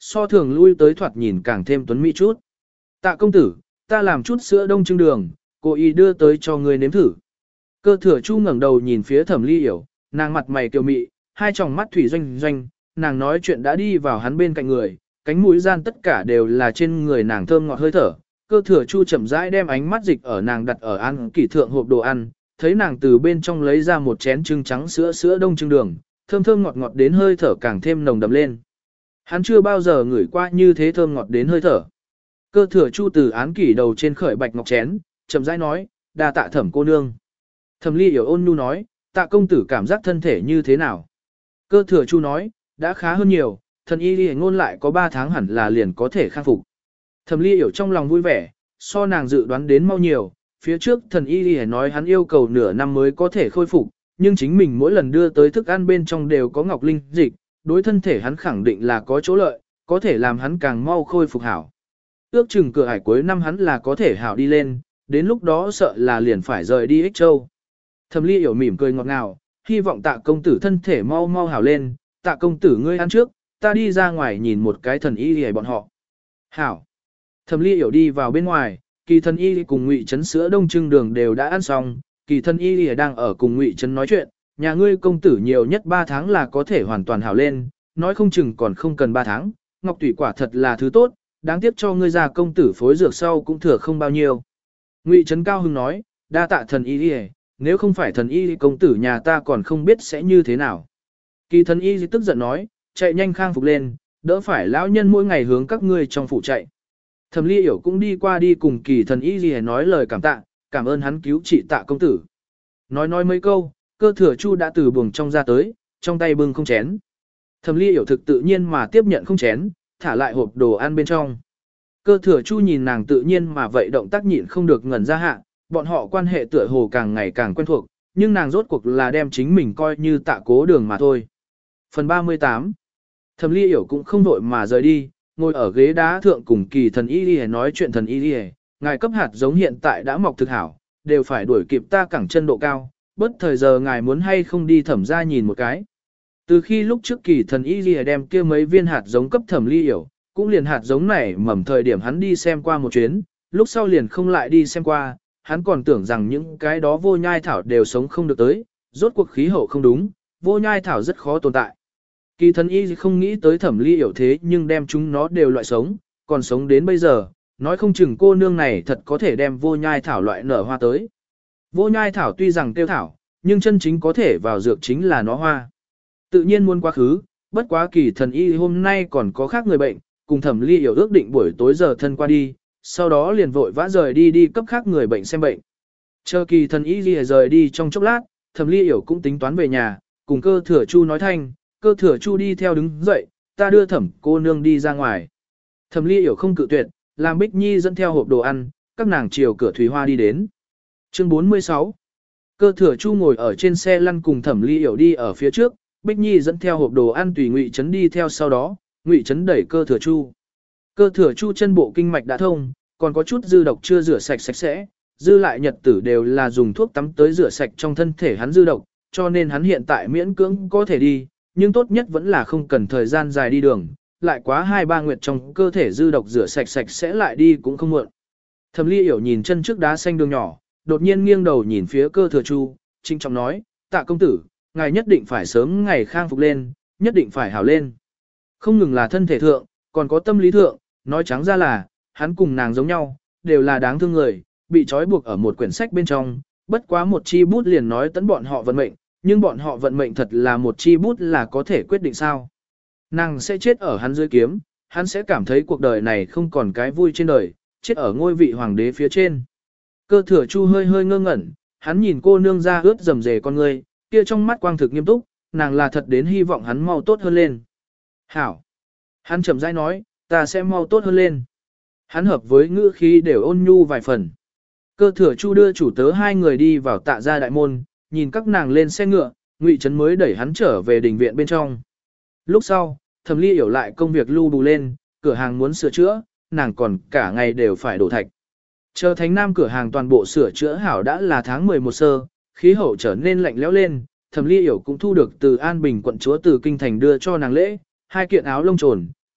so thường lui tới thoạt nhìn càng thêm tuấn mỹ chút. Tạ công tử, ta làm chút sữa đông trưng đường, cô ý đưa tới cho ngươi nếm thử. Cơ thừa chu ngẩng đầu nhìn phía thẩm ly hiểu, nàng mặt mày kiều mị, hai tròng mắt thủy doanh doanh, nàng nói chuyện đã đi vào hắn bên cạnh người, cánh mũi gian tất cả đều là trên người nàng thơm ngọt hơi thở. Cơ thừa chu chậm rãi đem ánh mắt dịch ở nàng đặt ở ăn kỷ thượng hộp đồ ăn, thấy nàng từ bên trong lấy ra một chén trưng trắng sữa sữa đông trưng đường, thơm thơm ngọt ngọt đến hơi thở càng thêm nồng đậm lên. Hắn chưa bao giờ ngửi qua như thế thơm ngọt đến hơi thở. Cơ thừa chu từ án kỷ đầu trên khởi bạch ngọc chén, chậm rãi nói, đa tạ thẩm cô nương. Thẩm ly hiểu ôn nhu nói, tạ công tử cảm giác thân thể như thế nào? Cơ thừa chu nói, đã khá hơn nhiều, thần y đi ngôn lại có ba tháng hẳn là liền có thể khang phục. Thẩm ly hiểu trong lòng vui vẻ, so nàng dự đoán đến mau nhiều, phía trước thần y đi nói hắn yêu cầu nửa năm mới có thể khôi phục, nhưng chính mình mỗi lần đưa tới thức ăn bên trong đều có ngọc linh dịch, đối thân thể hắn khẳng định là có chỗ lợi, có thể làm hắn càng mau khôi phục hảo. Ước chừng cửa hải cuối năm hắn là có thể hảo đi lên, đến lúc đó sợ là liền phải rời đi Ích Châu. Thẩm ly hiểu mỉm cười ngọt ngào, hy vọng tạ công tử thân thể mau mau hảo lên, tạ công tử ngươi ăn trước, ta đi ra ngoài nhìn một cái thần y hề bọn họ. Hảo. Thẩm ly hiểu đi vào bên ngoài, kỳ thần y cùng ngụy trấn sữa đông trưng đường đều đã ăn xong, kỳ thần y đang ở cùng ngụy trấn nói chuyện, nhà ngươi công tử nhiều nhất ba tháng là có thể hoàn toàn hảo lên, nói không chừng còn không cần ba tháng, ngọc tủy quả thật là thứ tốt, đáng tiếc cho ngươi già công tử phối dược sau cũng thừa không bao nhiêu. Ngụy trấn cao hưng nói, đa tạ thần y đi, nếu không phải thần y công tử nhà ta còn không biết sẽ như thế nào. Kỳ thần y tức giận nói, chạy nhanh khang phục lên, đỡ phải lão nhân mỗi ngày hướng các ngươi trong phủ chạy. Thẩm ly hiểu cũng đi qua đi cùng kỳ thần y gì nói lời cảm tạ, cảm ơn hắn cứu trị tạ công tử. Nói nói mấy câu, cơ thừa chu đã từ buồng trong ra tới, trong tay bưng không chén. Thẩm ly hiểu thực tự nhiên mà tiếp nhận không chén, thả lại hộp đồ ăn bên trong. Cơ thừa chu nhìn nàng tự nhiên mà vậy động tác nhịn không được ngẩn ra hạ, bọn họ quan hệ tựa hồ càng ngày càng quen thuộc, nhưng nàng rốt cuộc là đem chính mình coi như tạ cố đường mà thôi. Phần ba mươi tám. Thẩm ly hiểu cũng không vội mà rời đi, ngồi ở ghế đá thượng cùng kỳ thần y đi nói chuyện thần y đi, ngài cấp hạt giống hiện tại đã mọc thực hảo, đều phải đuổi kịp ta cẳng chân độ cao, bất thời giờ ngài muốn hay không đi thẩm ra nhìn một cái. Từ khi lúc trước kỳ thần y đi đem kia mấy viên hạt giống cấp thẩm ly hiểu, cũng liền hạt giống này mầm thời điểm hắn đi xem qua một chuyến, lúc sau liền không lại đi xem qua, hắn còn tưởng rằng những cái đó vô nhai thảo đều sống không được tới, rốt cuộc khí hậu không đúng, vô nhai thảo rất khó tồn tại. Kỳ thần y không nghĩ tới thẩm ly hiểu thế nhưng đem chúng nó đều loại sống, còn sống đến bây giờ, nói không chừng cô nương này thật có thể đem vô nhai thảo loại nở hoa tới. Vô nhai thảo tuy rằng tiêu thảo, nhưng chân chính có thể vào dược chính là nó hoa. Tự nhiên muốn quá khứ, bất quá kỳ thần y hôm nay còn có khác người bệnh, cùng thẩm ly hiểu ước định buổi tối giờ thân qua đi, sau đó liền vội vã rời đi đi cấp khác người bệnh xem bệnh. Chờ kỳ thần y lìa rời đi trong chốc lát, thẩm ly hiểu cũng tính toán về nhà, cùng cơ thừa chu nói thanh, cơ thừa chu đi theo đứng dậy, ta đưa thẩm cô nương đi ra ngoài. Thẩm ly hiểu không cự tuyệt, làm Bích Nhi dẫn theo hộp đồ ăn, các nàng chiều cửa Thủy Hoa đi đến. Chương bốn mươi sáu. Cơ thừa chu ngồi ở trên xe lăn cùng thẩm ly hiểu đi ở phía trước, Bích Nhi dẫn theo hộp đồ ăn tùy Ngụy Trấn đi theo sau đó, Ngụy Trấn đẩy cơ thừa chu. Cơ thừa chu chân bộ kinh mạch đã thông, còn có chút dư độc chưa rửa sạch sạch sẽ, dư lại nhật tử đều là dùng thuốc tắm tới rửa sạch trong thân thể hắn dư độc, cho nên hắn hiện tại miễn cưỡng có thể đi, nhưng tốt nhất vẫn là không cần thời gian dài đi đường, lại quá hai ba nguyệt trong cơ thể dư độc rửa sạch sạch sẽ lại đi cũng không muộn. Thẩm ly hiểu nhìn chân trước đá xanh đường nhỏ, đột nhiên nghiêng đầu nhìn phía cơ thừa chu, trinh trọng nói, tạ công tử, ngài nhất định phải sớm ngày khang phục lên, nhất định phải hảo lên. Không ngừng là thân thể thượng, còn có tâm lý thượng, nói trắng ra là, hắn cùng nàng giống nhau, đều là đáng thương người, bị trói buộc ở một quyển sách bên trong, bất quá một chi bút liền nói tấn bọn họ vận mệnh, nhưng bọn họ vận mệnh thật là một chi bút là có thể quyết định sao. Nàng sẽ chết ở hắn dưới kiếm, hắn sẽ cảm thấy cuộc đời này không còn cái vui trên đời, chết ở ngôi vị hoàng đế phía trên. Cơ thừa chu hơi hơi ngơ ngẩn, hắn nhìn cô nương ra ướt rầm rề con người, kia trong mắt quang thực nghiêm túc, nàng là thật đến hy vọng hắn mau tốt hơn lên. Hảo! Hắn chậm rãi nói, ta sẽ mau tốt hơn lên. Hắn hợp với ngữ khí đều ôn nhu vài phần. Cơ thừa chu đưa chủ tớ hai người đi vào tạ gia đại môn, nhìn các nàng lên xe ngựa, Ngụy Trấn mới đẩy hắn trở về đình viện bên trong. Lúc sau, Thẩm ly hiểu lại công việc lưu bù lên, cửa hàng muốn sửa chữa, nàng còn cả ngày đều phải đổ thạch. Chờ Thánh Nam cửa hàng toàn bộ sửa chữa hảo đã là tháng mười một sơ, khí hậu trở nên lạnh lẽo lên, Thẩm ly hiểu cũng thu được từ An Bình quận chúa từ Kinh Thành đưa cho nàng lễ, hai kiện áo lông trồn,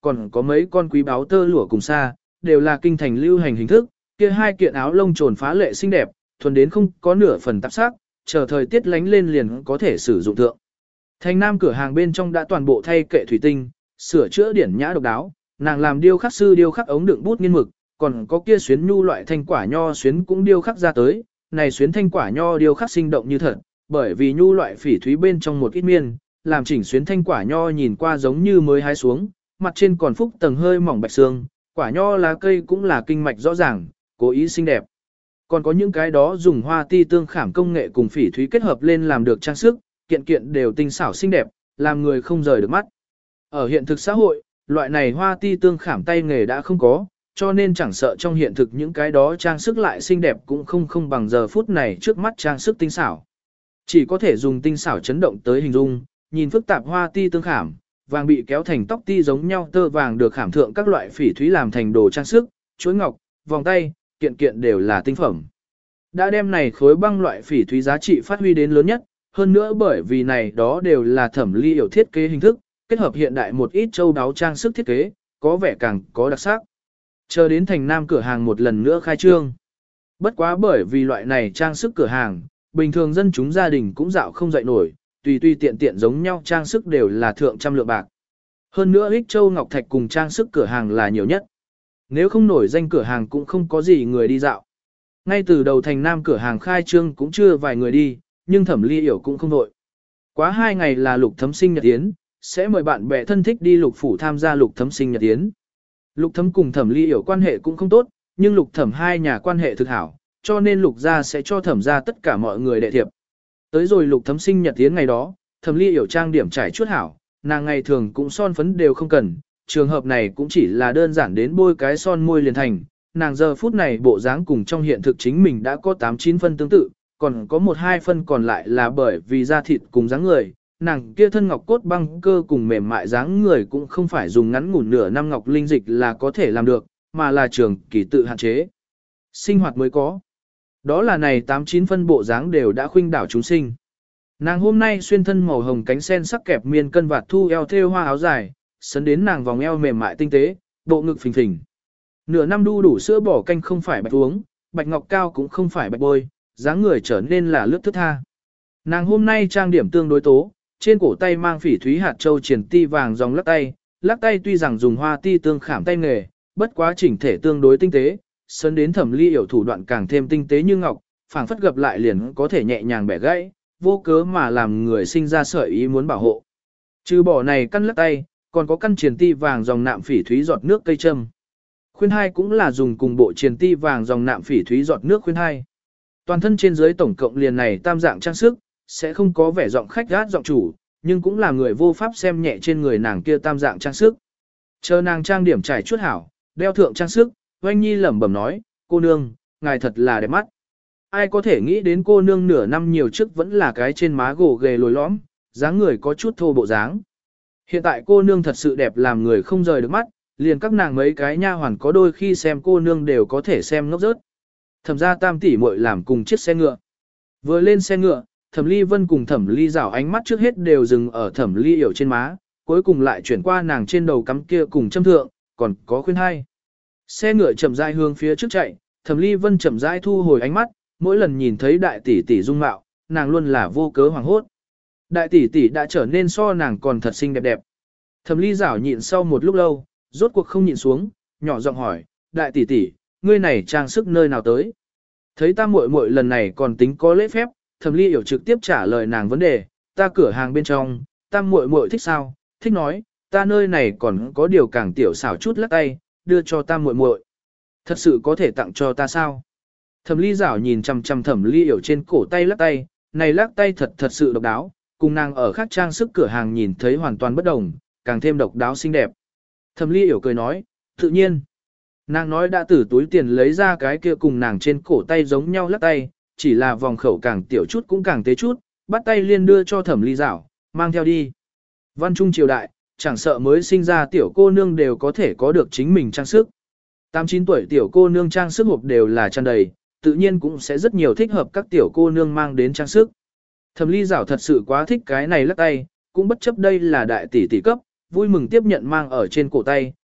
còn có mấy con quý báo tơ lụa cùng sa, đều là kinh thành lưu hành hình thức, kia hai kiện áo lông trồn phá lệ xinh đẹp, thuần đến không có nửa phần tạp sắc, chờ thời tiết lánh lên liền có thể sử dụng thượng. Thành Nam cửa hàng bên trong đã toàn bộ thay kệ thủy tinh, sửa chữa điển nhã độc đáo, nàng làm điêu khắc sư điêu khắc ống đựng bút nghiên mực, còn có kia xuyến nhu loại thanh quả nho xuyến cũng điêu khắc ra tới, này xuyến thanh quả nho điêu khắc sinh động như thật, bởi vì nhu loại phỉ thúy bên trong một ít miên, làm chỉnh xuyến thanh quả nho nhìn qua giống như mới hái xuống, mặt trên còn phúc tầng hơi mỏng bạch xương, quả nho lá cây cũng là kinh mạch rõ ràng, cố ý xinh đẹp. Còn có những cái đó dùng hoa ti tương khảm công nghệ cùng phỉ thúy kết hợp lên làm được trang sức, kiện kiện đều tinh xảo xinh đẹp, làm người không rời được mắt. Ở hiện thực xã hội, loại này hoa ti tương khảm tay nghề đã không có, cho nên chẳng sợ trong hiện thực những cái đó trang sức lại xinh đẹp cũng không không bằng giờ phút này trước mắt trang sức tinh xảo. Chỉ có thể dùng tinh xảo chấn động tới hình dung, nhìn phức tạp hoa ti tương khảm, vàng bị kéo thành tóc ti giống nhau, tơ vàng được khảm thượng các loại phỉ thúy làm thành đồ trang sức, chuỗi ngọc, vòng tay, kiện kiện đều là tinh phẩm. Đã đem này khối băng loại phỉ thúy giá trị phát huy đến lớn nhất, hơn nữa bởi vì này đó đều là thẩm ly hiểu thiết kế hình thức, kết hợp hiện đại một ít châu đáo trang sức thiết kế, có vẻ càng có đặc sắc. Chờ đến Thành Nam cửa hàng một lần nữa khai trương. Bất quá bởi vì loại này trang sức cửa hàng, bình thường dân chúng gia đình cũng dạo không dậy nổi, tùy tùy tiện tiện giống nhau trang sức đều là thượng trăm lượng bạc. Hơn nữa Ích Châu Ngọc Thạch cùng trang sức cửa hàng là nhiều nhất. Nếu không nổi danh cửa hàng cũng không có gì người đi dạo. Ngay từ đầu Thành Nam cửa hàng khai trương cũng chưa vài người đi, nhưng Thẩm Ly Hiểu cũng không vội. Quá hai ngày là Lục Thấm sinh nhật yến, sẽ mời bạn bè thân thích đi Lục phủ tham gia Lục Thấm sinh nhật yến. Lục Thấm cùng Thẩm Ly Hiểu quan hệ cũng không tốt, nhưng Lục Thẩm hai nhà quan hệ thực hảo, cho nên Lục gia sẽ cho Thẩm gia tất cả mọi người đệ thiệp. Tới rồi Lục Thấm sinh nhật yến ngày đó, Thẩm Ly Hiểu trang điểm trải chuốt hảo, nàng ngày thường cũng son phấn đều không cần, trường hợp này cũng chỉ là đơn giản đến bôi cái son môi liền thành. Nàng giờ phút này bộ dáng cùng trong hiện thực chính mình đã có tám chín phân tương tự, còn có một hai phân còn lại là bởi vì da thịt cùng dáng người, nàng kia thân ngọc cốt băng cơ cùng mềm mại dáng người cũng không phải dùng ngắn ngủn nửa năm ngọc linh dịch là có thể làm được, mà là trường kỳ tự hạn chế. Sinh hoạt mới có. Đó là này tám chín phân bộ dáng đều đã khuynh đảo chúng sinh. Nàng hôm nay xuyên thân màu hồng cánh sen sắc kẹp miên cân vạt thu eo thêu hoa áo dài, sấn đến nàng vòng eo mềm mại tinh tế, bộ ngực phình phình. Nửa năm đu đủ sữa bò canh không phải bạch uống, bạch ngọc cao cũng không phải bạch bôi, dáng người trở nên là lướt thướt tha. Nàng hôm nay trang điểm tương đối tố, trên cổ tay mang phỉ thúy hạt châu triển ti vàng dòng lắc tay, lắc tay tuy rằng dùng hoa ti tương khảm tay nghề, bất quá chỉnh thể tương đối tinh tế, sấn đến Thẩm Ly Hiểu thủ đoạn càng thêm tinh tế như ngọc, phảng phất gập lại liền có thể nhẹ nhàng bẻ gãy, vô cớ mà làm người sinh ra sợi ý muốn bảo hộ. Trừ bỏ này căn lắc tay, còn có căn triển ti vàng dòng nạm phỉ thúy giọt nước cây châm. Khuyên hai cũng là dùng cùng bộ triển ti vàng dòng nạm phỉ thúy giọt nước khuyên hai. Toàn thân trên dưới tổng cộng liền này tam dạng trang sức, sẽ không có vẻ giọng khách gát giọng chủ, nhưng cũng là người vô pháp xem nhẹ trên người nàng kia tam dạng trang sức. Chờ nàng trang điểm trải chuốt hảo, đeo thượng trang sức, Oanh Nhi lẩm bẩm nói, cô nương, ngài thật là đẹp mắt. Ai có thể nghĩ đến cô nương nửa năm nhiều trước vẫn là cái trên má gồ ghề lồi lõm, dáng người có chút thô bộ dáng. Hiện tại cô nương thật sự đẹp làm người không rời được mắt, liền các nàng mấy cái nha hoàn có đôi khi xem cô nương đều có thể xem ngốc rớt. Thẩm gia tam tỷ muội làm cùng chiếc xe ngựa. Vừa lên xe ngựa, Thẩm Ly Vân cùng Thẩm Ly Giảo ánh mắt trước hết đều dừng ở Thẩm Ly Hiểu trên má, cuối cùng lại chuyển qua nàng trên đầu cắm kia cùng châm thượng, còn có khuyên hai. Xe ngựa chậm rãi hướng phía trước chạy, Thẩm Ly Vân chậm rãi thu hồi ánh mắt, mỗi lần nhìn thấy đại tỷ tỷ dung mạo, nàng luôn là vô cớ hoảng hốt. Đại tỷ tỷ đã trở nên so nàng còn thật xinh đẹp đẹp. Thẩm Ly Giảo nhịn sau một lúc lâu, rốt cuộc không nhịn xuống, nhỏ giọng hỏi, đại tỷ tỷ, ngươi này trang sức nơi nào tới? Thấy ta muội muội lần này còn tính có lễ phép, Thẩm Ly Hiểu trực tiếp trả lời nàng vấn đề, ta cửa hàng bên trong, ta muội muội thích sao? Thích nói, ta nơi này còn có điều càng tiểu xảo chút lắc tay, đưa cho ta muội muội. Thật sự có thể tặng cho ta sao? Thẩm Ly Giảo nhìn chằm chằm Thẩm Ly Hiểu trên cổ tay lắc tay, này lắc tay thật thật sự độc đáo, cùng nàng ở khác trang sức cửa hàng nhìn thấy hoàn toàn bất đồng, càng thêm độc đáo xinh đẹp. Thẩm Ly Hiểu cười nói, tự nhiên. Nàng nói đã từ túi tiền lấy ra cái kia cùng nàng trên cổ tay giống nhau lắc tay, chỉ là vòng khẩu càng tiểu chút cũng càng tế chút, bắt tay liên đưa cho Thẩm Ly Giảo, mang theo đi. Văn trung triều đại, chẳng sợ mới sinh ra tiểu cô nương đều có thể có được chính mình trang sức. Tám chín tuổi tiểu cô nương trang sức hộp đều là tràn đầy, tự nhiên cũng sẽ rất nhiều thích hợp các tiểu cô nương mang đến trang sức. Thẩm Ly Giảo thật sự quá thích cái này lắc tay, cũng bất chấp đây là đại tỷ tỷ cấp, vui mừng tiếp nhận mang ở trên cổ tay,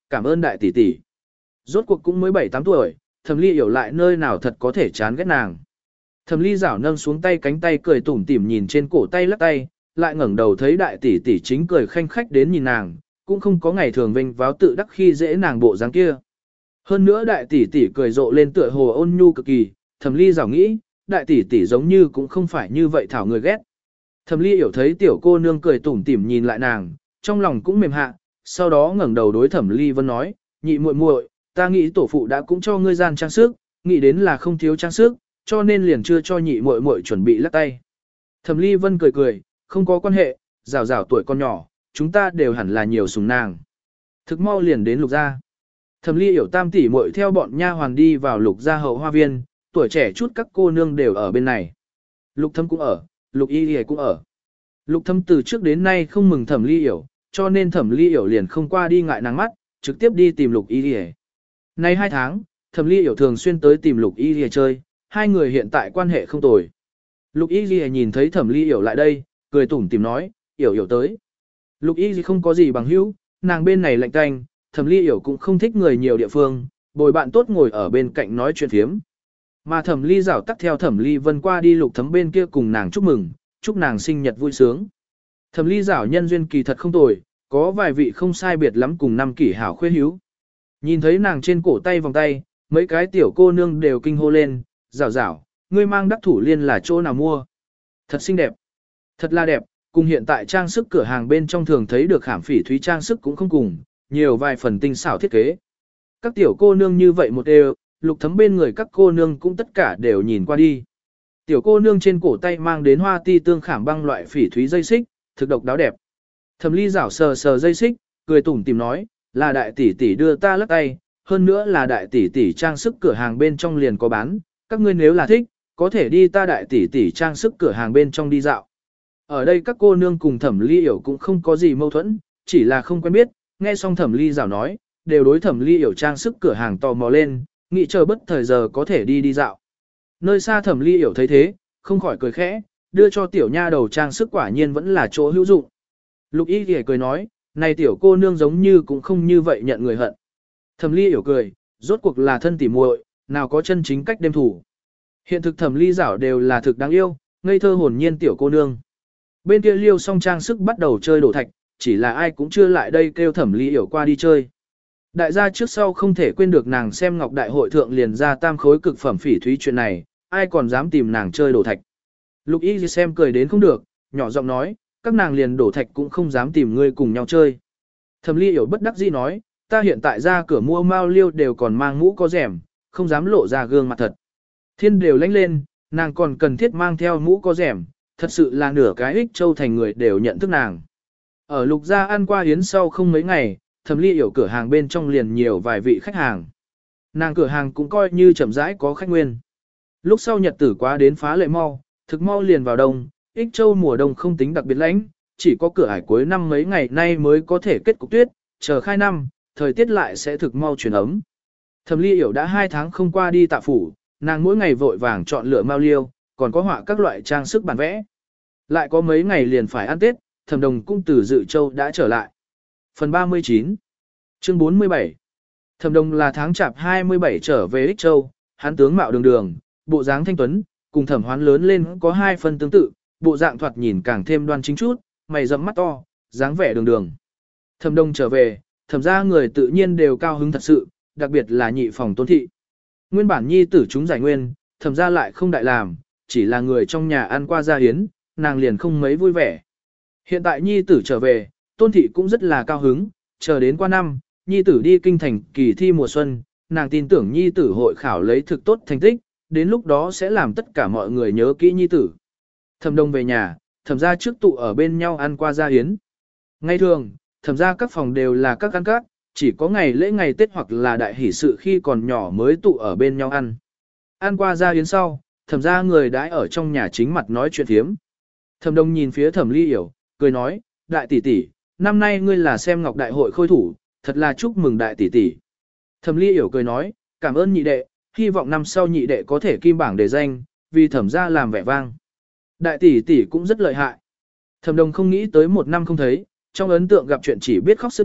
Cảm ơn đại tỷ tỷ. Rốt cuộc cũng mới bảy tám tuổi, Thẩm Ly hiểu lại nơi nào thật có thể chán ghét nàng. Thẩm Ly giảo nâng xuống tay cánh tay cười tủm tỉm nhìn trên cổ tay lắc tay, lại ngẩng đầu thấy đại tỷ tỷ chính cười khanh khách đến nhìn nàng, cũng không có ngày thường vinh váo tự đắc khi dễ nàng bộ dáng kia. Hơn nữa đại tỷ tỷ cười rộ lên tựa hồ ôn nhu cực kỳ, Thẩm Ly giảo nghĩ, đại tỷ tỷ giống như cũng không phải như vậy thảo người ghét. Thẩm Ly hiểu thấy tiểu cô nương cười tủm tỉm nhìn lại nàng, trong lòng cũng mềm hạ, sau đó ngẩng đầu đối Thẩm Ly Vân nói, nhị muội muội, ta nghĩ tổ phụ đã cũng cho ngươi gian trang sức, nghĩ đến là không thiếu trang sức, cho nên liền chưa cho nhị muội muội chuẩn bị lắc tay. Thẩm Ly Vân cười cười, không có quan hệ, rào rào tuổi con nhỏ, chúng ta đều hẳn là nhiều sủng nàng. Thực mau liền đến Lục gia. Thẩm Ly hiểu tam tỷ muội theo bọn nha hoàn đi vào Lục gia hậu hoa viên, tuổi trẻ chút các cô nương đều ở bên này. Lục Thâm cũng ở, Lục Y Y cũng ở. Lục Thâm từ trước đến nay không mừng Thẩm Ly hiểu, cho nên Thẩm Ly hiểu liền không qua đi ngại nàng mắt, trực tiếp đi tìm Lục Y Y. Nay hai tháng, Thẩm Ly hiểu thường xuyên tới tìm Lục Y Y chơi, hai người hiện tại quan hệ không tồi. Lục Y Y nhìn thấy Thẩm Ly hiểu lại đây, cười tủm tỉm nói, "Hiểu hiểu tới." Lục Y Y không có gì bằng hữu, nàng bên này lạnh tanh, Thẩm Ly hiểu cũng không thích người nhiều địa phương, bồi bạn tốt ngồi ở bên cạnh nói chuyện phiếm. Mà Thẩm Ly giảo tắt theo Thẩm Ly Vân qua đi Lục Thấm bên kia cùng nàng chúc mừng, chúc nàng sinh nhật vui sướng. Thẩm Ly giảo nhân duyên kỳ thật không tồi, có vài vị không sai biệt lắm cùng năm kỷ hảo khuê hữu. Nhìn thấy nàng trên cổ tay vòng tay, mấy cái tiểu cô nương đều kinh hô lên, "Giảo giảo, ngươi mang đắc thủ liên là chỗ nào mua? Thật xinh đẹp." Thật là đẹp, cùng hiện tại trang sức cửa hàng bên trong thường thấy được khảm phỉ thúy trang sức cũng không cùng, nhiều vài phần tinh xảo thiết kế. Các tiểu cô nương như vậy một đều, Lục Thấm bên người các cô nương cũng tất cả đều nhìn qua đi. Tiểu cô nương trên cổ tay mang đến hoa ti tương khảm băng loại phỉ thúy dây xích, thực độc đáo đẹp. Thẩm Ly giảo sờ sờ dây xích, cười tủm tỉm nói, là đại tỷ tỷ đưa ta lắc tay, hơn nữa là đại tỷ tỷ trang sức cửa hàng bên trong liền có bán, các ngươi nếu là thích, có thể đi ta đại tỷ tỷ trang sức cửa hàng bên trong đi dạo. Ở đây các cô nương cùng Thẩm Ly hiểu cũng không có gì mâu thuẫn, chỉ là không quen biết, nghe xong Thẩm Ly giảo nói, đều đối Thẩm Ly hiểu trang sức cửa hàng tò mò lên, nghĩ chờ bất thời giờ có thể đi đi dạo. Nơi xa Thẩm Ly hiểu thấy thế, không khỏi cười khẽ, đưa cho tiểu nha đầu trang sức quả nhiên vẫn là chỗ hữu dụng. Lục Y Y cười nói, này tiểu cô nương giống như cũng không như vậy nhận người hận. Thẩm Ly hiểu cười, rốt cuộc là thân tỉ muội, nào có chân chính cách đêm thủ. Hiện thực Thẩm Ly giảo đều là thực đáng yêu, ngây thơ hồn nhiên tiểu cô nương. Bên kia liêu xong trang sức bắt đầu chơi đổ thạch, chỉ là ai cũng chưa lại đây kêu Thẩm Ly hiểu qua đi chơi. Đại gia trước sau không thể quên được nàng xem ngọc đại hội thượng liền ra tam khối cực phẩm phỉ thúy chuyện này, ai còn dám tìm nàng chơi đổ thạch. Lục Y xem cười đến không được, nhỏ giọng nói, các nàng liền đổ thạch cũng không dám tìm ngươi cùng nhau chơi. Thẩm Ly hiểu bất đắc dĩ nói, ta hiện tại ra cửa mua mao liêu đều còn mang mũ có rèm, không dám lộ ra gương mặt thật. Thiên đều lánh lên, nàng còn cần thiết mang theo mũ có rèm, thật sự là nửa cái ích châu thành người đều nhận thức nàng. Ở Lục gia ăn qua yến sau không mấy ngày, Thẩm Ly hiểu cửa hàng bên trong liền nhiều vài vị khách hàng. Nàng cửa hàng cũng coi như chậm rãi có khách nguyên. Lúc sau nhật tử quá đến phá lệ mau, thực mau liền vào đông, ích châu mùa đông không tính đặc biệt lạnh, chỉ có cửa ải cuối năm mấy ngày nay mới có thể kết cục tuyết, chờ khai năm, thời tiết lại sẽ thực mau chuyển ấm. Thẩm Ly hiểu đã hai tháng không qua đi tạ phủ, nàng mỗi ngày vội vàng chọn lựa mao liêu, còn có họa các loại trang sức bản vẽ. Lại có mấy ngày liền phải ăn Tết, Thẩm Đồng cũng từ Dự Châu đã trở lại. Phần ba mươi chín Chương bốn mươi bảy Thẩm Đồng là tháng chạp hai mươi bảy trở về Ích Châu, hắn tướng mạo đường đường, bộ dáng thanh tuấn, cùng Thẩm Hoán lớn lên có hai phần tương tự, bộ dạng thoạt nhìn càng thêm đoan chính chút, mày rậm mắt to, dáng vẻ đường đường. Thẩm Đồng trở về, Thẩm gia người tự nhiên đều cao hứng thật sự, đặc biệt là nhị phòng Tôn thị. Nguyên bản nhi tử chúng giải nguyên, Thẩm gia lại không đại làm, chỉ là người trong nhà ăn qua gia hiến, nàng liền không mấy vui vẻ. Hiện tại nhi tử trở về, Tôn thị cũng rất là cao hứng, chờ đến qua năm, nhi tử đi kinh thành kỳ thi mùa xuân, nàng tin tưởng nhi tử hội khảo lấy thực tốt thành tích, đến lúc đó sẽ làm tất cả mọi người nhớ kỹ nhi tử. Thẩm Đông về nhà, Thẩm gia trước tụ ở bên nhau ăn qua gia hiến. Ngày thường, Thẩm gia các phòng đều là các ăn các, chỉ có ngày lễ ngày Tết hoặc là đại hỷ sự khi còn nhỏ mới tụ ở bên nhau ăn. Ăn qua gia hiến sau, Thẩm gia người đãi ở trong nhà chính mặt nói chuyện thiếm. Thẩm Đông nhìn phía Thẩm Ly hiểu, cười nói, đại tỷ tỷ, năm nay ngươi là xem ngọc đại hội khôi thủ, thật là chúc mừng đại tỷ tỷ. Thẩm Ly hiểu cười nói, cảm ơn nhị đệ, hy vọng năm sau nhị đệ có thể kim bảng đề danh, vì Thẩm gia làm vẻ vang. Đại tỷ tỷ cũng rất lợi hại. Thẩm Đồng không nghĩ tới một năm không thấy, trong ấn tượng gặp chuyện chỉ biết khóc sướt mướt,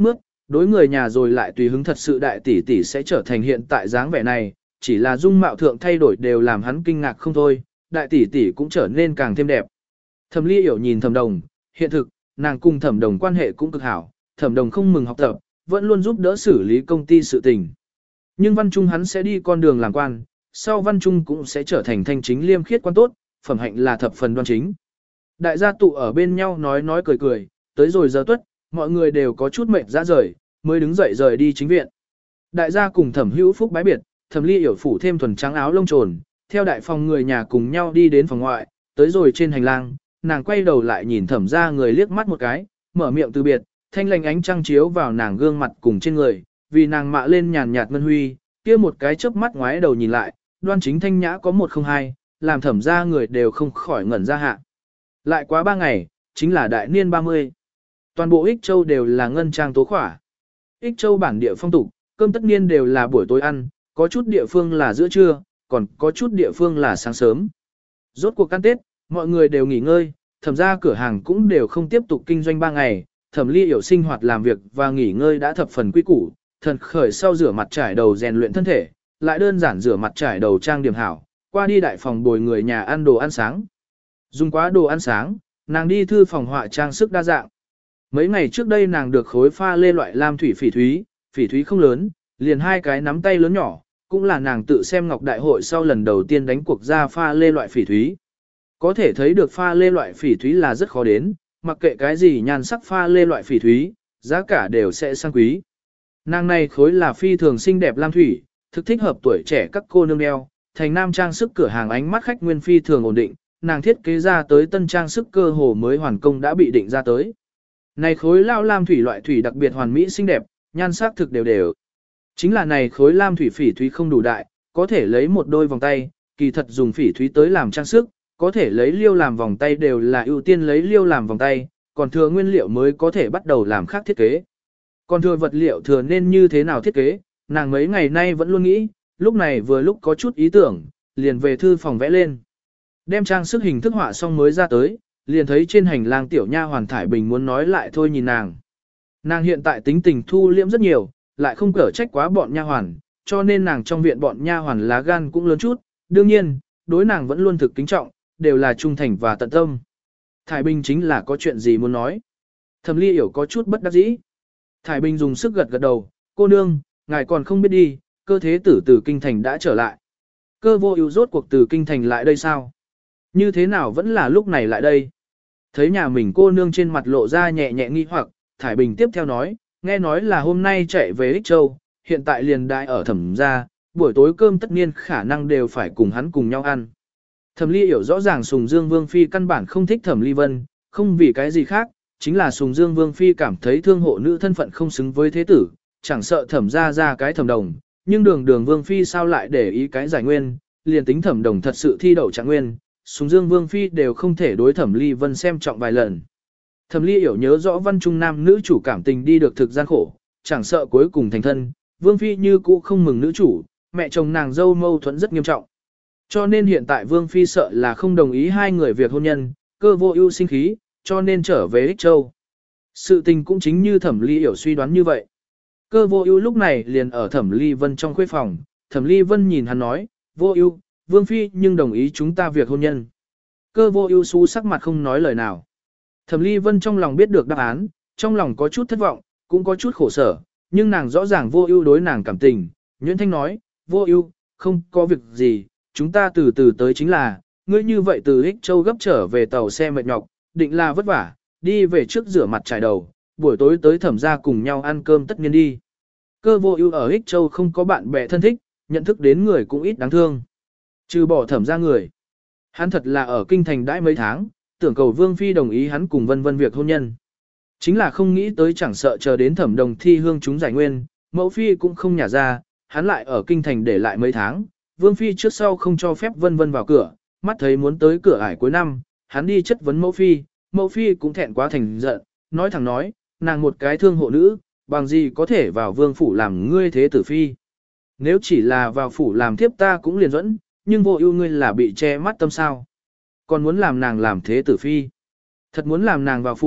đối người nhà rồi lại tùy hứng thật sự đại tỷ tỷ sẽ trở thành hiện tại dáng vẻ này, chỉ là dung mạo thượng thay đổi đều làm hắn kinh ngạc không thôi, đại tỷ tỷ cũng trở nên càng thêm đẹp. Thẩm Ly Yểu nhìn Thẩm Đồng, hiện thực, nàng cùng Thẩm Đồng quan hệ cũng cực hảo, Thẩm Đồng không mừng học tập, vẫn luôn giúp đỡ xử lý công ty sự tình. Nhưng Văn Trung hắn sẽ đi con đường làm quan, sau Văn Trung cũng sẽ trở thành thanh chính liêm khiết quan tốt, phẩm hạnh là thập phần đoan chính. Đại gia tụ ở bên nhau nói nói cười cười, tới rồi giờ tuất, mọi người đều có chút mệt ra rời, mới đứng dậy rời đi chính viện. Đại gia cùng Thẩm Hữu Phúc bái biệt, Thẩm Ly Yểu phủ thêm thuần trắng áo lông trồn, theo đại phòng người nhà cùng nhau đi đến phòng ngoại, tới rồi trên hành lang, nàng quay đầu lại nhìn Thẩm gia người liếc mắt một cái, mở miệng từ biệt, thanh lành ánh trăng chiếu vào nàng gương mặt cùng trên người, vì nàng mạ lên nhàn nhạt ngân huy, kia một cái chớp mắt ngoái đầu nhìn lại, đoan chính thanh nhã có một không hai, làm Thẩm gia người đều không khỏi ngẩn ra hạ. Lại quá ba ngày, chính là đại niên ba mươi. Toàn bộ Ích Châu đều là ngân trang tố khỏa. Ích Châu bản địa phong tục, cơm tất niên đều là buổi tối ăn, có chút địa phương là giữa trưa, còn có chút địa phương là sáng sớm. Rốt cuộc ăn Tết, mọi người đều nghỉ ngơi, Thẩm gia cửa hàng cũng đều không tiếp tục kinh doanh ba ngày, Thẩm Ly Yểu sinh hoạt làm việc và nghỉ ngơi đã thập phần quy củ, thần khởi sau rửa mặt trải đầu rèn luyện thân thể, lại đơn giản rửa mặt trải đầu trang điểm hảo, qua đi đại phòng bồi người nhà ăn đồ ăn sáng. Dùng quá đồ ăn sáng, nàng đi thư phòng họa trang sức đa dạng. Mấy ngày trước đây nàng được khối pha lê loại lam thủy phỉ thúy, phỉ thúy không lớn, liền hai cái nắm tay lớn nhỏ, cũng là nàng tự xem ngọc đại hội sau lần đầu tiên đánh cuộc ra pha lê loại phỉ thúy. Có thể thấy được pha lê loại phỉ thúy là rất khó đến, mặc kệ cái gì nhan sắc pha lê loại phỉ thúy, giá cả đều sẽ sang quý. Nàng này khối là phi thường xinh đẹp lam thủy, thực thích hợp tuổi trẻ các cô nương đeo, thành nam trang sức cửa hàng ánh mắt khách nguyên phi thường ổn định, nàng thiết kế ra tới tân trang sức cơ hồ mới hoàn công đã bị định ra tới. Này khối lao lam thủy loại thủy đặc biệt hoàn mỹ xinh đẹp, nhan sắc thực đều đều. Chính là này khối lam thủy phỉ thúy không đủ đại, có thể lấy một đôi vòng tay, kỳ thật dùng phỉ thúy tới làm trang sức, có thể lấy liêu làm vòng tay đều là ưu tiên lấy liêu làm vòng tay, còn thừa nguyên liệu mới có thể bắt đầu làm khác thiết kế. Còn thừa vật liệu thừa nên như thế nào thiết kế, nàng mấy ngày nay vẫn luôn nghĩ, lúc này vừa lúc có chút ý tưởng, liền về thư phòng vẽ lên. Đem trang sức hình thức họa xong mới ra tới, liền thấy trên hành lang tiểu nha hoàn Thải Bình muốn nói lại thôi nhìn nàng. Nàng hiện tại tính tình thu liễm rất nhiều, lại không cở trách quá bọn nha hoàn, cho nên nàng trong viện bọn nha hoàn lá gan cũng lớn chút, đương nhiên, đối nàng vẫn luôn thực kính trọng, đều là trung thành và tận tâm. Thải Bình chính là có chuyện gì muốn nói. Thẩm Ly Yểu có chút bất đắc dĩ. Thải Bình dùng sức gật gật đầu, cô nương, ngài còn không biết đi, cơ thế tử từ kinh thành đã trở lại. Cơ vô ưu rốt cuộc từ kinh thành lại đây sao? Như thế nào vẫn là lúc này lại đây? Thấy nhà mình cô nương trên mặt lộ ra nhẹ nhẹ nghi hoặc, Thải Bình tiếp theo nói, nghe nói là hôm nay chạy về Ích Châu, hiện tại liền đại ở Thẩm gia, buổi tối cơm tất nhiên khả năng đều phải cùng hắn cùng nhau ăn. Thẩm Ly Yểu rõ ràng Sùng Dương Vương Phi căn bản không thích Thẩm Ly Vân, không vì cái gì khác, chính là Sùng Dương Vương Phi cảm thấy thương hộ nữ thân phận không xứng với thế tử, chẳng sợ Thẩm gia ra cái Thẩm Đồng, nhưng đường đường Vương Phi sao lại để ý cái giải nguyên, liền tính Thẩm Đồng thật sự thi đậu trạng nguyên, Sùng Dương Vương Phi đều không thể đối Thẩm Ly Vân xem trọng vài lần. Thẩm Ly Yểu nhớ rõ văn trung nam nữ chủ cảm tình đi được thực gian khổ, chẳng sợ cuối cùng thành thân, Vương Phi như cũ không mừng nữ chủ, mẹ chồng nàng dâu mâu thuẫn rất nghiêm trọng. Cho nên hiện tại Vương Phi sợ là không đồng ý hai người việc hôn nhân, cơ vô ưu sinh khí, cho nên trở về Ích Châu. Sự tình cũng chính như Thẩm Ly Yểu suy đoán như vậy. Cơ vô ưu lúc này liền ở Thẩm Ly Vân trong khuê phòng, Thẩm Ly Vân nhìn hắn nói, vô ưu, Vương Phi nhưng đồng ý chúng ta việc hôn nhân. Cơ vô ưu xú sắc mặt không nói lời nào. Thẩm Ly Vân trong lòng biết được đáp án, trong lòng có chút thất vọng, cũng có chút khổ sở, nhưng nàng rõ ràng vô ưu đối nàng cảm tình. Nguyễn Thanh nói, vô ưu, không có việc gì, chúng ta từ từ tới chính là, ngươi như vậy từ Ích Châu gấp trở về tàu xe mệt nhọc, định là vất vả, đi về trước rửa mặt trải đầu, buổi tối tới Thẩm gia cùng nhau ăn cơm tất nhiên đi. Cơ vô ưu ở Ích Châu không có bạn bè thân thích, nhận thức đến người cũng ít đáng thương. Trừ bỏ Thẩm gia người. Hắn thật là ở kinh thành đãi mấy tháng, tưởng cầu Vương Phi đồng ý hắn cùng vân vân việc hôn nhân. Chính là không nghĩ tới chẳng sợ chờ đến Thẩm Đồng thi hương chúng giải nguyên, mẫu Phi cũng không nhả ra, hắn lại ở kinh thành để lại mấy tháng, Vương Phi trước sau không cho phép vân vân vào cửa, mắt thấy muốn tới cửa ải cuối năm, hắn đi chất vấn mẫu Phi, mẫu Phi cũng thẹn quá thành giận, nói thẳng nói, nàng một cái thương hộ nữ, bằng gì có thể vào Vương Phủ làm ngươi thế tử Phi. Nếu chỉ là vào Phủ làm thiếp ta cũng liền dẫn, nhưng vô ưu ngươi là bị che mắt tâm sao. Còn muốn làm nàng làm thế tử Phi. Thật muốn làm nàng vào Phủ,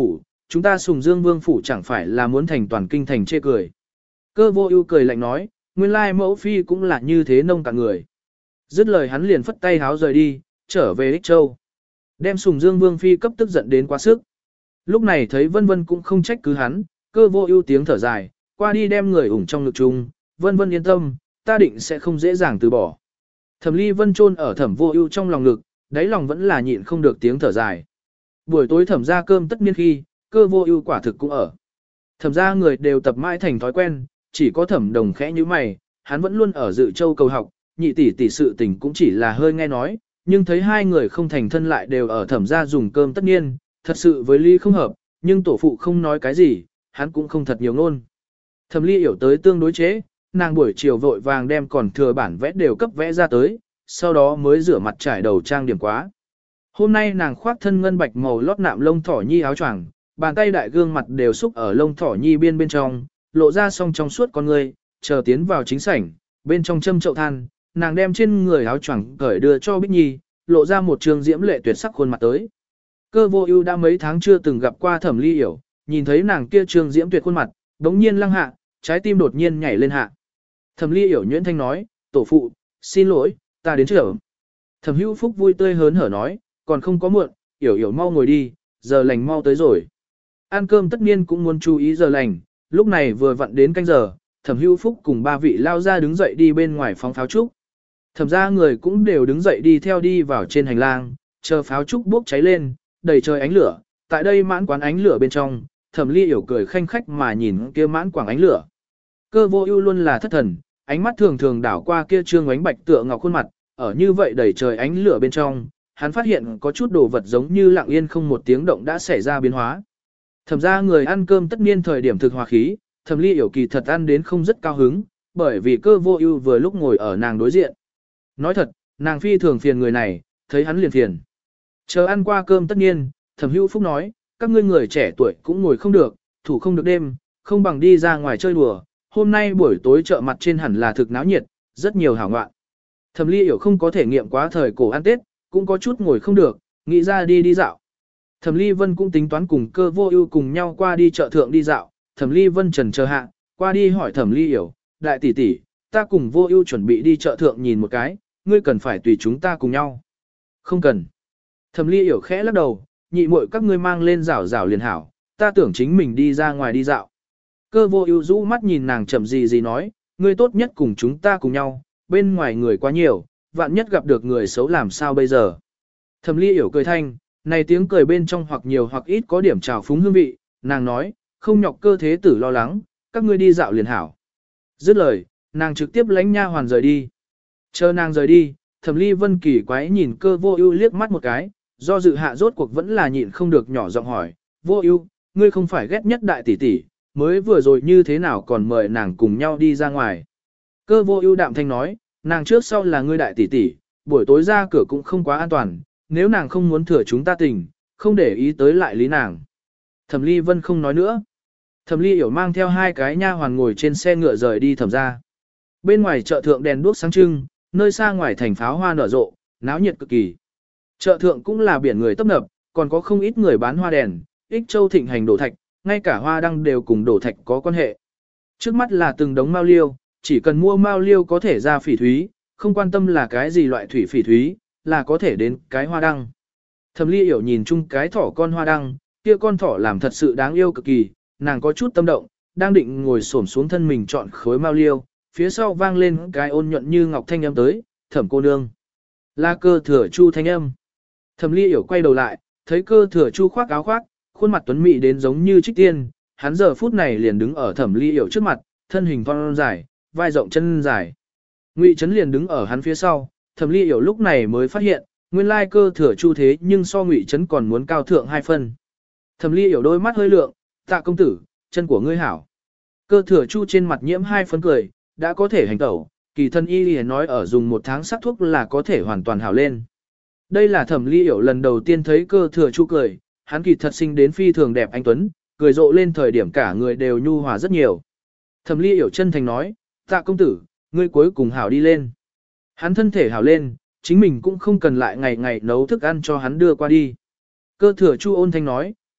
chúng ta Sùng Dương Vương phủ chẳng phải là muốn thành toàn kinh thành chê cười. Cơ Vô Ưu cười lạnh nói, nguyên lai mẫu phi cũng là như thế nông cạn người. Dứt lời hắn liền phất tay háo rời đi, trở về Ích Châu. Đem Sùng Dương Vương phi cấp tức giận đến quá sức. Lúc này thấy Vân Vân cũng không trách cứ hắn, Cơ Vô Ưu tiếng thở dài, qua đi đem người ủng trong ngực chung, Vân Vân yên tâm, ta định sẽ không dễ dàng từ bỏ. Thẩm Ly Vân chôn ở Thẩm Vô Ưu trong lòng ngực, đáy lòng vẫn là nhịn không được tiếng thở dài. Buổi tối thẩm ra cơm tất niên khi, Cơ Vô Ưu quả thực cũng ở. Thẩm ra người đều tập mãi thành thói quen, chỉ có Thẩm Đồng khẽ nhíu mày, hắn vẫn luôn ở Dự Châu cầu học, nhị tỷ tỷ sự tình cũng chỉ là hơi nghe nói, nhưng thấy hai người không thành thân lại đều ở Thẩm gia dùng cơm tất niên, thật sự với Ly không hợp, nhưng tổ phụ không nói cái gì, hắn cũng không thật nhiều ngôn. Thẩm Ly hiểu tới tương đối chế, nàng buổi chiều vội vàng đem còn thừa bản vẽ đều cấp vẽ ra tới, sau đó mới rửa mặt trải đầu trang điểm quá. Hôm nay nàng khoác thân ngân bạch màu lót nạm lông thỏ nhi áo choàng, bàn tay đại gương mặt đều xúc ở lông thỏ nhi biên bên trong, lộ ra song trong suốt con người, chờ tiến vào chính sảnh, bên trong châm chậu than, nàng đem trên người áo choàng cởi đưa cho Bích Nhi, lộ ra một trường diễm lệ tuyệt sắc khuôn mặt tới. Cơ Vô Ưu đã mấy tháng chưa từng gặp qua Thẩm Ly Yểu, nhìn thấy nàng kia trường diễm tuyệt khuôn mặt, đống nhiên lăng hạ, trái tim đột nhiên nhảy lên hạ. Thẩm Ly Yểu nhuyễn thanh nói, tổ phụ, xin lỗi, ta đến trước. Thẩm Hữu Phúc vui tươi hớn hở nói, còn không có muộn, Yểu Yểu mau ngồi đi, giờ lành mau tới rồi. Ăn cơm tất nhiên cũng muốn chú ý giờ lành, lúc này vừa vặn đến canh giờ, Thẩm Hữu Phúc cùng ba vị lao ra đứng dậy đi bên ngoài phóng pháo trúc. Thẩm gia người cũng đều đứng dậy đi theo đi vào trên hành lang, chờ pháo trúc bốc cháy lên, đầy trời ánh lửa, tại đây mãn quán ánh lửa bên trong, Thẩm Ly Yểu cười khanh khách mà nhìn kia mãn quảng ánh lửa. Cơ Vô Ưu luôn là thất thần, ánh mắt thường thường đảo qua kia trương ánh bạch tựa ngọc khuôn mặt, ở như vậy đầy trời ánh lửa bên trong, hắn phát hiện có chút đồ vật giống như lặng yên không một tiếng động đã xảy ra biến hóa. Thẩm gia người ăn cơm tất niên thời điểm thực hòa khí, Thẩm Ly Yểu kỳ thật ăn đến không rất cao hứng, bởi vì Cơ Vô Ưu vừa lúc ngồi ở nàng đối diện. Nói thật, nàng phi thường phiền người này, thấy hắn liền phiền. Chờ ăn qua cơm tất niên, Thẩm Hữu Phúc nói, các ngươi người trẻ tuổi cũng ngồi không được, thủ không được đêm, không bằng đi ra ngoài chơi đùa, hôm nay buổi tối chợ mặt trên hẳn là thực náo nhiệt, rất nhiều hảo ngoạn. Thẩm Ly Yểu không có thể nghiệm quá thời cổ ăn Tết, cũng có chút ngồi không được, nghĩ ra đi đi dạo. Thẩm Ly Vân cũng tính toán cùng Cơ Vô Ưu cùng nhau qua đi chợ thượng đi dạo, Thẩm Ly Vân chần chờ hạ, qua đi hỏi Thẩm Ly Yểu, đại tỷ tỷ, ta cùng Vô Ưu chuẩn bị đi chợ thượng nhìn một cái, ngươi cần phải tùy chúng ta cùng nhau. Không cần. Thẩm Ly Yểu khẽ lắc đầu, nhị muội các ngươi mang lên rảo rảo liền hảo, ta tưởng chính mình đi ra ngoài đi dạo. Cơ Vô Ưu rũ mắt nhìn nàng chậm gì gì nói, ngươi tốt nhất cùng chúng ta cùng nhau, bên ngoài người quá nhiều, vạn nhất gặp được người xấu làm sao bây giờ. Thẩm Ly Yểu cười thanh, này tiếng cười bên trong hoặc nhiều hoặc ít có điểm trào phúng hương vị, nàng nói, không nhọc Cơ thế tử lo lắng, các ngươi đi dạo liền hảo. Dứt lời, nàng trực tiếp lãnh nha hoàn rời đi. Chờ nàng rời đi, Thẩm Ly Vân kỳ quái nhìn Cơ Vô Ưu liếc mắt một cái, do dự hạ rốt cuộc vẫn là nhịn không được nhỏ giọng hỏi, Vô Ưu, ngươi không phải ghét nhất đại tỷ tỷ, mới vừa rồi như thế nào còn mời nàng cùng nhau đi ra ngoài. Cơ Vô Ưu đạm thanh nói, nàng trước sau là ngươi đại tỷ tỷ, buổi tối ra cửa cũng không quá an toàn, nếu nàng không muốn thừa chúng ta tình, không để ý tới lại lý nàng. Thẩm Ly Vân không nói nữa. Thẩm Ly Yểu mang theo hai cái nha hoàn ngồi trên xe ngựa rời đi thẩm ra. Bên ngoài chợ thượng đèn đuốc sáng trưng, nơi xa ngoài thành pháo hoa nở rộ, náo nhiệt cực kỳ. Chợ thượng cũng là biển người tấp nập, còn có không ít người bán hoa đèn, Ích Châu thịnh hành đổ thạch, ngay cả hoa đăng đều cùng đổ thạch có quan hệ. Trước mắt là từng đống mao liêu, chỉ cần mua mao liêu có thể ra phỉ thúy, không quan tâm là cái gì loại thủy phỉ thúy, là có thể đến cái hoa đăng. Thẩm Ly Yểu nhìn chung cái thỏ con hoa đăng, kia con thỏ làm thật sự đáng yêu cực kỳ, nàng có chút tâm động, đang định ngồi xổm xuống thân mình chọn khối mao liêu, phía sau vang lên cái ôn nhuận như ngọc thanh âm tới, Thẩm cô nương. La Cơ Thừa Chu thanh âm. Thẩm Ly Yểu quay đầu lại, thấy Cơ Thừa Chu khoác áo khoác, khuôn mặt tuấn mỹ đến giống như trích tiên, hắn giờ phút này liền đứng ở Thẩm Ly Yểu trước mặt, thân hình thon dài, vai rộng chân dài. Ngụy Trấn liền đứng ở hắn phía sau, Thẩm Ly Yểu lúc này mới phát hiện, nguyên lai Cơ Thừa Chu thế nhưng so Ngụy Trấn còn muốn cao thượng hai phân. Thẩm Ly Yểu đôi mắt hơi lượng, tạ công tử, chân của ngươi hảo. Cơ Thừa Chu trên mặt nhiễm hai phấn cười, đã có thể hành tẩu, kỳ thân y liền nói ở dùng một tháng sắc thuốc là có thể hoàn toàn hảo lên. Đây là Thẩm Ly Yểu lần đầu tiên thấy Cơ Thừa Chu cười, hắn kỳ thật sinh đến phi thường đẹp anh tuấn, cười rộ lên thời điểm cả người đều nhu hòa rất nhiều. Thẩm Ly Yểu chân thành nói, tạ công tử, ngươi cuối cùng hảo đi lên. Hắn thân thể hảo lên, chính mình cũng không cần lại ngày ngày nấu thức ăn cho hắn đưa qua đi. Cơ Thừa Chu ôn thanh nói,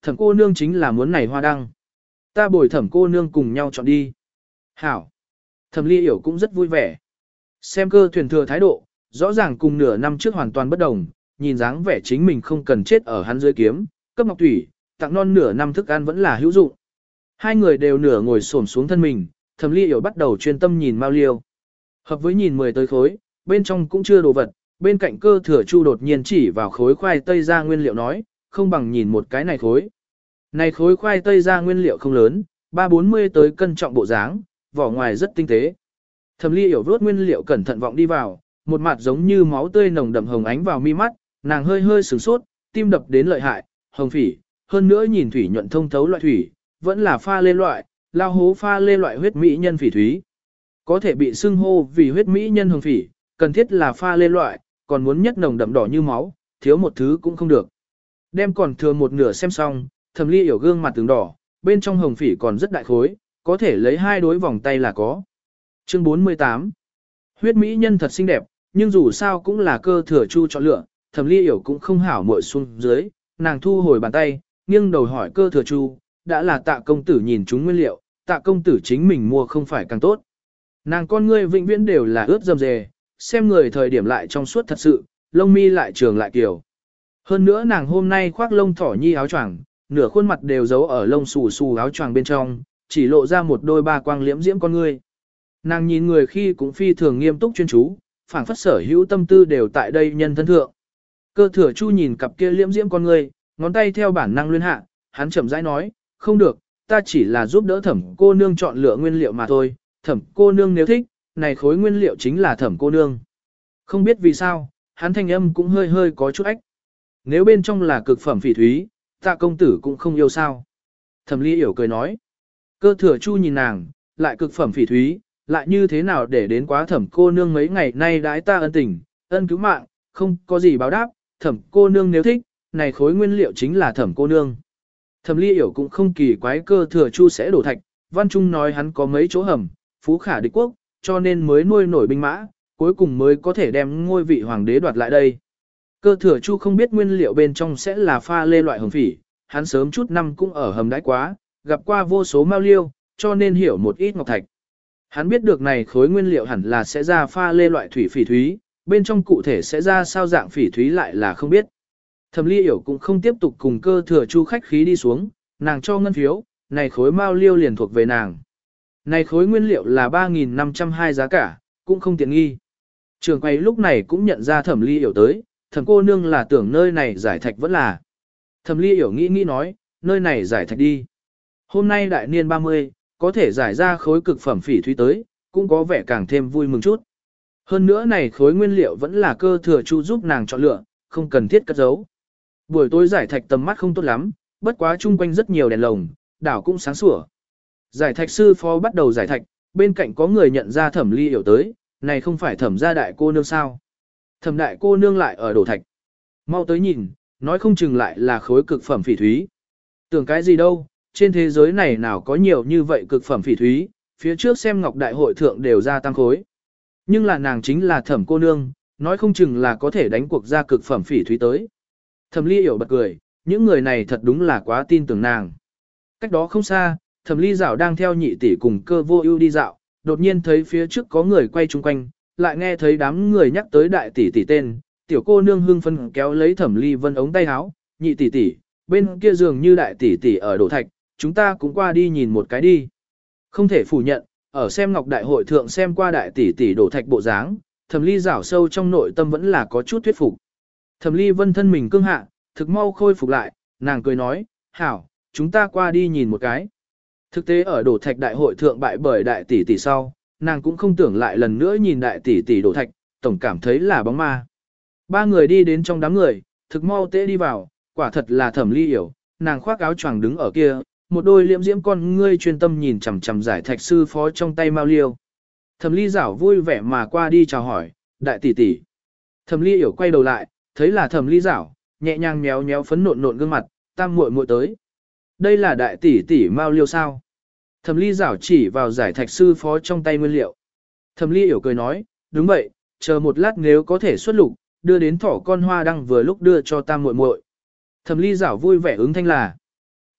thẩm cô nương chính là muốn này hoa đăng. Ta bồi thẩm cô nương cùng nhau chọn đi. Hảo. Thẩm ly hiểu cũng rất vui vẻ. Xem cơ thuyền thừa thái độ, rõ ràng cùng nửa năm trước hoàn toàn bất đồng, nhìn dáng vẻ chính mình không cần chết ở hắn dưới kiếm, cấp ngọc thủy, tặng non nửa năm thức ăn vẫn là hữu dụng. Hai người đều nửa ngồi xổm xuống thân mình, thẩm ly hiểu bắt đầu chuyên tâm nhìn Mao Liêu. Hợp với nhìn mười tới khối, bên trong cũng chưa đồ vật, bên cạnh cơ thừa chu đột nhiên chỉ vào khối khoai tây ra nguyên liệu nói, không bằng nhìn một cái này khối. Này khối khoai tây ra nguyên liệu không lớn, ba bốn mươi tới cân trọng bộ dáng, vỏ ngoài rất tinh tế. Thẩm ly hiểu vốt nguyên liệu cẩn thận vọng đi vào, một mặt giống như máu tươi nồng đậm hồng ánh vào mi mắt, nàng hơi hơi sửng sốt, tim đập đến lợi hại, hồng phỉ, hơn nữa nhìn thủy nhuận thông thấu loại thủy, vẫn là pha lê loại, lao hố pha lê loại huyết mỹ nhân phỉ thúy. Có thể bị xưng hô vì huyết mỹ nhân hồng phỉ, cần thiết là pha lê loại, còn muốn nhất nồng đậm đỏ như máu, thiếu một thứ cũng không được. Đem còn thừa một nửa xem xong, Thẩm ly hiểu gương mặt tướng đỏ, bên trong hồng phỉ còn rất đại khối, có thể lấy hai đối vòng tay là có. Chương bốn mươi tám. Huyết mỹ nhân thật xinh đẹp, nhưng dù sao cũng là cơ thừa chu chọn lựa, Thẩm ly hiểu cũng không hảo muội xuống dưới, nàng thu hồi bàn tay, nghiêng đầu hỏi cơ thừa chu, đã là Tạ công tử nhìn chúng nguyên liệu, Tạ công tử chính mình mua không phải càng tốt. Nàng con ngươi vĩnh viễn đều là ướt dầm dề, xem người thời điểm lại trong suốt thật sự, lông mi lại trường lại kiều. Hơn nữa nàng hôm nay khoác lông thỏ nhi áo choàng, nửa khuôn mặt đều giấu ở lông xù xù áo choàng bên trong, chỉ lộ ra một đôi ba quang liễm diễm con ngươi. Nàng nhìn người khi cũng phi thường nghiêm túc chuyên chú, phảng phất sở hữu tâm tư đều tại đây nhân thân thượng. Cơ thừa chu nhìn cặp kia liễm diễm con ngươi, ngón tay theo bản năng luyên hạ, hắn chậm rãi nói, không được, ta chỉ là giúp đỡ thẩm cô nương chọn lựa nguyên liệu mà thôi, thẩm cô nương nếu thích, này khối nguyên liệu chính là thẩm cô nương. Không biết vì sao, hắn thanh âm cũng hơi hơi có chút ách. Nếu bên trong là cực phẩm phỉ thúy, Tạ công tử cũng không yêu sao. Thẩm ly hiểu cười nói. Cơ thừa chu nhìn nàng, lại cực phẩm phỉ thúy, lại như thế nào để đến quá thẩm cô nương mấy ngày nay đãi ta ân tình, ân cứu mạng, không có gì báo đáp, thẩm cô nương nếu thích, này khối nguyên liệu chính là thẩm cô nương. Thẩm ly hiểu cũng không kỳ quái cơ thừa chu sẽ đổ thạch, Văn Trung nói hắn có mấy chỗ hầm, phú khả địch quốc, cho nên mới nuôi nổi binh mã, cuối cùng mới có thể đem ngôi vị hoàng đế đoạt lại đây. Cơ thừa chu không biết nguyên liệu bên trong sẽ là pha lê loại hồng phỉ, hắn sớm chút năm cũng ở hầm đãi quá, gặp qua vô số mao liêu, cho nên hiểu một ít ngọc thạch. Hắn biết được này khối nguyên liệu hẳn là sẽ ra pha lê loại thủy phỉ thúy, bên trong cụ thể sẽ ra sao dạng phỉ thúy lại là không biết. Thẩm ly hiểu cũng không tiếp tục cùng cơ thừa chu khách khí đi xuống, nàng cho ngân phiếu, này khối mao liêu liền thuộc về nàng. Này khối nguyên liệu là ba nghìn năm trăm hai giá cả, cũng không tiện nghi. Trường quay lúc này cũng nhận ra thẩm ly hiểu tới, thẩm cô nương là tưởng nơi này giải thạch vẫn là. Thẩm ly hiểu nghĩ nghĩ nói, nơi này giải thạch đi. Hôm nay đại niên ba mươi, có thể giải ra khối cực phẩm phỉ thúy tới, cũng có vẻ càng thêm vui mừng chút. Hơn nữa này khối nguyên liệu vẫn là cơ thừa chu giúp nàng chọn lựa, không cần thiết cất giấu. Buổi tối giải thạch tầm mắt không tốt lắm, bất quá chung quanh rất nhiều đèn lồng, đảo cũng sáng sủa. Giải thạch sư phó bắt đầu giải thạch, bên cạnh có người nhận ra thẩm ly hiểu tới, này không phải thẩm gia đại cô nương sao. Thẩm đại cô nương lại ở đổ thạch. Mau tới nhìn, nói không chừng lại là khối cực phẩm phỉ thúy. Tưởng cái gì đâu, trên thế giới này nào có nhiều như vậy cực phẩm phỉ thúy, phía trước xem ngọc đại hội thượng đều ra tăng khối. Nhưng là nàng chính là thẩm cô nương, nói không chừng là có thể đánh cuộc ra cực phẩm phỉ thúy tới. Thẩm ly hiểu bật cười, những người này thật đúng là quá tin tưởng nàng. Cách đó không xa, thẩm ly dạo đang theo nhị tỷ cùng cơ vô ưu đi dạo, đột nhiên thấy phía trước có người quay chung quanh, lại nghe thấy đám người nhắc tới đại tỷ tỷ tên, tiểu cô nương hưng phân kéo lấy thẩm ly vân ống tay áo, nhị tỷ tỷ, bên kia dường như đại tỷ tỷ ở đổ thạch, chúng ta cũng qua đi nhìn một cái đi. Không thể phủ nhận, ở xem ngọc đại hội thượng xem qua đại tỷ tỷ đổ thạch bộ dáng, thẩm ly rảo sâu trong nội tâm vẫn là có chút thuyết phục. Thẩm ly vân thân mình cương hạ, thực mau khôi phục lại, nàng cười nói, hảo, chúng ta qua đi nhìn một cái. Thực tế ở đổ thạch đại hội thượng bại bởi đại tỷ tỷ sau, nàng cũng không tưởng lại lần nữa nhìn đại tỷ tỷ đổ thạch, tổng cảm thấy là bóng ma. Ba người đi đến trong đám người, thực mau tế đi vào, quả thật là thẩm ly hiểu, nàng khoác áo choàng đứng ở kia, một đôi liễm diễm con ngươi chuyên tâm nhìn chằm chằm giải thạch sư phó trong tay mao liêu. Thẩm ly giảo vui vẻ mà qua đi chào hỏi, đại tỷ tỷ. Thẩm ly hiểu quay đầu lại, thấy là thẩm ly giảo, nhẹ nhàng méo méo phấn nộn nộn gương mặt, tam muội muội tới. Đây là đại tỷ tỷ mao liêu sao? Thẩm ly giảo chỉ vào giải thạch sư phó trong tay nguyên liệu. Thẩm ly hiểu cười nói, đúng vậy, chờ một lát nếu có thể xuất lục, đưa đến thỏ con hoa đăng vừa lúc đưa cho tam muội muội. Thẩm ly giảo vui vẻ ứng thanh là.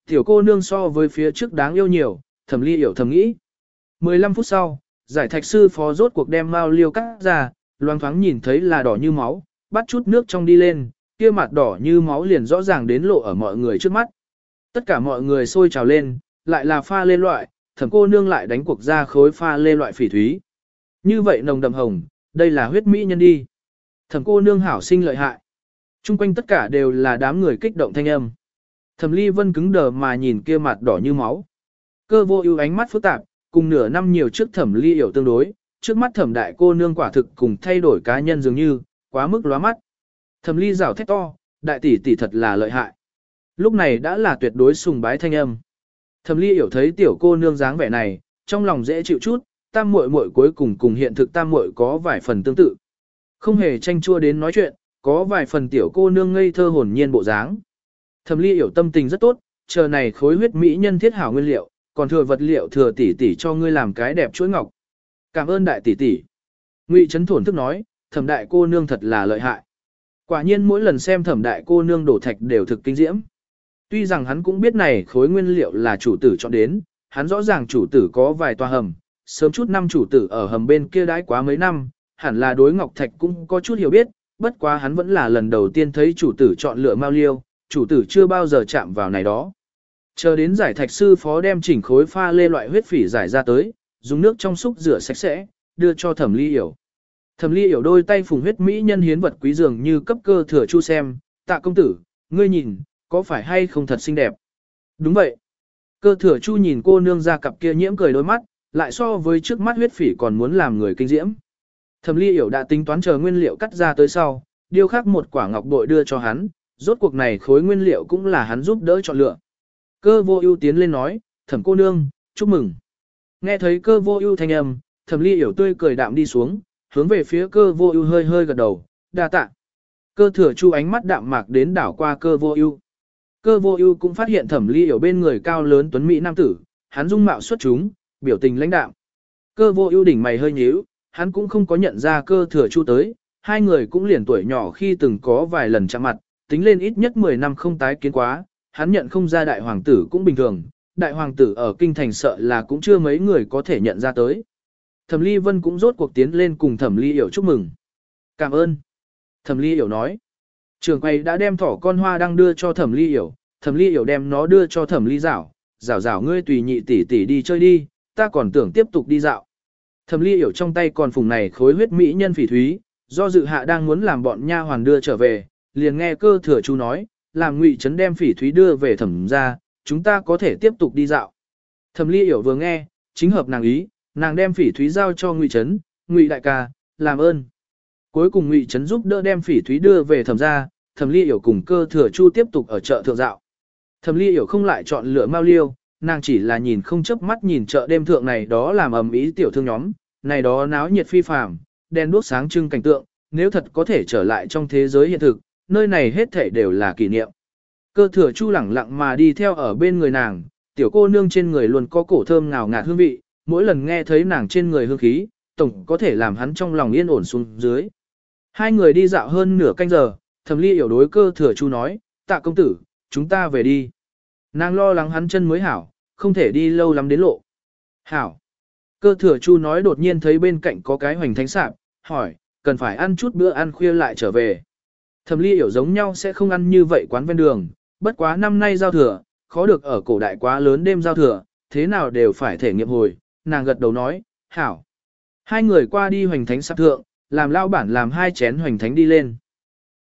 Tiểu cô nương so với phía trước đáng yêu nhiều, Thẩm Ly hiểu thầm nghĩ. mười lăm phút sau, giải thạch sư phó rốt cuộc đem mao liêu cắt ra, loang thoáng nhìn thấy là đỏ như máu, bắt chút nước trong đi lên, kia mặt đỏ như máu liền rõ ràng đến lộ ở mọi người trước mắt. Tất cả mọi người sôi trào lên, lại là pha lê loại, Thẩm cô nương lại đánh cuộc ra khối pha lê loại phỉ thúy. Như vậy nồng đậm hồng, đây là huyết mỹ nhân đi. Thẩm cô nương hảo sinh lợi hại. Trung quanh tất cả đều là đám người kích động thanh âm. Thẩm Ly Vân cứng đờ mà nhìn kia mặt đỏ như máu. Cơ vô ưu ánh mắt phức tạp, cùng nửa năm nhiều trước Thẩm Ly hiểu tương đối, trước mắt Thẩm đại cô nương quả thực cùng thay đổi cá nhân dường như, quá mức lóa mắt. Thẩm Ly rảo thét to, đại tỷ tỷ thật là lợi hại. Lúc này đã là tuyệt đối sùng bái thanh âm. Thẩm Ly hiểu thấy tiểu cô nương dáng vẻ này, trong lòng dễ chịu chút, tam muội muội cuối cùng cùng hiện thực tam muội có vài phần tương tự. Không hề tranh chua đến nói chuyện, có vài phần tiểu cô nương ngây thơ hồn nhiên bộ dáng. Thẩm Ly hiểu tâm tình rất tốt, chờ này khối huyết mỹ nhân thiết hảo nguyên liệu, còn thừa vật liệu thừa tỷ tỷ cho ngươi làm cái đẹp chuỗi ngọc. Cảm ơn đại tỷ tỷ. Ngụy Trấn thổn thức nói, Thẩm đại cô nương thật là lợi hại. Quả nhiên mỗi lần xem Thẩm đại cô nương đổ thạch đều thực kinh diễm. Tuy rằng hắn cũng biết này khối nguyên liệu là chủ tử chọn đến, hắn rõ ràng chủ tử có vài tòa hầm, sớm chút năm chủ tử ở hầm bên kia đãi quá mấy năm, hẳn là đối ngọc thạch cũng có chút hiểu biết, bất quá hắn vẫn là lần đầu tiên thấy chủ tử chọn lựa mao liêu, chủ tử chưa bao giờ chạm vào này đó. Chờ đến giải thạch sư phó đem chỉnh khối pha lê loại huyết phỉ giải ra tới, dùng nước trong xúc rửa sạch sẽ, đưa cho Thẩm Ly hiểu. Thẩm Ly hiểu đôi tay phùng huyết mỹ nhân hiến vật quý dường như cấp Cơ Thừa Chu xem, tạ công tử, ngươi nhìn, có phải hay không thật xinh đẹp? Đúng vậy. Cơ Thừa Chu nhìn cô nương ra cặp kia nhiễm cười đôi mắt, lại so với trước mắt huyết phỉ còn muốn làm người kinh diễm. Thẩm Ly hiểu đã tính toán chờ nguyên liệu cắt ra tới sau, điêu khắc một quả ngọc bội đưa cho hắn, rốt cuộc này khối nguyên liệu cũng là hắn giúp đỡ chọn lựa. Cơ vô ưu tiến lên nói, Thẩm cô nương, chúc mừng. Nghe thấy Cơ vô ưu thanh âm, Thẩm Ly hiểu tươi cười đạm đi xuống, hướng về phía Cơ vô ưu hơi hơi gật đầu, đa tạ. Cơ Thừa Chu ánh mắt đạm mạc đến đảo qua Cơ vô ưu. Cơ vô ưu cũng phát hiện Thẩm Ly hiểu bên người cao lớn tuấn mỹ nam tử, hắn dung mạo xuất chúng, biểu tình lãnh đạm. Cơ vô ưu đỉnh mày hơi nhíu, hắn cũng không có nhận ra Cơ Thừa Chu tới, hai người cũng liền tuổi nhỏ khi từng có vài lần chạm mặt, tính lên ít nhất mười năm không tái kiến quá, hắn nhận không ra đại hoàng tử cũng bình thường, đại hoàng tử ở kinh thành sợ là cũng chưa mấy người có thể nhận ra tới. Thẩm Ly Vân cũng rốt cuộc tiến lên cùng Thẩm Ly hiểu chúc mừng. Cảm ơn. Thẩm Ly hiểu nói. Trường quầy đã đem thỏ con hoa đang đưa cho Thẩm Ly hiểu, Thẩm Ly hiểu đem nó đưa cho Thẩm Ly Giảo, Giảo Giảo ngươi tùy nhị tỷ tỷ đi chơi đi, ta còn tưởng tiếp tục đi dạo. Thẩm Ly hiểu trong tay còn phùng này khối huyết mỹ nhân phỉ thúy, do dự hạ đang muốn làm bọn nha hoàn đưa trở về, liền nghe Cơ Thừa Chu nói, làm Ngụy Trấn đem phỉ thúy đưa về Thẩm ra, chúng ta có thể tiếp tục đi dạo. Thẩm Ly hiểu vừa nghe, chính hợp nàng ý, nàng đem phỉ thúy giao cho Ngụy Trấn, Ngụy đại ca, làm ơn. Cuối cùng Ngụy Trấn giúp đỡ đem phỉ thúy đưa về Thẩm ra, Thẩm Ly hiểu cùng Cơ Thừa Chu tiếp tục ở chợ thượng dạo. Thẩm Ly hiểu không lại chọn lựa mao liêu, nàng chỉ là nhìn không chớp mắt nhìn chợ đêm thượng này đó làm ầm ĩ tiểu thương nhóm, này đó náo nhiệt phi phàm, đèn đuốc sáng trưng cảnh tượng, nếu thật có thể trở lại trong thế giới hiện thực, nơi này hết thảy đều là kỷ niệm. Cơ Thừa Chu lẳng lặng mà đi theo ở bên người nàng, tiểu cô nương trên người luôn có cổ thơm ngào ngạt hương vị, mỗi lần nghe thấy nàng trên người hương khí, tổng có thể làm hắn trong lòng yên ổn xuống dưới. Hai người đi dạo hơn nửa canh giờ, Thẩm Ly hiểu đối Cơ Thừa Chu nói, tạ công tử, chúng ta về đi. Nàng lo lắng hắn chân mới hảo, không thể đi lâu lắm đến lộ. Hảo. Cơ Thừa Chu nói đột nhiên thấy bên cạnh có cái hoành thánh sạp, hỏi, cần phải ăn chút bữa ăn khuya lại trở về. Thẩm Ly hiểu giống nhau sẽ không ăn như vậy quán ven đường, bất quá năm nay giao thừa, khó được ở cổ đại quá lớn đêm giao thừa, thế nào đều phải thể nghiệm hồi, nàng gật đầu nói, hảo. Hai người qua đi hoành thánh sạp thượng, làm lao bản làm hai chén hoành thánh đi lên.